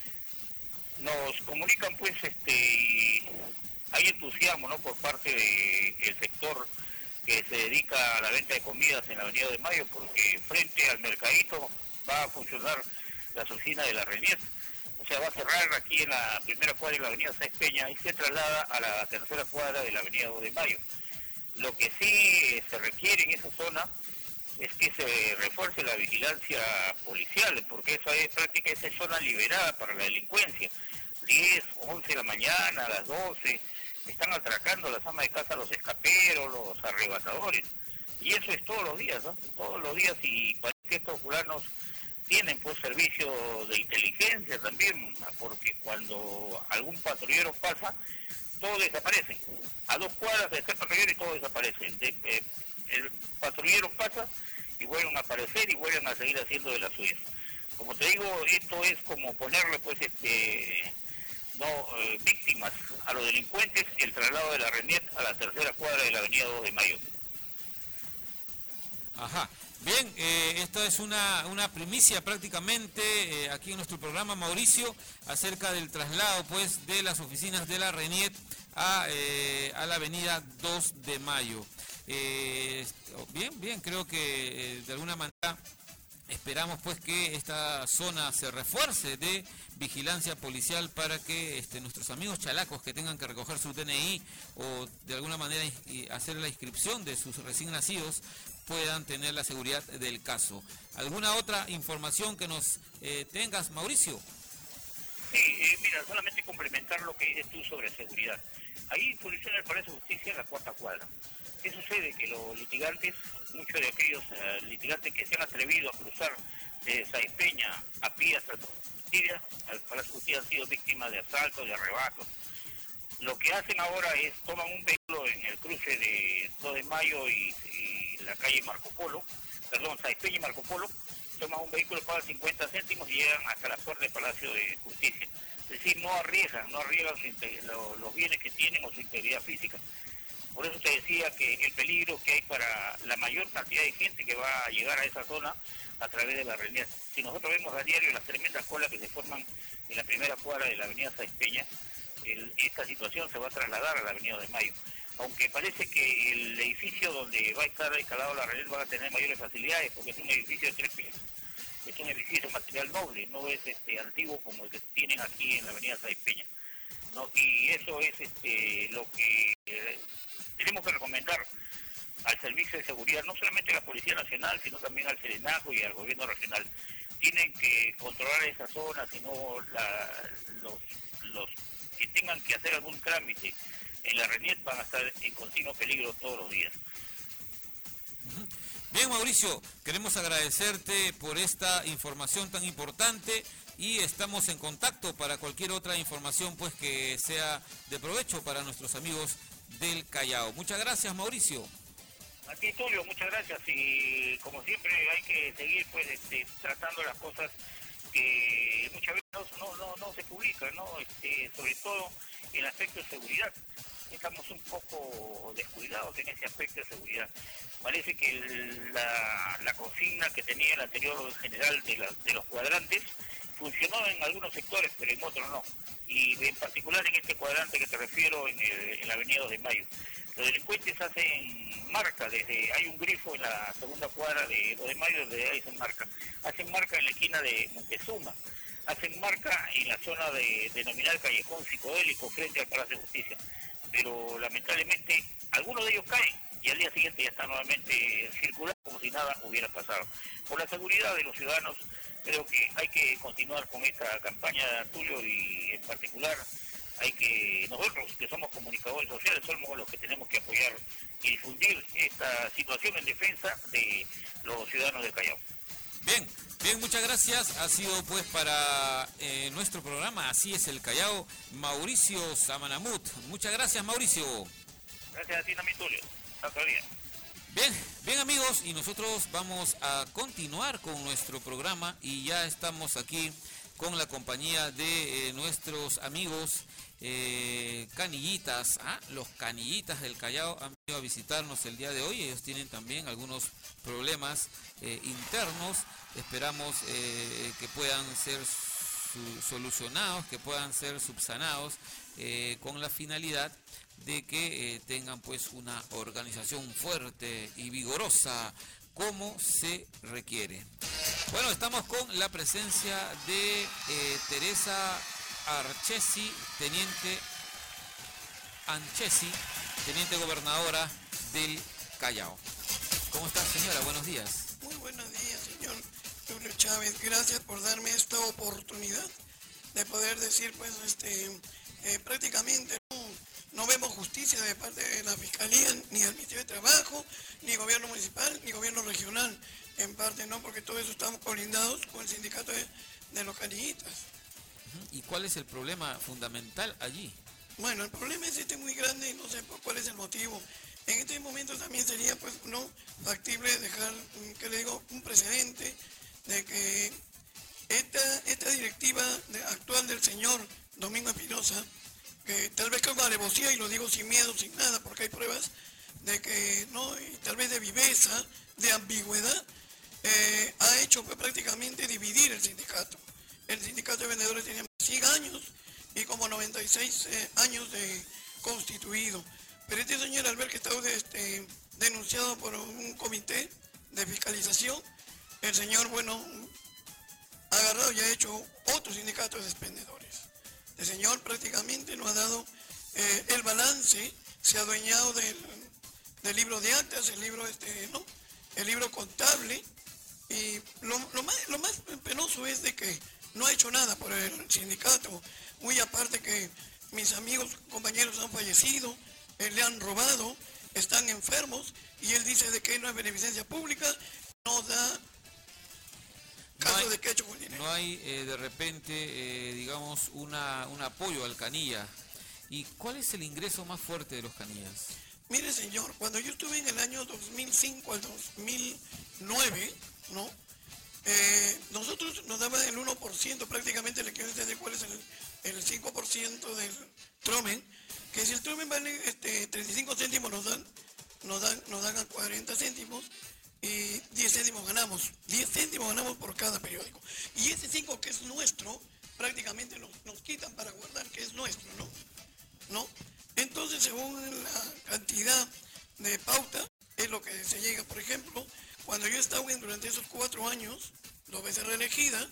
Nos comunican pues este y hay entusiasmo, ¿no?, por parte del sector que se dedica a la venta de comidas en la avenida de Mayo, porque frente al mercadito va a funcionar la oficina de la Renier. O sea, va a cerrar aquí en la primera cuadra de la avenida Sáenz Peña y se traslada a la tercera cuadra de la avenida dos de Mayo. Lo que sí se requiere en esa zona es que se refuerce la vigilancia policial, porque esa es prácticamente esa zona liberada para la delincuencia. diez, once de la mañana, a las doce... están atracando las amas de casa, los escaperos, los arrebatadores. Y eso es todos los días, ¿no? Todos los días, y parece que estos fulanos tienen pues servicio de inteligencia también, porque cuando algún patrullero pasa, todos desaparecen. A dos cuadras de el patrullero y todos desaparecen. De, eh, el patrullero pasa y vuelven a aparecer y vuelven a seguir haciendo de las suyas. Como te digo, esto es como ponerle pues este no eh, víctimas a los delincuentes y el traslado de la RENIET a la tercera cuadra de la avenida dos de Mayo. Ajá. Bien, eh, esta es una, una primicia prácticamente eh, aquí en nuestro programa, Mauricio, acerca del traslado pues de las oficinas de la RENIET a, eh, a la avenida dos de Mayo. Eh, bien, bien, creo que eh, de alguna manera esperamos pues que esta zona se refuerce de vigilancia policial para que este, nuestros amigos chalacos que tengan que recoger su D N I o de alguna manera y hacer la inscripción de sus recién nacidos puedan tener la seguridad del caso. ¿Alguna otra información que nos eh, tengas, Mauricio? Sí, eh, mira, solamente complementar lo que dices tú sobre seguridad. Ahí funciona el Palacio de Justicia en la cuarta cuadra. ¿Qué sucede? Que los litigantes, muchos de aquellos eh, litigantes que se han atrevido a cruzar de Saipeña a pie hasta Siria, al Palacio de Justicia han sido víctimas de asaltos, de arrebatos. Lo que hacen ahora es toman un vehículo en el cruce de dos de Mayo y, y la calle Marco Polo, perdón, Saipeña y Marco Polo, toman un vehículo, pagan cincuenta céntimos y llegan hasta la puerta del Palacio de Justicia. Es decir, no arriesgan, no arriesgan su, lo, los bienes que tienen o su integridad física. Por eso te decía que el peligro que hay para la mayor cantidad de gente que va a llegar a esa zona a través de la RENIET. Si nosotros vemos a diario las tremendas colas que se forman en la primera cuadra de la avenida Saipeña, el, esta situación se va a trasladar a la avenida de Mayo. Aunque parece que el edificio donde va a estar instalado la RENIET va a tener mayores facilidades porque es un edificio de tres pisos. Es un edificio de material noble, no es este antiguo como el que tienen aquí en la avenida Saipeña, ¿no? Y eso es este lo que eh, tenemos que recomendar al Servicio de Seguridad, no solamente a la Policía Nacional, sino también al Serenajo y al Gobierno Regional. Tienen que controlar esa zona, sino la, los, los que tengan que hacer algún trámite en la RENIET van a estar en continuo peligro todos los días. Bien, Mauricio, queremos agradecerte por esta información tan importante y estamos en contacto para cualquier otra información pues que sea de provecho para nuestros amigos del Callao. Muchas gracias, Mauricio. A ti, Tulio, muchas gracias y como siempre hay que seguir pues este, tratando las cosas que muchas veces no, no, no, no se publican, ¿no? Este, sobre todo en el aspecto de seguridad. Estamos un poco descuidados en ese aspecto de seguridad. Parece que el, la, la consigna que tenía el anterior general de, la, de los cuadrantes funcionó en algunos sectores, pero en otros no. Y en particular en este cuadrante que te refiero, en, el, en la avenida dos de Mayo. Los delincuentes hacen marca, desde hay un grifo en la segunda cuadra de dos de Mayo, desde ahí hacen marca. Hacen marca en la esquina de Montezuma. Hacen marca en la zona de denominada Callejón Psicodélico frente al Palacio de Justicia. Pero lamentablemente algunos de ellos caen y al día siguiente ya están nuevamente circulando como si nada hubiera pasado. Por la seguridad de los ciudadanos, creo que hay que continuar con esta campaña, Tulio, y en particular hay que, nosotros que somos comunicadores sociales, somos los que tenemos que apoyar y difundir esta situación en defensa de los ciudadanos del Callao. Bien, bien, muchas gracias. Ha sido pues para eh, nuestro programa Así es el Callao, Mauricio Samanamut. Muchas gracias, Mauricio. Gracias a ti también, Tulio. Hasta bien. Bien, bien amigos, y nosotros vamos a continuar con nuestro programa y ya estamos aquí con la compañía de eh, nuestros amigos eh, canillitas, ¿ah? Los canillitas del Callao han venido a visitarnos el día de hoy. Ellos tienen también algunos problemas eh, internos. Esperamos eh, que puedan ser su- solucionados, que puedan ser subsanados eh, con la finalidad de que eh, tengan pues una organización fuerte y vigorosa como se requiere. Bueno, estamos con la presencia de eh, Teresa Archesi, teniente Anchesi, teniente gobernadora del Callao. ¿Cómo está, señora? Buenos días. Muy buenos días, señor Tulio Chávez. Gracias por darme esta oportunidad de poder decir, pues, este, eh, prácticamente no, no vemos justicia de parte de la Fiscalía, ni del Ministerio de Trabajo, ni gobierno municipal, ni gobierno regional. En parte no, porque todo eso estamos colindados con el sindicato de, de los canillitas. ¿Y cuál es el problema fundamental allí? Bueno, el problema es este muy grande y no sé por cuál es el motivo. En este momento también sería pues no factible dejar, que le digo, un precedente de que esta, esta directiva de- actual del señor Domingo Espinosa, que tal vez con alevosía, y lo digo sin miedo, sin nada, porque hay pruebas de que, no, y tal vez de viveza, de ambigüedad, eh, ha hecho pues, prácticamente dividir el sindicato. El sindicato de vendedores tenía cien años y como noventa y seis eh, años de constituido. Pero este señor, al ver que estaba este, denunciado por un comité de fiscalización, el señor, bueno, ha agarrado y ha hecho otro sindicato de expendedores. El señor prácticamente no ha dado eh, el balance, se ha adueñado del, del libro de actas, el libro, este, ¿no? el libro contable, y lo, lo, más, lo más penoso es de que no ha hecho nada por el sindicato, muy aparte que mis amigos, compañeros han fallecido, eh, le han robado, están enfermos, y él dice de que no es beneficencia pública, no da caso No hay- de que ha hecho con dinero. No hay eh, de repente, eh, digamos, una, un apoyo al Canilla. ¿Y cuál es el ingreso más fuerte de los Canillas? Mire, señor, cuando yo estuve en el año dos mil cinco al dos mil nueve, ¿no? Eh, nosotros nos daban el uno por ciento, prácticamente le quiero entender cuál es el, el cinco por ciento del Tromen, que si el Tromen vale este, treinta y cinco céntimos, nos dan, nos dan, nos dan a cuarenta céntimos y diez céntimos ganamos. diez céntimos ganamos por cada periódico. Y ese cinco que es nuestro, prácticamente nos, nos quitan para guardar, que es nuestro, ¿no? ¿No? Entonces, según la cantidad de pauta, es lo que se llega. Por ejemplo, cuando yo estaba en- durante esos cuatro años, dos veces reelegida,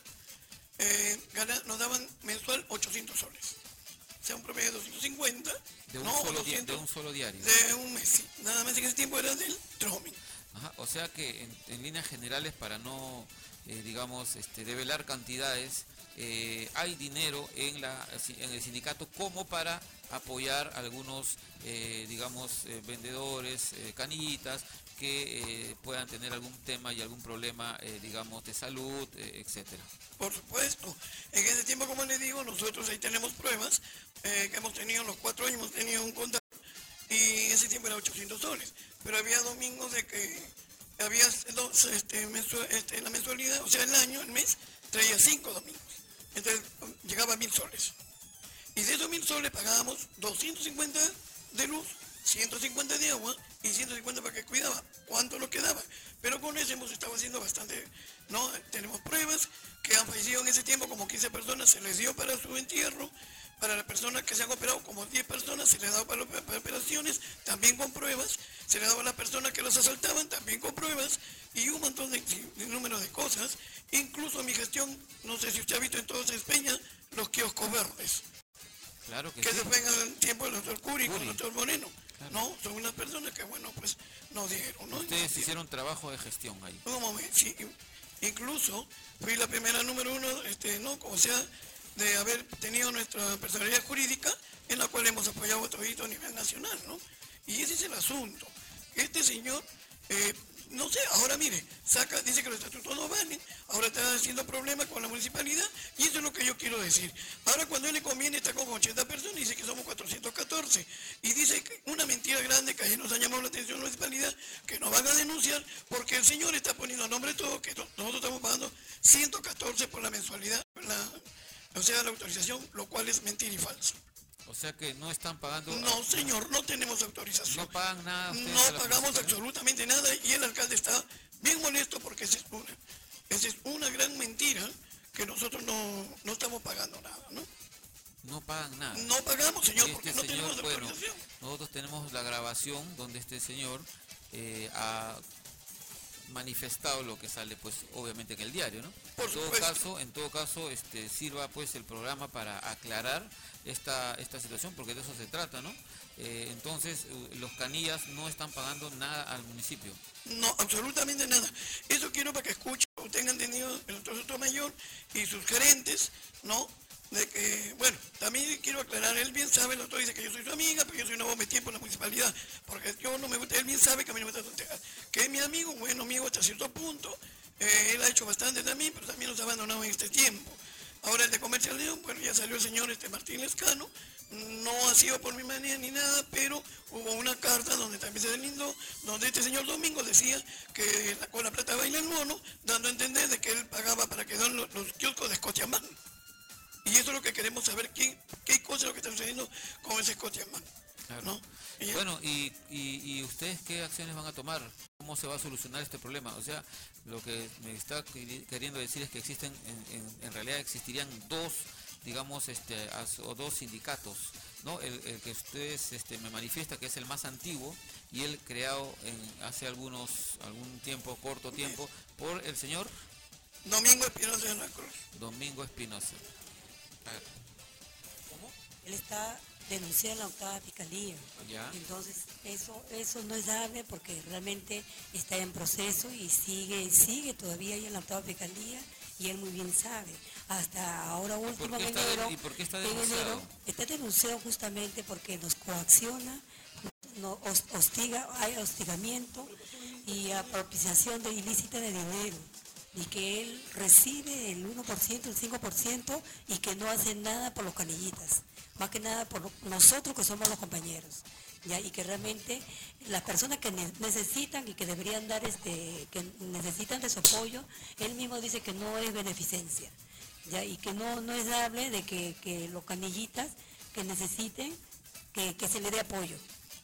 eh, gana- nos daban mensual ochocientos soles. O sea, un promedio de doscientos cincuenta, De un, no, solo, di- doscientos, de un solo diario. de un mes. Sí. Nada más en ese tiempo era del Tromen. Ajá, o sea que en, en líneas generales, para no, eh, digamos, este, develar cantidades, eh, hay dinero en, la, en el sindicato como para apoyar a algunos, eh, digamos, eh, vendedores, eh, canillitas, que eh, puedan tener algún tema y algún problema, eh, digamos, de salud, eh, etcétera. Por supuesto. En ese tiempo, como les digo, nosotros ahí tenemos pruebas eh, que hemos tenido en los cuatro años, hemos tenido un contador y ese tiempo era ochocientos soles. Pero había domingos de que había dos, este, mensu- este, la mensualidad, o sea, el año, el mes, traía cinco domingos. Entonces llegaba a mil soles. Y de esos mil soles pagábamos doscientos cincuenta de luz, ciento cincuenta de agua y ciento cincuenta para que cuidaba. ¿Cuánto nos quedaba? Pero con eso hemos estado haciendo bastante, ¿no? Tenemos pruebas que han fallecido en ese tiempo, como quince personas se les dio para su entierro, para las personas que se han operado, como diez personas se les daba para, para operaciones, también con pruebas, se les daba a las personas que los asaltaban, también con pruebas, y un montón de, de número de cosas. Incluso mi gestión, no sé si usted ha visto en todo Peña, los kioscos verdes. Claro que, Que sí. se fue en el tiempo del doctor Curi, con Curi. el doctor Moreno. Claro. No, son unas personas que, bueno, pues nos dieron, ¿no? Ustedes hicieron trabajo de gestión ahí. Un momento, sí, incluso fui la primera número uno, este, ¿no? O sea, de haber tenido nuestra personalidad jurídica en la cual hemos apoyado a todito a nivel nacional, ¿no? Y ese es el asunto. Este señor, eh, no sé, ahora mire, saca, dice que los estatutos no valen, ahora está haciendo problemas con la municipalidad, y eso es lo que yo quiero decir. Ahora cuando a él le conviene está con ochenta personas, dice que somos cuatrocientos catorce, y dice que una mentira grande que ayer nos ha llamado la atención la municipalidad, que nos van a denunciar, porque el señor está poniendo a nombre de todo, que to- nosotros estamos pagando ciento catorce por la mensualidad, la, o sea, la autorización, lo cual es mentira y falso. O sea que no están pagando... No, señor, no tenemos autorización. No pagan nada ustedes No a la pagamos municipalidad. absolutamente nada y el alcalde está bien molesto porque esa es una, esa es una gran mentira que nosotros no, no estamos pagando nada, ¿no? No pagan nada. No pagamos, señor, Y porque este no señor, tenemos bueno, autorización. nosotros tenemos la grabación donde este señor eh, ha manifestado lo que sale, pues, obviamente en el diario, ¿no? Por en todo supuesto. caso, en todo caso, este, sirva pues el programa para aclarar esta esta situación, porque de eso se trata, ¿no? Eh, entonces, eh, los canillas no están pagando nada al municipio. No, absolutamente nada. Eso quiero para que escuchen, o tengan entendido el doctor Sotomayor y sus gerentes, ¿no? De que, bueno, también quiero aclarar, él bien sabe, el doctor dice que yo soy su amiga, pero yo soy una bomba de tiempo en la municipalidad, porque yo no me gusta, él bien sabe que a mí no me gusta tontear, que es mi amigo, un buen amigo hasta cierto punto, eh, él ha hecho bastante también, pero también nos ha abandonado en este tiempo. Ahora el de Comercio León, bueno, ya salió el señor este Martín Lescano, no ha sido por mi manía ni nada, pero hubo una carta donde también se deslindó, donde este señor Domingo decía que la, con la plata baila el mono, dando a entender de que él pagaba para que den los, los kioscos de Scotiabank. Y eso es lo que queremos saber, qué, qué cosa es lo que está sucediendo con ese Scotiabank. Claro. ¿No? Y bueno, y, y, ¿y ustedes qué acciones van a tomar? ¿Cómo se va a solucionar este problema? O sea, lo que me está queriendo decir es que existen, en, en, en realidad existirían dos, digamos, este, o dos sindicatos, ¿no? El, el que ustedes este, me manifiesta que es el más antiguo y el creado en, hace algunos, algún tiempo, corto tiempo, por el señor Domingo Espinosa de la Cruz. Domingo Espinosa. A ver. ¿Cómo? Él está denunciado en la octava fiscalía. Ya. Entonces, eso eso no es dable porque realmente está en proceso y sigue sigue todavía ahí en la octava fiscalía y él muy bien sabe. Hasta ahora último en enero, ¿Y por qué está en denunciado? enero está denunciado justamente porque nos coacciona, nos hostiga, hay hostigamiento y apropiación de ilícita de dinero. Y que él recibe el uno por ciento, el cinco por ciento y que no hace nada por los canillitas, más que nada por nosotros que somos los compañeros, ¿ya? Y que realmente las personas que ne necesitan y que deberían dar, este, que necesitan de su apoyo, él mismo dice que no es beneficencia, ¿ya? Y que no, no es dable de que, que los canillitas que necesiten, que, que se le dé apoyo.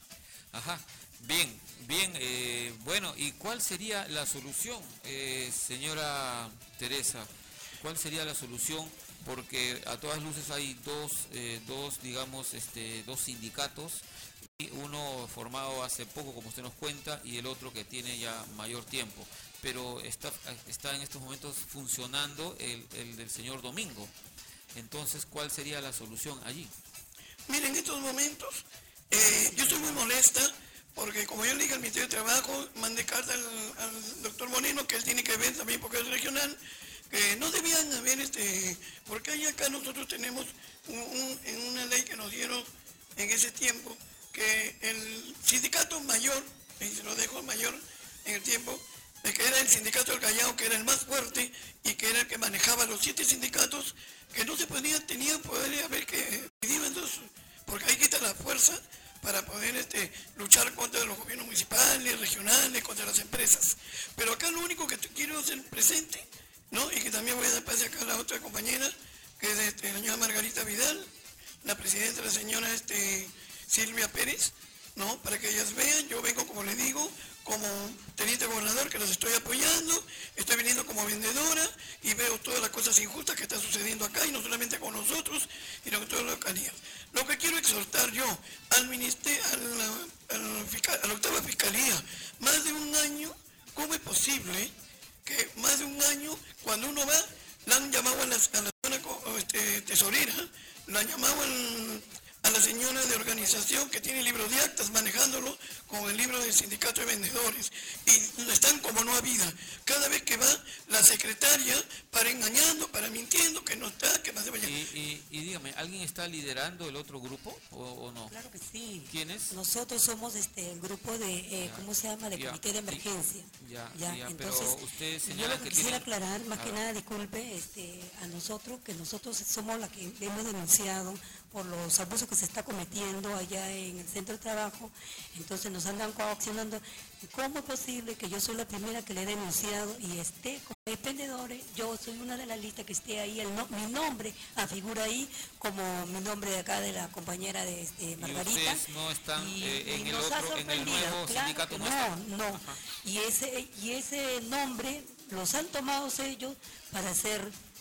Ajá, bien. Bien, eh, bueno, ¿y cuál sería la solución, eh, señora Teresa? ¿Cuál sería la solución? Porque a todas luces hay dos, eh, dos digamos, este, dos sindicatos, y uno formado hace poco, como usted nos cuenta, y el otro que tiene ya mayor tiempo. Pero está, está en estos momentos funcionando el, el del señor Domingo. Entonces, ¿cuál sería la solución allí? Miren, en estos momentos, eh, yo estoy muy molesta, porque como yo le dije al Ministerio de Trabajo, mandé carta al, al doctor Moreno, que él tiene que ver también porque es regional, que no debían haber, este, porque ahí acá nosotros tenemos un, un, en una ley que nos dieron en ese tiempo, que el sindicato mayor, y se lo dejo mayor en el tiempo, que era el sindicato del Callao, que era el más fuerte y que era el que manejaba los siete sindicatos, que no se podía, tenía poder haber que dividido en dos, porque ahí quita la fuerza para poder este, luchar contra los gobiernos municipales, regionales, contra las empresas. Pero acá lo único que quiero hacer presente, ¿no? Y que también voy a dar pase acá a la otra compañera, que es este, la señora Margarita Vidal, la presidenta, la señora este, Silvia Pérez, ¿no? Para que ellas vean, yo vengo, como les digo, como teniente gobernador, que los estoy apoyando, estoy viniendo como vendedora y veo todas las cosas injustas que están sucediendo acá, y no solamente con nosotros, sino con todas las localidades. Lo que quiero exhortar yo al ministerio, a la, a la, fiscal, a la octava fiscalía, más de un año, ¿cómo es posible que más de un año, cuando uno va, la han llamado a la, a la zona este, tesorera, la han llamado al, a la señora de organización que tiene libros de actas manejándolo con el libro del sindicato de vendedores, y están como no ha vida. Cada vez que va la secretaria para engañando, para mintiendo, que no está, que más de mañana. Y, y, y dígame, ¿alguien está liderando el otro grupo o, o no? Claro que sí. ¿Quién es? Nosotros somos este el grupo de, eh, ¿cómo se llama? De ya, comité de emergencia. Ya, ya, ya, entonces, pero usted yo señala lo que, que quisiera tiene... aclarar, más a que ver. nada, disculpe, este, a nosotros, que nosotros somos la que hemos denunciado por los abusos que se está cometiendo allá en el centro de trabajo, entonces nos andan coaccionando. ¿Cómo es posible que yo soy la primera que le he denunciado y esté como expendedores? Yo soy una de las listas que esté ahí, el no, mi nombre figura ahí como mi nombre de acá de la compañera de este, Margarita. ¿Y ustedes no están y, eh, en, y el nos ha otro, en el sorprendido, nuevo claro sindicato? que No, no, están? no. Ajá. Y ese, y ese nombre los han tomado ellos para hacer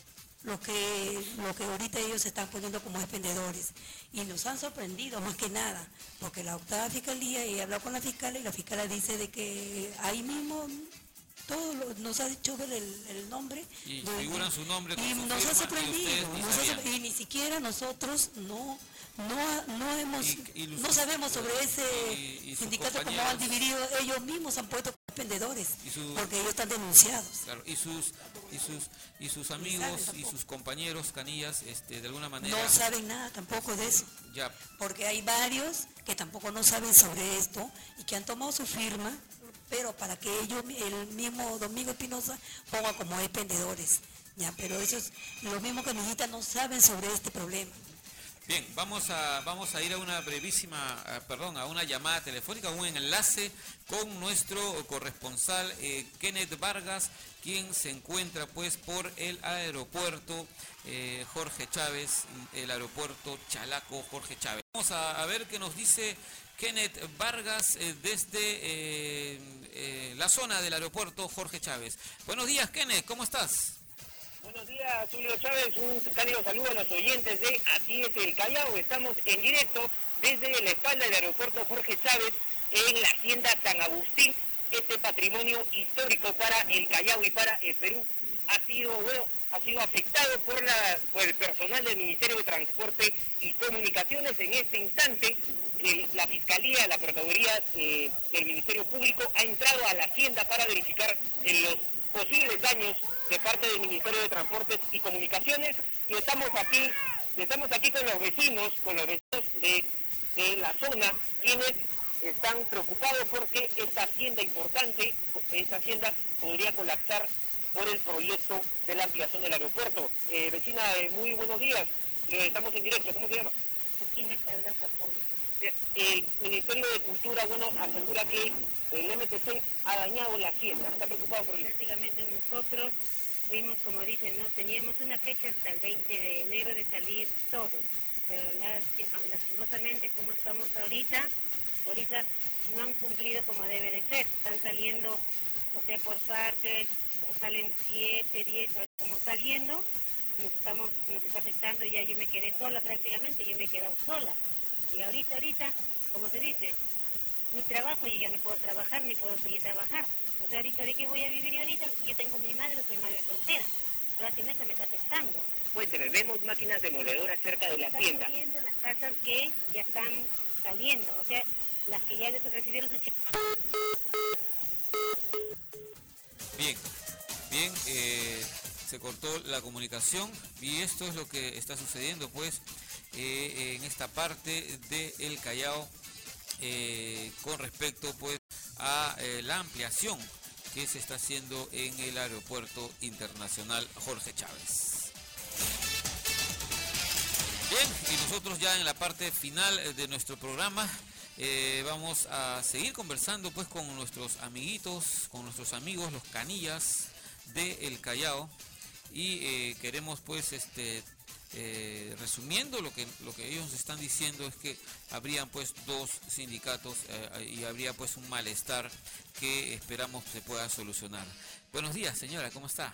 lo que, lo que ahorita ellos se están poniendo como expendedores. Y nos han sorprendido más que nada, porque la octava fiscalía, y he hablado con la fiscal, y la fiscal dice de que ahí mismo todo lo, nos ha dicho ver el, el nombre. Y de, figuran su nombre con y su nos firma, ha sorprendido, y ustedes ni nos ha sabían. sorprendido, y ni siquiera nosotros no... No, no hemos, Y- y los- no sabemos sobre ese y- y sus sindicato como compañeros. han dividido, ellos mismos han puesto expendedores, Y su- porque ellos están denunciados. Claro, y sus y sus y sus amigos y sus compañeros canillas, este, de alguna manera No saben nada tampoco de eso, ya porque hay varios que tampoco no saben sobre esto y que han tomado su firma, pero para que ellos, el mismo Domingo Espinosa, ponga como expendedores. Ya, pero eso es lo mismo que Niñita no saben sobre este problema. Bien, vamos a vamos a ir a una brevísima, eh, perdón, a una llamada telefónica, un enlace con nuestro corresponsal eh, Kenneth Vargas, quien se encuentra pues por el aeropuerto eh, Jorge Chávez, el aeropuerto Chalaco Jorge Chávez. Vamos a, a ver qué nos dice Kenneth Vargas eh, desde eh, eh, la zona del aeropuerto Jorge Chávez. Buenos días, Kenneth, ¿cómo estás? Buenos días, Tulio Chávez, un cálido saludo a los oyentes de Así es el Callao. Estamos en directo desde la espalda del aeropuerto Jorge Chávez en la hacienda San Agustín. Este patrimonio histórico para el Callao y para el Perú ha sido, bueno, ha sido afectado por, la, por el personal del Ministerio de Transporte y Comunicaciones. En este instante, el, la Fiscalía, la Procuraduría eh, del Ministerio Público ha entrado a la hacienda para verificar eh, los posibles daños de parte del Ministerio de Transportes y Comunicaciones, y estamos aquí, estamos aquí con los vecinos, con los vecinos de, de la zona, quienes están preocupados porque esta hacienda importante, esta hacienda podría colapsar por el proyecto de la ampliación del aeropuerto. Eh, vecina, eh, muy buenos días, eh, estamos en directo, ¿cómo se llama? El Ministerio de Cultura, bueno, asegura que el M T C ha dañado la hacienda, está preocupado por eso. Prácticamente nosotros fuimos, como dicen, no teníamos una fecha hasta el veinte de enero de salir todos, pero lastimosamente como estamos ahorita, ahorita no han cumplido como debe de ser, están saliendo, o sea, por partes, o salen siete, diez, como está viendo, nos estamos, nos está afectando, ya yo me quedé sola prácticamente, yo me he quedado sola. Y ahorita, ahorita, como se dice, mi trabajo, yo ya no puedo trabajar, ni puedo seguir trabajar. O sea, ahorita, ¿de qué voy a vivir ahorita? Yo tengo mi madre, soy madre soltera. Prácticamente me está afectando. Cuénteme, vemos máquinas demoledoras cerca de la hacienda. Están viendo las casas que ya están saliendo, o sea, las que ya recibieron su cheque. Bien, bien, eh, se cortó la comunicación y esto es lo que está sucediendo, pues, Eh, en esta parte del Callao eh, con respecto pues a eh, la ampliación que se está haciendo en el aeropuerto internacional Jorge Chávez. Bien, y nosotros ya en la parte final de nuestro programa eh, vamos a seguir conversando pues con nuestros amiguitos, con nuestros amigos, los canillas de El Callao, y eh, queremos pues este Eh, resumiendo lo que lo que ellos están diciendo es que habrían pues dos sindicatos eh, y habría pues un malestar que esperamos se pueda solucionar. Buenos días, señora, ¿cómo está?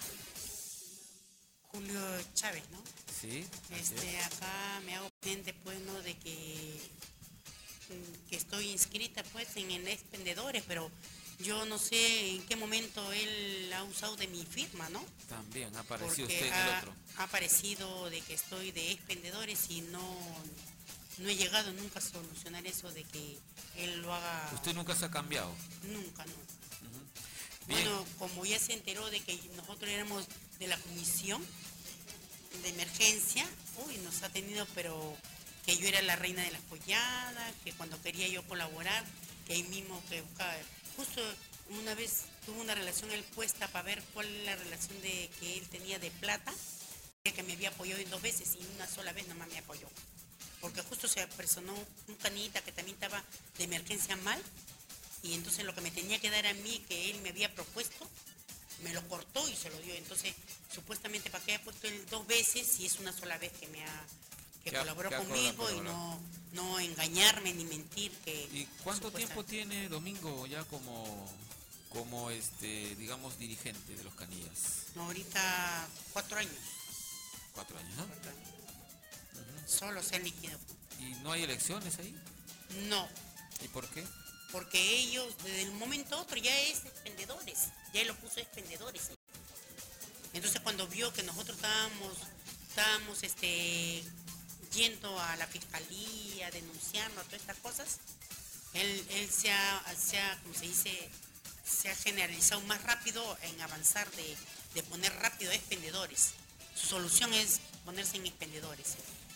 Julio Chávez, ¿no? Sí. Este, acá me hago presente pues, ¿no? De que que estoy inscrita pues en el Expendedores, pero yo no sé en qué momento él ha usado de mi firma, ¿no? También ha aparecido Porque usted en el ha, otro. ha aparecido de que estoy de Expendedores y no, no he llegado nunca a solucionar eso de que él lo haga. ¿Usted nunca se ha cambiado? Nunca, no. Uh-huh. Bueno, como ya se enteró de que nosotros éramos de la comisión de emergencia, uy, nos ha tenido, pero que yo era la reina de las polladas, que cuando quería yo colaborar, que ahí mismo que buscaba. Justo una vez tuvo una relación él puesta para ver cuál es la relación de que él tenía de plata, que me había apoyado en dos veces y una sola vez nomás me apoyó. Porque justo se personó un canita que también estaba de emergencia mal, y entonces lo que me tenía que dar a mí, que él me había propuesto, me lo cortó y se lo dio. Entonces, supuestamente para que haya puesto él dos veces, y es una sola vez que me ha que ¿Qué colaboró ha, conmigo y no, no engañarme ni mentir. Que ¿Y cuánto tiempo tiene Domingo ya como, como este, digamos, dirigente de los Canillas? No, ahorita cuatro años. Cuatro años, ¿no? Cuatro años. Uh-huh. Solo se han liquidado. ¿Y no hay elecciones ahí? No. ¿Y por qué? Porque ellos, desde el momento otro, ya es expendedores. Ya lo puso expendedores. Entonces, cuando vio que nosotros estábamos, estábamos, este... yendo a la fiscalía, denunciando a todas estas cosas, él, él se, ha, se ha, como se dice, se ha generalizado más rápido en avanzar de, de poner rápido a expendedores. Su solución es ponerse en expendedores.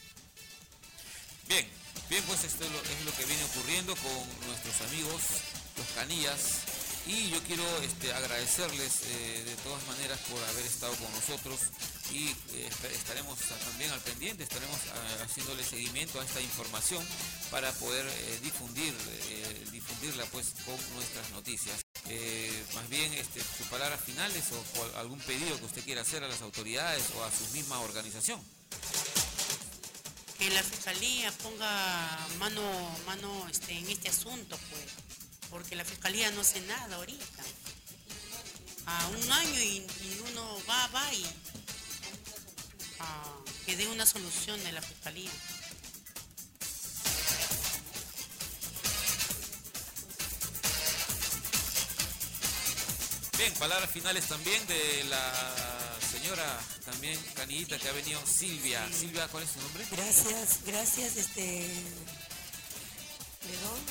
Bien, bien, pues esto es lo, es lo que viene ocurriendo con nuestros amigos, los Canillas, y yo quiero este, agradecerles eh, de todas maneras por haber estado con nosotros y eh, estaremos también al pendiente, estaremos uh, haciéndole seguimiento a esta información para poder eh, difundir, eh, difundirla pues con nuestras noticias. Eh, más bien este, sus palabras finales o, o algún pedido que usted quiera hacer a las autoridades o a su misma organización. Que la Fiscalía ponga mano, mano este, en este asunto, pues, porque la Fiscalía no hace nada ahorita. A un año y, y uno va, va y a, que dé una solución de la Fiscalía. Bien, palabras finales también de la señora también canillita que ha venido, Silvia. Sí. Silvia, ¿cuál es su nombre? Gracias, gracias, este, perdón,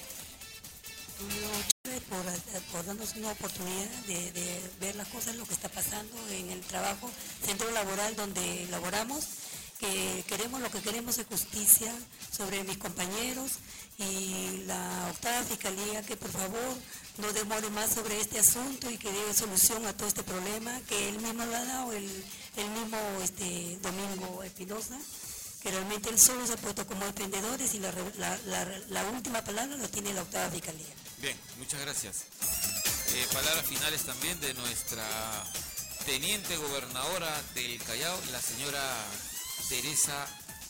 por, por darnos una oportunidad de, de ver las cosas, lo que está pasando en el trabajo, centro laboral donde laboramos, que queremos, lo que queremos es justicia sobre mis compañeros y la octava fiscalía que por favor no demore más sobre este asunto y que dé solución a todo este problema que él mismo lo ha dado el, el mismo este Domingo Espinosa, que realmente él solo se ha puesto como emprendedores y la, la, la, la última palabra lo tiene la octava fiscalía. Bien, muchas gracias. Eh, palabras finales también de nuestra teniente gobernadora del Callao, la señora Teresa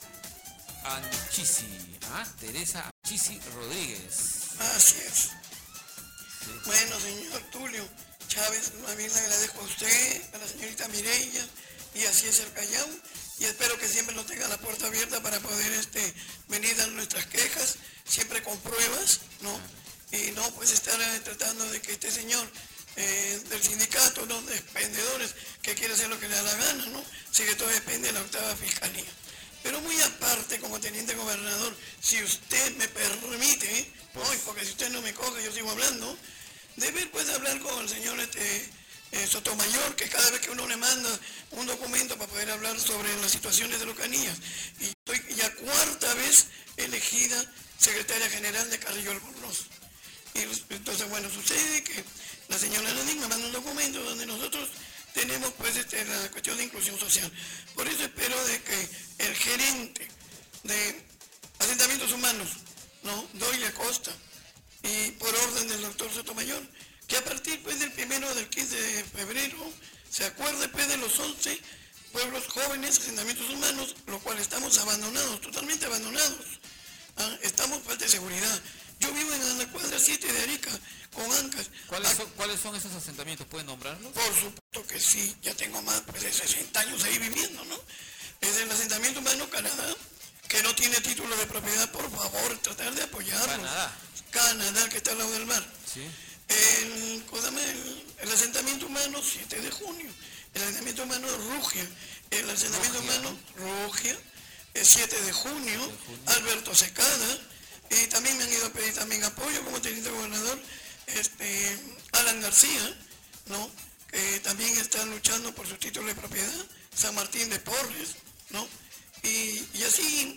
Anchisi, ¿ah? Teresa Anchisi Rodríguez. Así es. Sí. Bueno, señor Tulio Chávez, a mí le agradezco a usted, a la señorita Mireya, y así es el Callao, y espero que siempre nos tenga la puerta abierta para poder este, venir a nuestras quejas, siempre con pruebas, ¿no? Y no pues estar eh, tratando de que este señor eh, del sindicato, ¿no?, de expendedores, que quiere hacer lo que le da la gana, ¿no? Así que todo depende de la octava fiscalía. Pero muy aparte, como teniente gobernador, si usted me permite, ¿eh? Hoy, porque si usted no me coge, yo sigo hablando, debe pues hablar con el señor este, eh, Sotomayor, que cada vez que uno le manda un documento para poder hablar sobre las situaciones de los canillas, y estoy ya cuarta vez elegida secretaria general de Carrillo Albornoz. Y entonces, bueno, sucede que la señora Nadine me manda un documento donde nosotros tenemos pues este, la cuestión de inclusión social. Por eso espero de que el gerente de asentamientos humanos, ¿no?, Doyle Acosta, y por orden del doctor Sotomayor, que a partir pues del primero del quince de febrero se acuerde pues de los once pueblos jóvenes, asentamientos humanos, lo cual estamos abandonados, totalmente abandonados. ¿Ah? Estamos falta de seguridad. Yo vivo en la cuadra siete de Arica, con Ancas. ¿Cuáles son, ¿Cuáles son esos asentamientos? ¿Pueden nombrarlos? Por supuesto que sí, ya tengo más pues, de sesenta años ahí viviendo, ¿no? Es el asentamiento humano Canadá, que no tiene título de propiedad, por favor, tratar de apoyarlo. Canadá. Canadá, que está al lado del mar. Sí. El, el, el asentamiento humano siete de junio, el asentamiento humano Rugia, el asentamiento Rugia. humano Rugia, el siete de junio, de junio, Alberto Secada, y también me han ido a pedir también apoyo como teniente gobernador, este, Alan García, ¿no?, que también está luchando por su título de propiedad, San Martín de Porres, ¿no? Y, y así,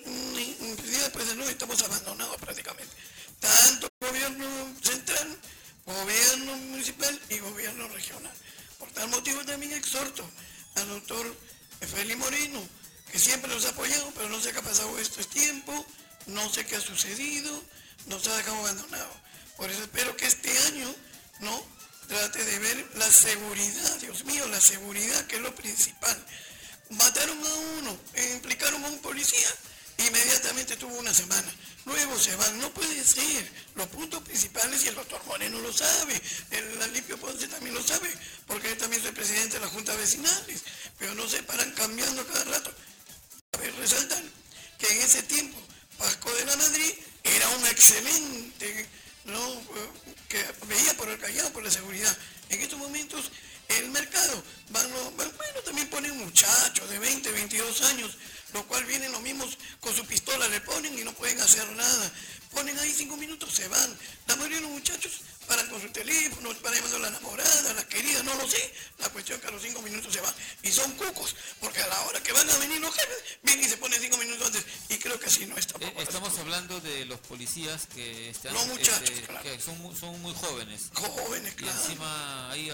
pues no, estamos abandonados prácticamente. Tanto gobierno central, gobierno municipal y gobierno regional. Por tal motivo también exhorto al doctor Félix Moreno, que siempre nos ha apoyado, pero no sé qué ha pasado este tiempo, no sé qué ha sucedido, nos ha dejado abandonados. Por eso espero que este año, ¿no?, trate de ver la seguridad, Dios mío, la seguridad, que es lo principal. Mataron a uno, implicaron a un policía, inmediatamente tuvo una semana. Luego se van, no puede ser. Los puntos principales, y el doctor Moreno lo sabe, el Alipio Ponce también lo sabe, porque él también es el presidente de la Junta Vecinales, pero no se paran cambiando cada rato. A ver, resaltan que en ese tiempo Pasco de la Madrid era un excelente, ¿no?, que veía por el Callao, por la seguridad. En estos momentos el mercado, van, van, bueno, también ponen muchachos de veinte, veintidós años, lo cual vienen los mismos con su pistola, le ponen y no pueden hacer nada. Ponen ahí cinco minutos, se van. La mayoría de los muchachos paran con su teléfono, paran llamando a la enamorada, a la querida, no lo sé. La cuestión es que a los cinco minutos se van. Y son cucos, porque a la hora que van a venir los jefes, vienen y se ponen cinco minutos antes. Y creo que así no está. Eh, estamos hablando de los policías que están... Los muchachos, este, claro. Que son, son muy jóvenes. Jóvenes, claro. Y encima ahí hablando con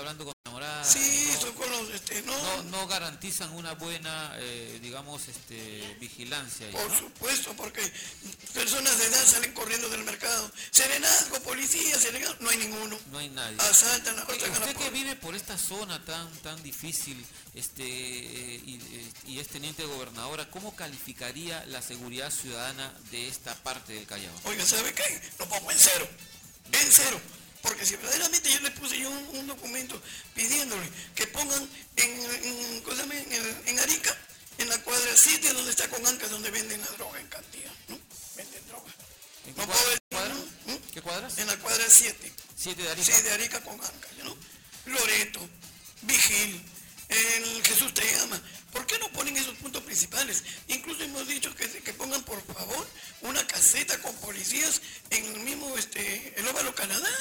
enamorada. Sí, no, son con los, este, no. no, no garantizan una buena, eh, digamos, este, vigilancia. Ahí, Por ¿no? supuesto, porque personas de edad salen corriendo del mercado. Serenazgo, policía, serenazgo, no hay ninguno. No hay nadie. Asaltan, Eh, asaltan a la Usted que por- vive por esta zona tan tan difícil, este eh, y, eh, y es teniente de gobernadora, ¿cómo calificaría la seguridad ciudadana de esta parte del Callao? Oiga, ¿sabe qué? Lo pongo en cero. En cero. Porque si verdaderamente yo le puse yo un, un documento pidiéndole que pongan en, en, ¿cómo se llama? en, el- en Arica, en la cuadra siete, donde está con Ancas, donde venden la droga en cantidad, ¿no? Venden droga. ¿En No qué puedo cuadra? decir, ¿Cuadra? ¿no? ¿Qué cuadras? En la cuadra siete. ¿Siete de Arica? Sí, de Arica con Ancas, ¿no? Loreto, Vigil, el Jesús te llama. ¿Por qué no ponen esos puntos principales? Incluso hemos dicho que, que pongan, por favor, una caseta con policías en el mismo, este, el Óvalo Canadá.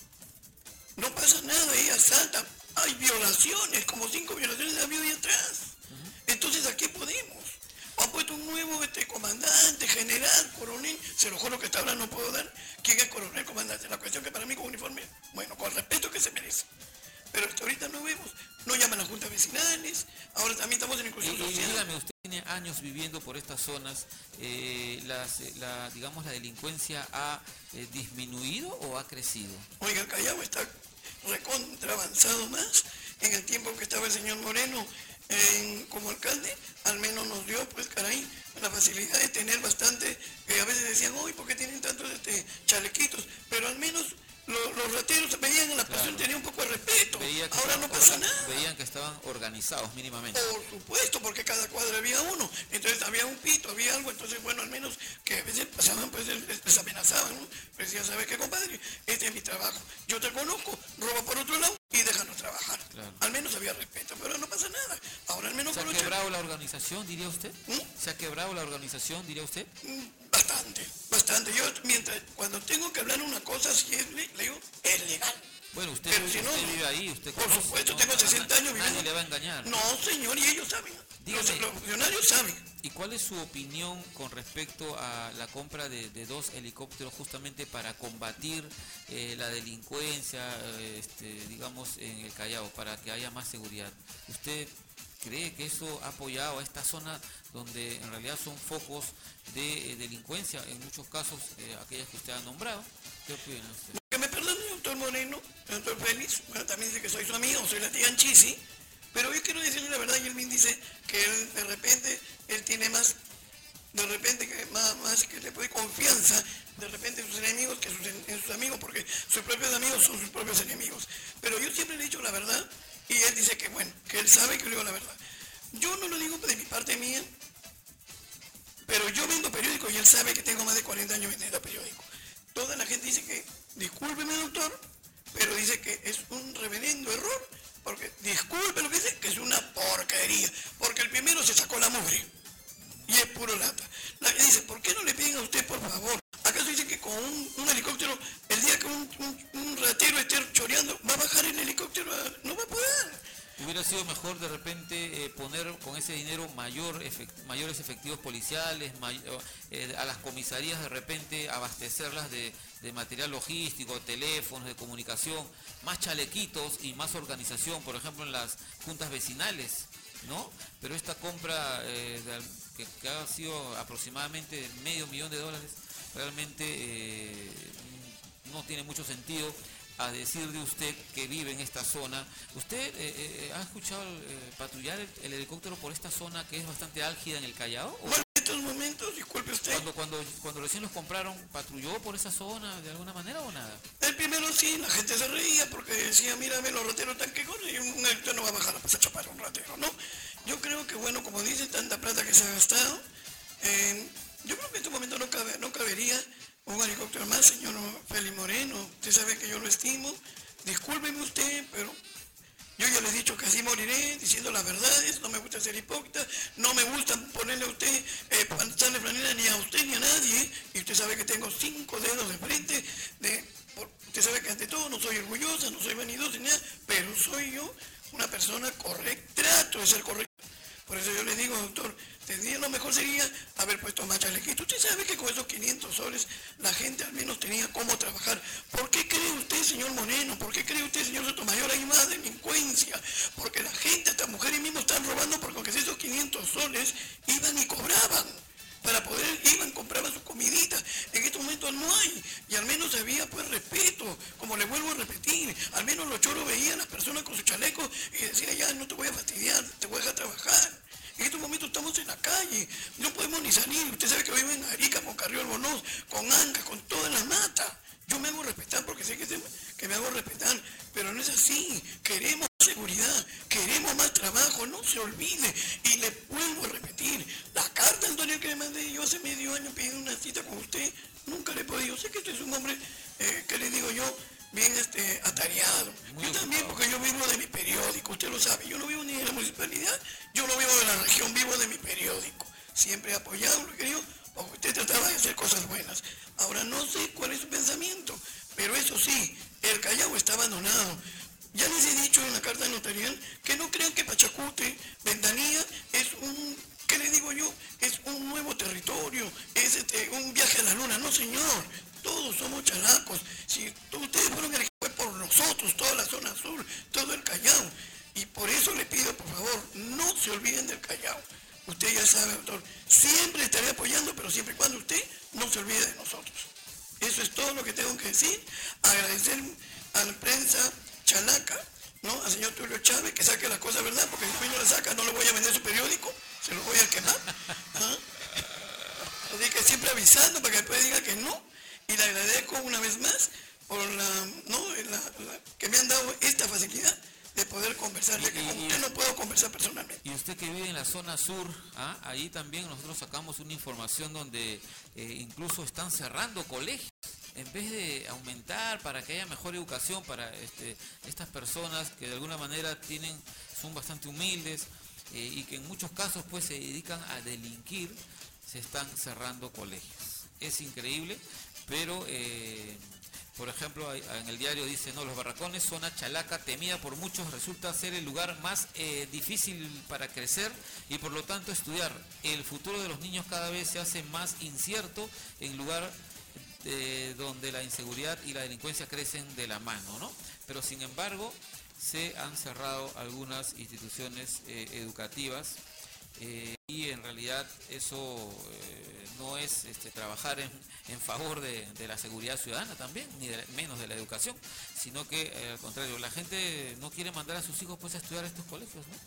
No pasa nada, ahí asaltan. Hay violaciones, como cinco violaciones había ahí atrás. Entonces, ¿a qué podemos? O han puesto un nuevo este, comandante, general, coronel. Se lo juro que hasta ahora no puedo dar quién es coronel, comandante. La cuestión que para mí con uniforme, bueno, con el respeto que se merece. Pero hasta ahorita no vemos. No llaman a las juntas vecinales. Ahora también estamos en Y, inclusión y social. dígame, usted tiene años viviendo por estas zonas, eh, las, eh, la, digamos, la delincuencia ha eh, disminuido o ha crecido? Oiga, el Callao está recontra avanzado más. En el tiempo que estaba el señor Moreno en- como alcalde, al menos nos dio, pues caray, la facilidad de tener bastante, que a veces decían, uy, ¿por qué tienen tantos este, chalequitos? Pero al menos lo- los rateros veían en la Claro. persona, tenían un poco de respeto. Veía que Ahora no estaban pasa orga- nada. Veían que estaban organizados mínimamente. Por supuesto, porque cada cuadra había uno. Entonces había un pito, había algo. Entonces, bueno, al menos que a veces pasaban, pues les, les amenazaban, ¿no? Les decían, ¿sabes qué, compadre? Este es mi trabajo. Yo te conozco, roba por otro lado y déjanos trabajar. Claro. Al menos había respeto, pero no pasa nada. Ahora al menos ¿Se ha por ocho- quebrado la organización, diría usted? ¿Mm? ¿Se ha quebrado la organización, diría usted? Bastante, bastante. Yo, mientras, cuando tengo que hablar una cosa, si es, le, le digo, es legal. Bueno, usted, Pero si usted no, vive ahí, usted por conoce, supuesto, ¿no? tengo sesenta años Nadie viviendo. le va a engañar. No, señor, y ellos saben. Los, Dígame. los funcionarios saben. ¿Y cuál es su opinión con respecto a la compra de, de dos helicópteros justamente para combatir eh, la delincuencia, eh, este, digamos, en el Callao, para que haya más seguridad? ¿Usted cree que eso ha apoyado a esta zona donde en realidad son focos de eh, delincuencia, en muchos casos eh, aquellas que usted ha nombrado? ¿Qué opina usted? Que me perdone, doctor Moreno, doctor Félix, bueno, también dice que soy su amigo, soy la tía Anchisi, pero yo quiero decirle la verdad, y él me dice que él, de repente, él tiene más, de repente, que más, más que le puede confianza, de repente en sus enemigos que sus, en, en sus amigos, porque sus propios amigos son sus propios enemigos. Pero yo siempre le he dicho la verdad, y él dice que bueno, que él sabe que le digo la verdad. Yo no lo digo de mi parte mía, pero yo vendo periódicos y él sabe que tengo más de cuarenta años vendiendo periódicos. Toda la gente dice que, discúlpeme doctor, pero dice que es un reverendo error, porque disculpe lo que dice, que es una porquería, porque el primero se sacó la mugre, y es puro lata. La que dice, ¿por qué no le piden a usted, por favor? ¿Acaso dice que con un, un helicóptero, el día que un, un, un ratero esté choreando, va a bajar el helicóptero? No va a poder. Hubiera sido mejor de repente eh, poner con ese dinero mayor efect- mayores efectivos policiales, may- eh, a las comisarías de repente abastecerlas de, de material logístico, teléfonos, de comunicación, más chalequitos y más organización, por ejemplo en las juntas vecinales, ¿no? Pero esta compra eh, de al- que, que ha sido aproximadamente medio millón de dólares, realmente eh, no tiene mucho sentido. A decir de usted que vive en esta zona, ¿usted eh, eh, ha escuchado eh, patrullar el, el helicóptero por esta zona que es bastante álgida en el Callao? ¿O Bueno, en estos momentos, disculpe usted. cuando, cuando, cuando recién los compraron, patrulló por esa zona de alguna manera o nada? El primero sí, la gente se reía porque decía, mírame, los rateros están que corren y un helicóptero no va a bajar la pasa para un ratero, ¿no? Yo creo que, bueno, como dice, tanta plata que se ha gastado, eh, yo creo que en este momento no, cabe, no cabería un helicóptero más, señor Félix Moreno. Usted sabe que yo lo estimo. Discúlpeme usted, pero yo ya le he dicho que así moriré, diciendo las verdades. No me gusta ser hipócrita, no me gusta ponerle a usted eh, pantalón de franela ni a usted ni a nadie. Y usted sabe que tengo cinco dedos de frente. De, por, usted sabe que ante todo no soy orgullosa, no soy vanidosa ni nada, pero soy yo una persona correcta, trato de ser correcta. Por eso yo le digo, doctor, tendría lo mejor sería haber puesto más chalequitos. Usted sabe que con esos quinientos soles la gente al menos tenía cómo trabajar. ¿Por qué cree usted, señor Moreno? ¿Por qué cree usted, señor Sotomayor, hay más delincuencia? Porque la gente, estas mujeres mismas están robando porque aunque sea esos quinientos soles, iban y cobraban. Para poder, iban, compraban sus comiditas. En estos momentos no hay. Y al menos había pues respeto, como le vuelvo a repetir. Al menos los choros veían a las personas con su chaleco y decían, ya no te voy a fastidiar, te voy a dejar trabajar. En estos momentos estamos en la calle, no podemos ni salir. Usted sabe que vivo en Arica, con Carrió Albornoz, con Anca, con todas las matas. Yo me hago respetar porque sé que, se, que me hago respetar, pero no es así. Queremos seguridad, queremos más trabajo, no se olvide. Y le vuelvo a repetir, la carta, Antonio, que le mandé yo hace medio año pidiendo una cita con usted, nunca le he podido. Sé que usted es un hombre, eh, que le digo yo, bien este, atareado. Yo también, porque yo vivo de mi periódico, usted lo sabe. Yo no vivo ni de la municipalidad, yo no vivo de la región, vivo de mi periódico. Siempre he apoyado lo que digo, porque usted trataba de hacer cosas buenas. Ahora no sé cuál es su pensamiento, pero eso sí, el Callao está abandonado. Ya les he dicho en la carta notarial que no crean que Pachacute, Ventanilla, es un, ¿qué le digo yo? Es un nuevo territorio, es este, un viaje a la luna. No, señor, todos somos chalacos. Si ustedes fueron elegidos fue por nosotros, toda la zona sur, todo el Callao. Y por eso le pido, por favor, no se olviden del Callao. Usted ya sabe, doctor, siempre estaré apoyando, pero siempre y cuando usted no se olvide de nosotros. Eso es todo lo que tengo que decir. Agradecer a la prensa chalaca, ¿no? Al señor Tulio Chávez, que saque las cosas, ¿verdad? Porque si no la saca, no le voy a vender su periódico, se lo voy a quemar. ¿Ah? Así que siempre avisando para que después diga que no. Y le agradezco una vez más por la, ¿no? la, la que me han dado esta facilidad de poder conversar, ya que con usted no puedo conversar personalmente. Y usted que vive en la zona sur, ¿ah? Ahí también nosotros sacamos una información donde eh, incluso están cerrando colegios. En vez de aumentar para que haya mejor educación para este, estas personas que de alguna manera tienen, son bastante humildes eh, y que en muchos casos pues se dedican a delinquir, se están cerrando colegios. Es increíble, pero eh, por ejemplo en el diario dice, no, los barracones, zona chalaca temida por muchos, resulta ser el lugar más eh, difícil para crecer y por lo tanto estudiar. El futuro de los niños cada vez se hace más incierto en lugar Eh, donde la inseguridad y la delincuencia crecen de la mano, ¿no? Pero sin embargo se han cerrado algunas instituciones eh, educativas eh, y en realidad eso eh, no es este, trabajar en, en favor de, de la seguridad ciudadana también, ni de, menos de la educación, sino que eh, al contrario, la gente no quiere mandar a sus hijos pues a estudiar a estos colegios, ¿no?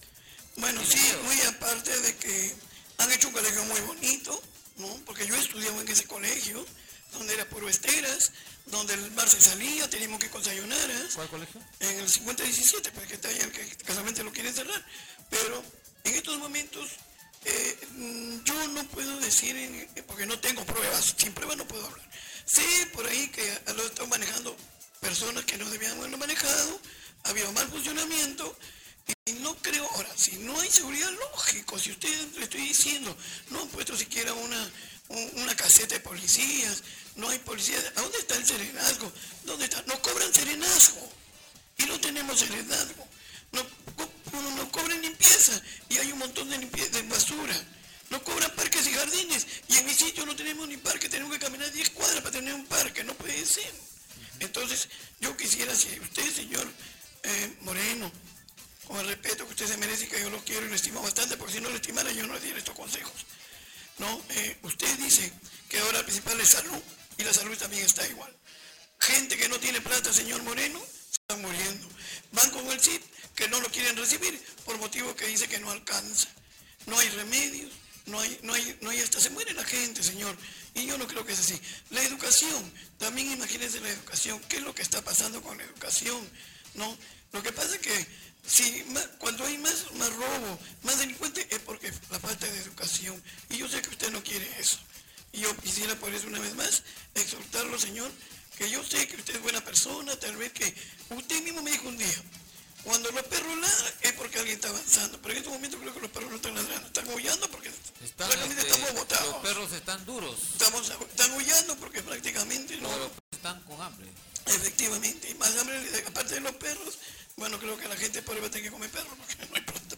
Bueno, sí, muy aparte de que han hecho un colegio muy bonito, ¿no? Porque yo estudiaba en ese colegio, donde era puro esteras, donde el bar se salía, teníamos que ir con sayunaras. ¿Cuál colegio? En el cincuenta diecisiete, porque está allá, que casualmente lo quieren cerrar. Pero en estos momentos eh, yo no puedo decir, en, porque no tengo pruebas, sin pruebas no puedo hablar. Sé por ahí que lo están manejando personas que no debían haberlo manejado, ha habido mal funcionamiento, y no creo, ahora, si no hay seguridad, lógico, si usted le estoy diciendo, no han puesto siquiera una... una caseta de policías, no hay policías. ¿A dónde está el serenazgo? ¿Dónde está? No cobran serenazgo y no tenemos serenazgo. No, no, no cobran limpieza y hay un montón de, limpieza, de basura. No cobran parques y jardines y en mi sitio no tenemos ni parque, tenemos que caminar diez cuadras para tener un parque, no puede ser. Entonces yo quisiera, si usted, señor eh, Moreno, con el respeto que usted se merece, que yo lo quiero y lo estimo bastante, porque si no lo estimara yo no le diera estos consejos. No, eh, usted dice que ahora el principal es salud y la salud también está igual. Gente que no tiene plata, señor Moreno, se están muriendo. Van con el C I P que no lo quieren recibir por motivo que dice que no alcanza. No hay remedios, no hay, no hay, no hay hasta se muere la gente, señor. Y yo no creo que es así. La educación, también imagínense la educación. ¿Qué es lo que está pasando con la educación? ¿No? Lo que pasa es que si más, cuando hay más, más robo, más delincuente, es porque la falta de educación. Y yo sé que usted no quiere eso. Y yo quisiera por eso una vez más exhortarlo, señor, que yo sé que usted es buena persona, tal vez que usted mismo me dijo un día, cuando los perros ladran es porque alguien está avanzando, pero en este momento creo que los perros no están ladrando, están aullando porque están, prácticamente este, estamos botados. Los perros están duros. Estamos, están aullando porque prácticamente no. Los perros están con hambre. Efectivamente, y más hambre, aparte de los perros, bueno, creo que la gente pobre va a tener que comer perros porque no hay plata.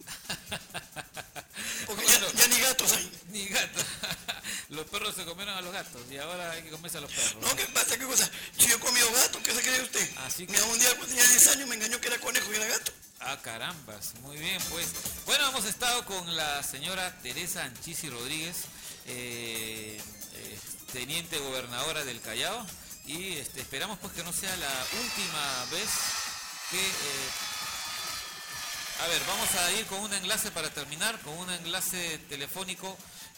Porque bueno, ya, ya ni gatos hay. Ni gatos. Los perros se comieron a los gatos y ahora hay que comerse a los perros. No, ¿qué pasa? ¿Qué cosa? Si yo he comido gatos, ¿qué se cree Así que... Me un día cuando tenía diez años me engañó que era conejo y era gato. Ah, carambas, muy bien, pues. Bueno, hemos estado con la señora Teresa Anchisi Rodríguez, eh, eh, teniente gobernadora del Callao, y este, esperamos pues que no sea la última vez que... Eh, a ver, vamos a ir con un enlace para terminar, con un enlace telefónico,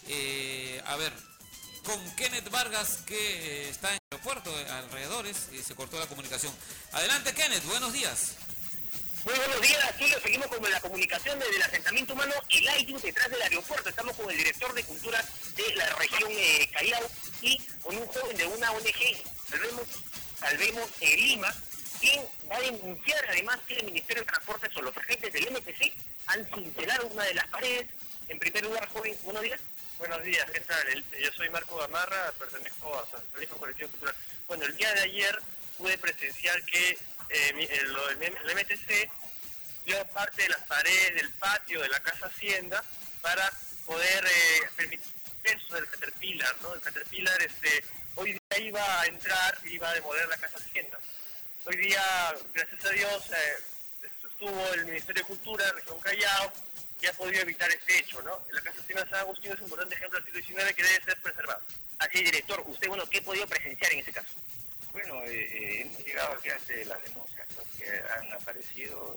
eh, a ver, con Kenneth Vargas, que eh, está en el aeropuerto, eh, alrededores, y se cortó la comunicación. Adelante, Kenneth, buenos días. Muy buenos días, Tulio. Seguimos con la comunicación desde el asentamiento humano El Ayu, detrás del aeropuerto. Estamos con el director de Cultura de la región eh, Callao y con un joven de una O N G, Salvemos, Salvemos eh, Lima, quien va a denunciar además que el Ministerio de Transportes o los agentes del M P C han cincelado una de las paredes. En primer lugar, joven, buenos días. Buenos días, ¿qué tal? El- Yo soy Marco Gamarra, pertenezco a Socialismo Colectivo Cultural. Bueno, el día de ayer pude presenciar que eh, mi- el, lo- el M T C dio parte de las paredes del patio de la Casa Hacienda para poder eh, permitir el peso del Caterpillar, ¿no? El Caterpillar este, hoy día iba a entrar, iba a demoler la Casa Hacienda. Hoy día, gracias a Dios, eh, estuvo el Ministerio de Cultura, Región Callao, que ha podido evitar este hecho, ¿no? La Casa Hacienda San Agustín es un importante ejemplo del siglo diecinueve que debe ser preservado. Así, director, usted, bueno, ¿qué ha podido presenciar en ese caso? Bueno, eh, eh, hemos llegado aquí ante las denuncias ¿no? que han aparecido.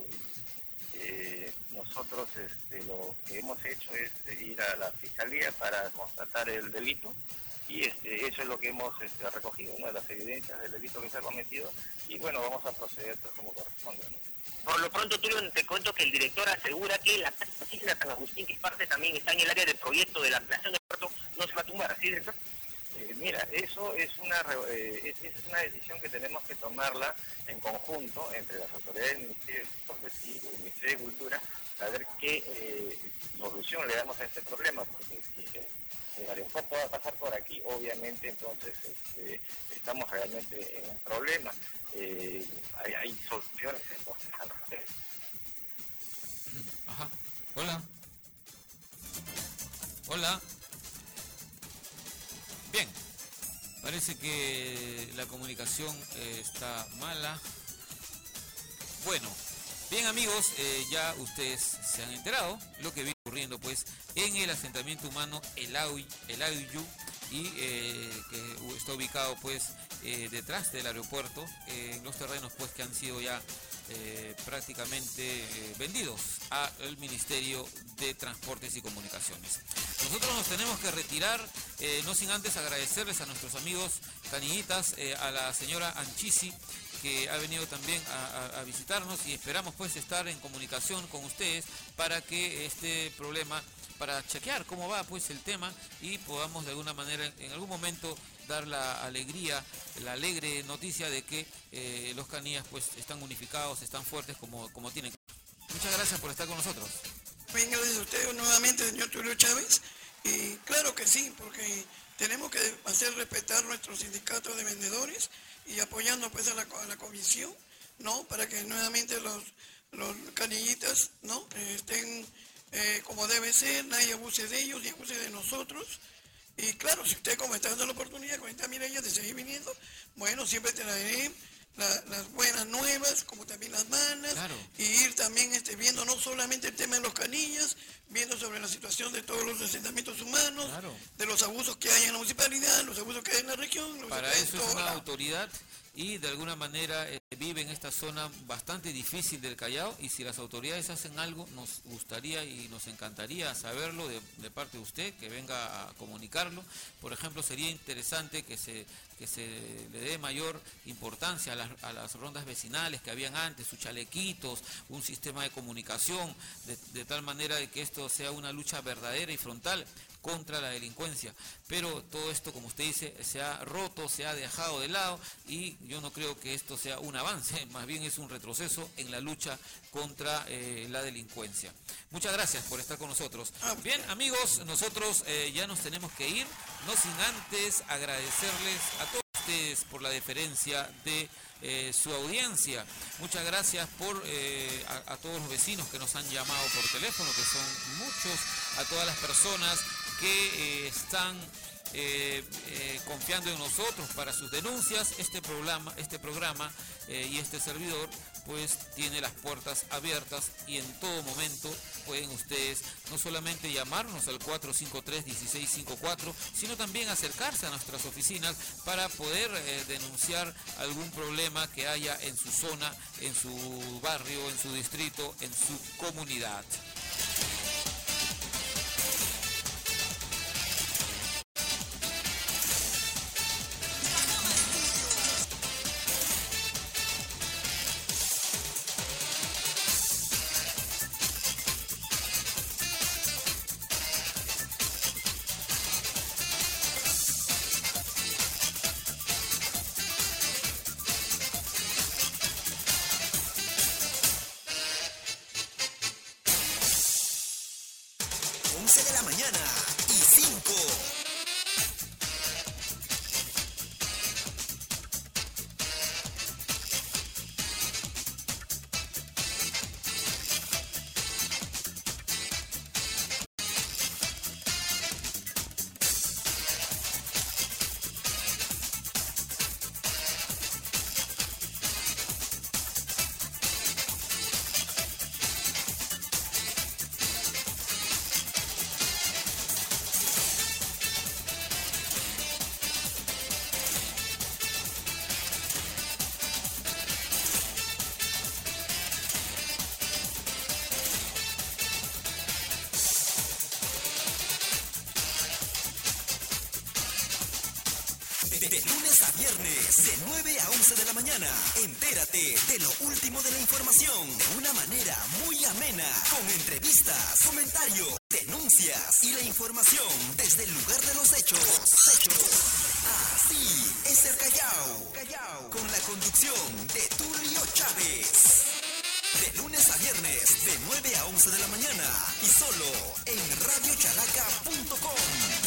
Eh, nosotros este, lo que hemos hecho es eh, ir a la Fiscalía para constatar el delito y este, eso es lo que hemos este, recogido, ¿no? Las evidencias del delito que se ha cometido y bueno, vamos a proceder pues, como corresponde, ¿no? Por lo pronto, Tulio, te cuento que el director asegura que la Casa Hacienda San Agustín, que es parte también está en el área del proyecto de la ampliación del puerto, no se va a tumbar, ¿así, director? Eh, mira, eso es una re- eh, es, es una decisión que tenemos que tomarla en conjunto entre las autoridades del Ministerio de Transportes y el Ministerio de Cultura, a ver qué eh, solución le damos a este problema, porque si eh, el aeropuerto va a pasar por aquí, obviamente entonces este, estamos realmente en un problema. Eh, hay, hay soluciones entonces al respecto. Ajá. Hola. Hola. Bien. Parece que la comunicación eh, está mala. Bueno. Bien, amigos, eh, ya ustedes se han enterado lo que viene ocurriendo pues en el asentamiento humano El Ayu, El Ayu y eh, que está ubicado pues eh, detrás del aeropuerto, eh, en los terrenos pues que han sido ya eh, prácticamente eh, vendidos al Ministerio de Transportes y Comunicaciones. Nosotros nos tenemos que retirar, eh, no sin antes agradecerles a nuestros amigos canillitas, eh, a la señora Anchisi, que ha venido también a, a- a visitarnos y esperamos pues estar en comunicación con ustedes para que este problema, para chequear cómo va pues el tema y podamos de alguna manera en algún momento dar la alegría, la alegre noticia de que eh, los canillas pues están unificados, están fuertes como, como tienen que ser. Muchas gracias por estar con nosotros. Bien, gracias a usted nuevamente, señor Tulio Chávez. Y claro que sí, porque tenemos que hacer respetar nuestros sindicatos de vendedores y apoyando pues a la, a la comisión, ¿no? Para que nuevamente los, los canillitas, ¿no? Eh, estén eh, como debe ser, nadie abuse de ellos y abuse de nosotros. Y claro, si usted como está dando la oportunidad con esta Mireya de seguir viniendo, bueno, siempre traeré la- las buenas nuevas, como también las malas, Claro. y ir también este, viendo no solamente el tema de los canillas, viendo sobre la situación de todos los asentamientos humanos, Claro. de los abusos que hay en la municipalidad, los abusos que hay en la región. los Para abusos que hay eso en es todo una lado. autoridad y de alguna manera eh, vive en esta zona bastante difícil del Callao y si las autoridades hacen algo nos gustaría y nos encantaría saberlo de, de parte de usted, que venga a comunicarlo. Por ejemplo, sería interesante que se que se le dé mayor importancia a las, a las rondas vecinales que habían antes, sus chalequitos, un sistema de comunicación, de, de tal manera de que esto sea una lucha verdadera y frontal contra la delincuencia. Pero todo esto, como usted dice, se ha roto, se ha dejado de lado y yo no creo que esto sea un avance, más bien es un retroceso en la lucha contra eh, la delincuencia. Muchas gracias por estar con nosotros. Bien, amigos, nosotros eh, ya nos tenemos que ir, no sin antes agradecerles a todos ustedes por la deferencia de eh, su audiencia. Muchas gracias por eh, a, a todos los vecinos que nos han llamado por teléfono, que son muchos, a todas las personas que eh, están eh, eh, confiando en nosotros para sus denuncias. Este programa, este programa eh, y este servidor pues tiene las puertas abiertas y en todo momento pueden ustedes no solamente llamarnos al cuatro cinco tres, uno seis cinco cuatro, sino también acercarse a nuestras oficinas para poder eh, denunciar algún problema que haya en su zona, en su barrio, en su distrito, en su comunidad. once de la mañana y cinco. De lunes a viernes, de nueve a once de la mañana, entérate de lo último de la información de una manera muy amena, con entrevistas, comentarios, denuncias y la información desde el lugar de los hechos. Hechos. Así es el Callao, Callao, con la conducción de Tulio Chávez. De lunes a viernes, de nueve a once de la mañana, y solo en radio chalaca punto com.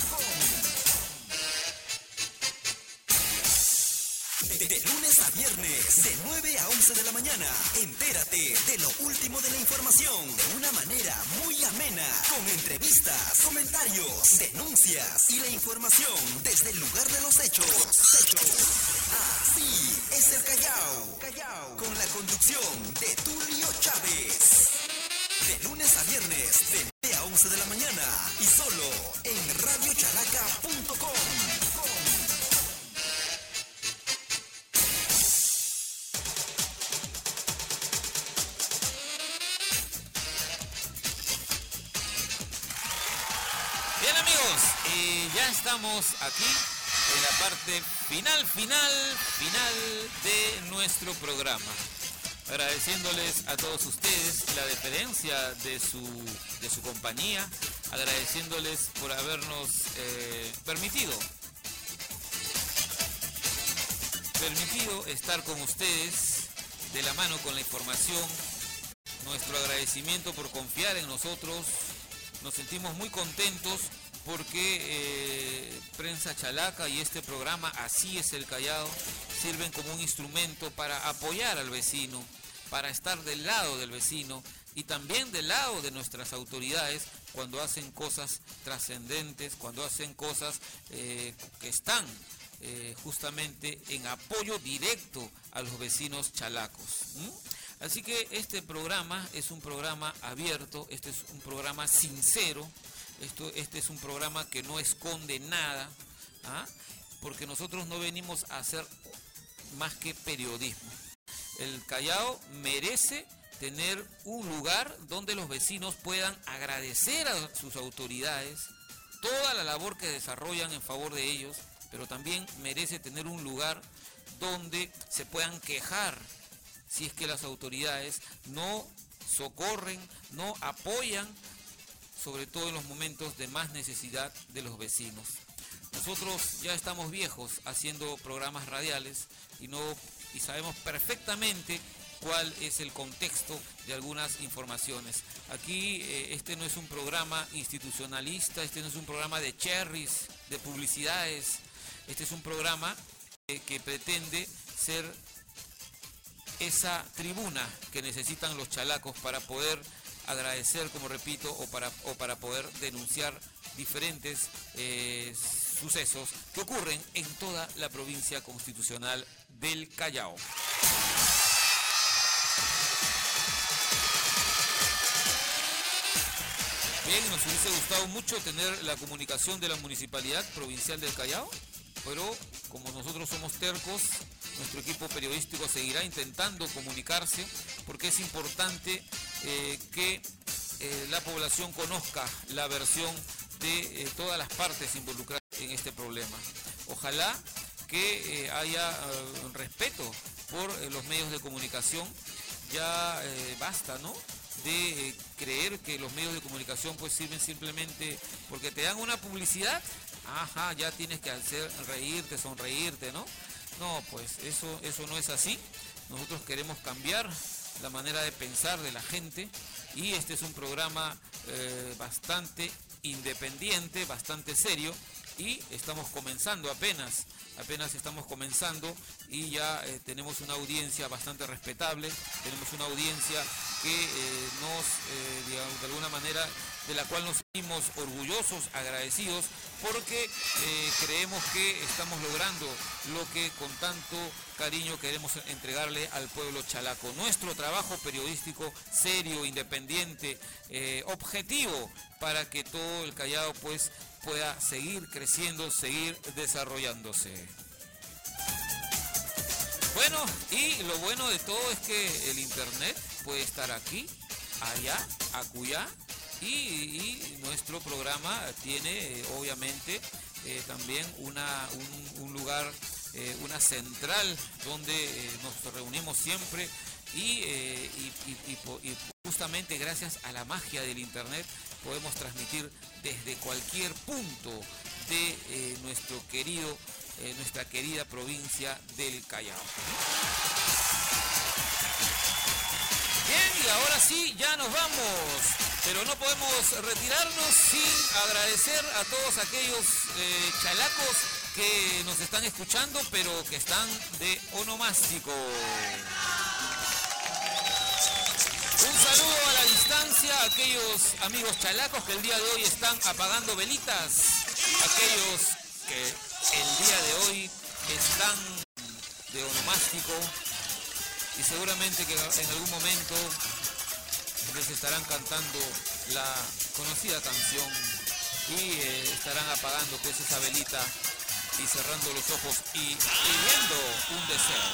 De, de lunes a viernes, de nueve a once de la mañana, entérate de lo último de la información de una manera muy amena, con entrevistas, comentarios, denuncias y la información desde el lugar de los hechos. Hechos. Así es el Callao, Callao, con la conducción de Tulio Chávez. De lunes a viernes, de nueve a once de la mañana, y solo en radio chalaca punto com. Bien amigos, eh, ya estamos aquí en la parte final, final, final de nuestro programa. Agradeciéndoles a todos ustedes la deferencia de su, de su compañía, agradeciéndoles por habernos eh, permitido, permitido estar con ustedes de la mano con la información. Nuestro agradecimiento por confiar en nosotros. Nos sentimos muy contentos porque eh, Prensa Chalaca y este programa Así es el Callao sirven como un instrumento para apoyar al vecino, para estar del lado del vecino y también del lado de nuestras autoridades cuando hacen cosas trascendentes, cuando hacen cosas eh, que están eh, justamente en apoyo directo a los vecinos chalacos. ¿Mm? Así que este programa es un programa abierto, este es un programa sincero, esto, este es un programa que no esconde nada, ¿ah? Porque nosotros no venimos a hacer más que periodismo. El Callao merece tener un lugar donde los vecinos puedan agradecer a sus autoridades toda la labor que desarrollan en favor de ellos, pero también merece tener un lugar donde se puedan quejar si es que las autoridades no socorren, no apoyan, sobre todo en los momentos de más necesidad de los vecinos. Nosotros ya estamos viejos haciendo programas radiales y, no, y sabemos perfectamente cuál es el contexto de algunas informaciones. Aquí eh, este no es un programa institucionalista, este no es un programa de cherries, de publicidades, este es un programa eh, que pretende ser esa tribuna que necesitan los chalacos para poder agradecer, como repito, o para, o para poder denunciar diferentes eh, sucesos que ocurren en toda la provincia constitucional del Callao. Bien, nos hubiese gustado mucho tener la comunicación de la Municipalidad Provincial del Callao, pero como nosotros somos tercos, nuestro equipo periodístico seguirá intentando comunicarse porque es importante eh, que eh, la población conozca la versión de eh, todas las partes involucradas en este problema. Ojalá que eh, haya eh, respeto por eh, los medios de comunicación. Ya eh, basta, ¿no?, de eh, creer que los medios de comunicación pues sirven simplemente porque te dan una publicidad. Ajá, ya tienes que hacer reírte, sonreírte, ¿no? No, pues eso, eso no es así. Nosotros queremos cambiar la manera de pensar de la gente y este es un programa eh, bastante independiente, bastante serio y estamos comenzando apenas, apenas estamos comenzando y ya eh, tenemos una audiencia bastante respetable, tenemos una audiencia que eh, nos, eh, digamos, de alguna manera, de la cual nos sentimos orgullosos, agradecidos, porque eh, creemos que estamos logrando lo que con tanto cariño queremos entregarle al pueblo chalaco. Nuestro trabajo periodístico serio, independiente, eh, objetivo, para que todo el Callao pues pueda seguir creciendo, seguir desarrollándose. Bueno, y lo bueno de todo es que el internet puede estar aquí, allá, acullá, y, y nuestro programa tiene eh, obviamente eh, también una, un, un lugar, eh, una central donde eh, nos reunimos siempre y, eh, y, y, y, y justamente gracias a la magia del internet podemos transmitir desde cualquier punto de eh, nuestro querido Eh, nuestra querida provincia del Callao. Bien, y ahora sí, ya nos vamos, pero no podemos retirarnos sin agradecer a todos aquellos eh, chalacos que nos están escuchando, pero que están de onomástico. Un saludo a la distancia a aquellos amigos chalacos que el día de hoy están apagando velitas, aquellos que el día de hoy están de onomástico y seguramente que en algún momento les estarán cantando la conocida canción y eh, estarán apagando pues esa velita y cerrando los ojos y pidiendo un deseo.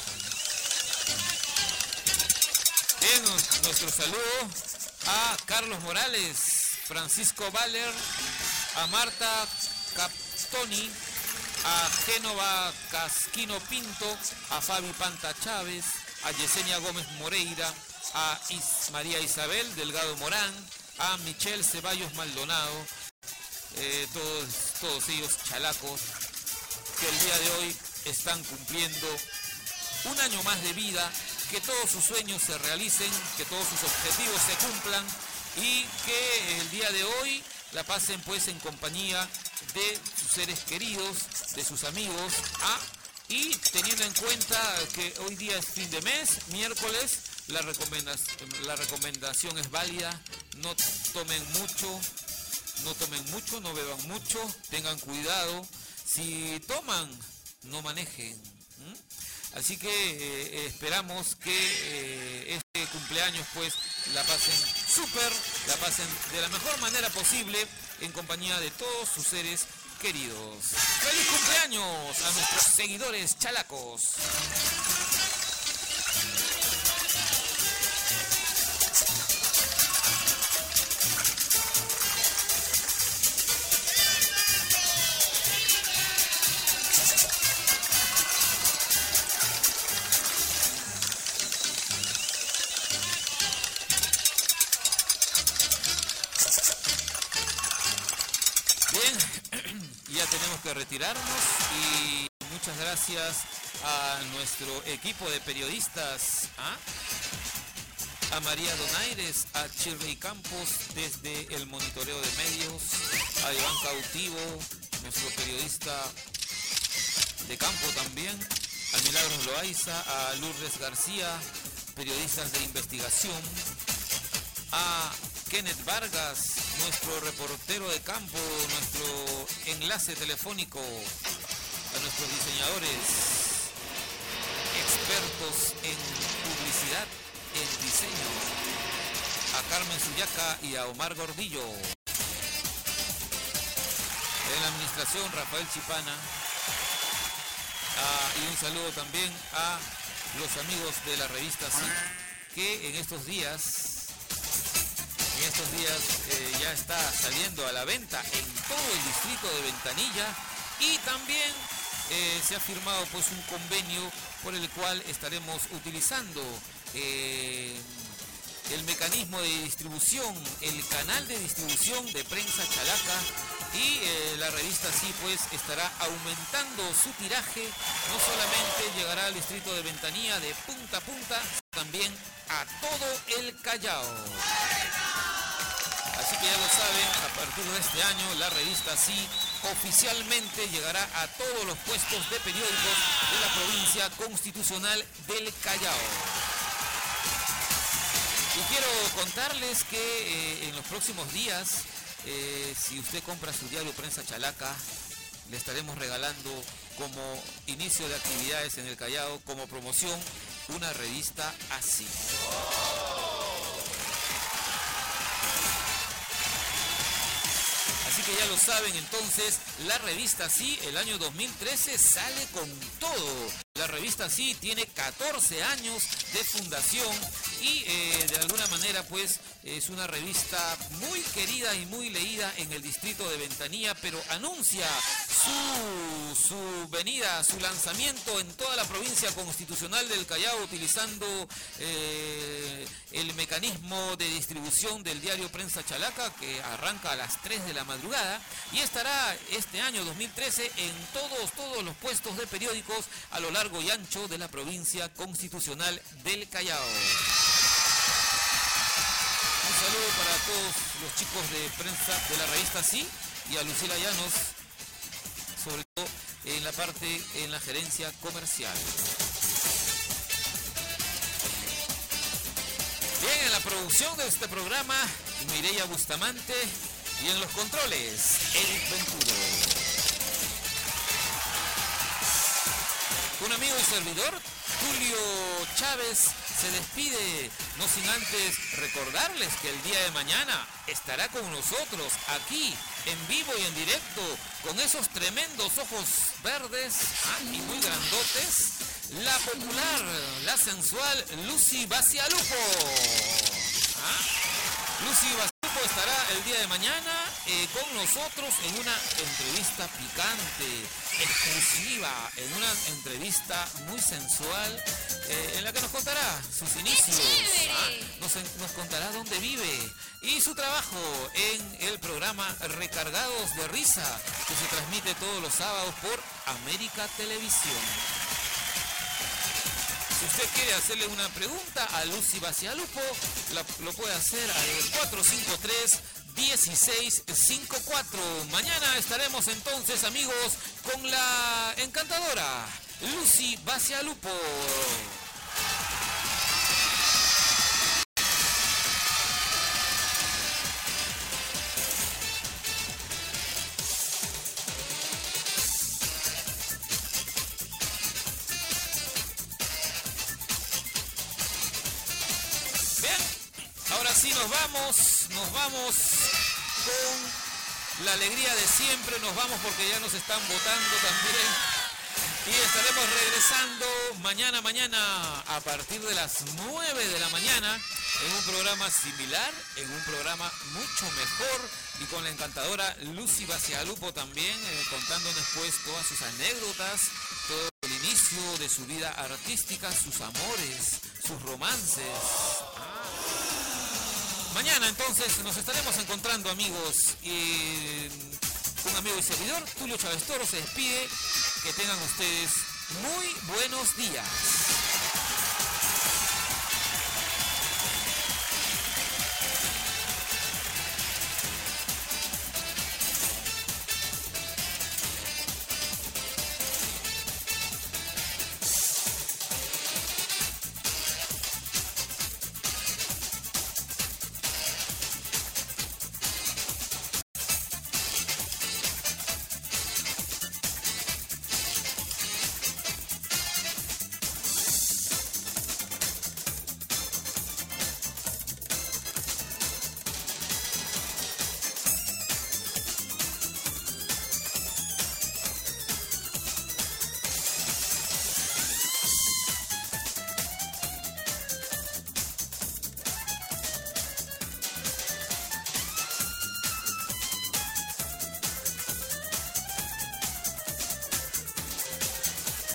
Bien, nuestro saludo a Carlos Morales, Francisco Valer, a Marta Captoni, a Génova Casquino Pinto, a Fabi Panta Chávez, a Yesenia Gómez Moreira, a Is María Isabel Delgado Morán, a Michelle Ceballos Maldonado, eh, todos, todos ellos chalacos que el día de hoy están cumpliendo un año más de vida, que todos sus sueños se realicen, que todos sus objetivos se cumplan y que el día de hoy la pasen pues en compañía de sus seres queridos, de sus amigos, ¿ah? Y teniendo en cuenta que hoy día es fin de mes, miércoles, la recomendación, la recomendación es válida, no tomen mucho, no tomen mucho, no beban mucho, tengan cuidado, si toman, no manejen. ¿Mm? Así que eh, esperamos que eh, este cumpleaños pues la pasen súper, la pasen de la mejor manera posible en compañía de todos sus seres queridos. ¡Feliz cumpleaños a nuestros seguidores chalacos! Que retirarnos y muchas gracias a nuestro equipo de periodistas, ¿ah? A María Donaires, a Shirley Campos desde el monitoreo de medios, a Iván Cautivo, nuestro periodista de campo también, a Milagros Loaiza, a Lourdes García, periodistas de investigación, a Kenneth Vargas, nuestro reportero de campo, nuestro enlace telefónico a nuestros diseñadores expertos en publicidad, en diseño, a Carmen Suyaca y a Omar Gordillo. En la administración, Rafael Chipana. Ah, y un saludo también a los amigos de la revista Sí, que en estos días, en estos días eh, ya está saliendo a la venta en todo el distrito de Ventanilla, y también eh, se ha firmado pues un convenio por el cual estaremos utilizando eh, el mecanismo de distribución, el canal de distribución de Prensa Chalaca, y eh, la revista Sí pues estará aumentando su tiraje. No solamente llegará al distrito de Ventanilla de punta a punta, también a todo el Callao. Así que ya lo saben, a partir de este año la revista Sí oficialmente llegará a todos los puestos de periódicos de la provincia constitucional del Callao. Y quiero contarles que eh, en los próximos días, eh, si usted compra su diario Prensa Chalaca, le estaremos regalando como inicio de actividades en el Callao, como promoción, una revista así. Así que ya lo saben, entonces, la revista Sí, el año dos mil trece, sale con todo. La revista Sí tiene catorce años de fundación y eh, de alguna manera pues es una revista muy querida y muy leída en el distrito de Ventanilla, pero anuncia su, su venida, su lanzamiento en toda la provincia constitucional del Callao, utilizando eh, el mecanismo de distribución del diario Prensa Chalaca, que arranca a las tres de la madrugada y estará este año dos mil trece en todos, todos los puestos de periódicos a lo largo y ancho de la provincia constitucional del Callao. Un saludo para todos los chicos de prensa de la revista Sí y a Lucila Llanos, sobre todo en la parte, en la gerencia comercial. Bien, en la producción de este programa, Mireya Bustamante, y en los controles, Eric Venturo. Un amigo y servidor, Tulio Chávez, se despide, no sin antes recordarles que el día de mañana estará con nosotros aquí, en vivo y en directo, con esos tremendos ojos verdes ah, y muy grandotes, la popular, la sensual Lucy Basialupo. ¿Ah? Lucy Basialupo estará el día de mañana eh, con nosotros en una entrevista picante, exclusiva, en una entrevista muy sensual, eh, en la que nos contará sus inicios, ¿ah? nos, nos contará dónde vive y su trabajo en el programa Recargados de Risa, que se transmite todos los sábados por América Televisión. Si usted quiere hacerle una pregunta a Lucy Basialupo, la, lo puede hacer al cuatro cinco tres, uno seis cinco cuatro. Mañana estaremos entonces, amigos, con la encantadora Lucy Basialupo. Ahora sí nos vamos, nos vamos con la alegría de siempre, nos vamos porque ya nos están votando también. Y estaremos regresando mañana, mañana, a partir de las nueve de la mañana, en un programa similar, en un programa mucho mejor, y con la encantadora Lucy Basialupo también, eh, contándonos pues todas sus anécdotas, todo el inicio de su vida artística, sus amores, sus romances. Ah. Mañana entonces nos estaremos encontrando, amigos, y un amigo y servidor, Tulio Chávez Toro, se despide. Que tengan ustedes muy buenos días.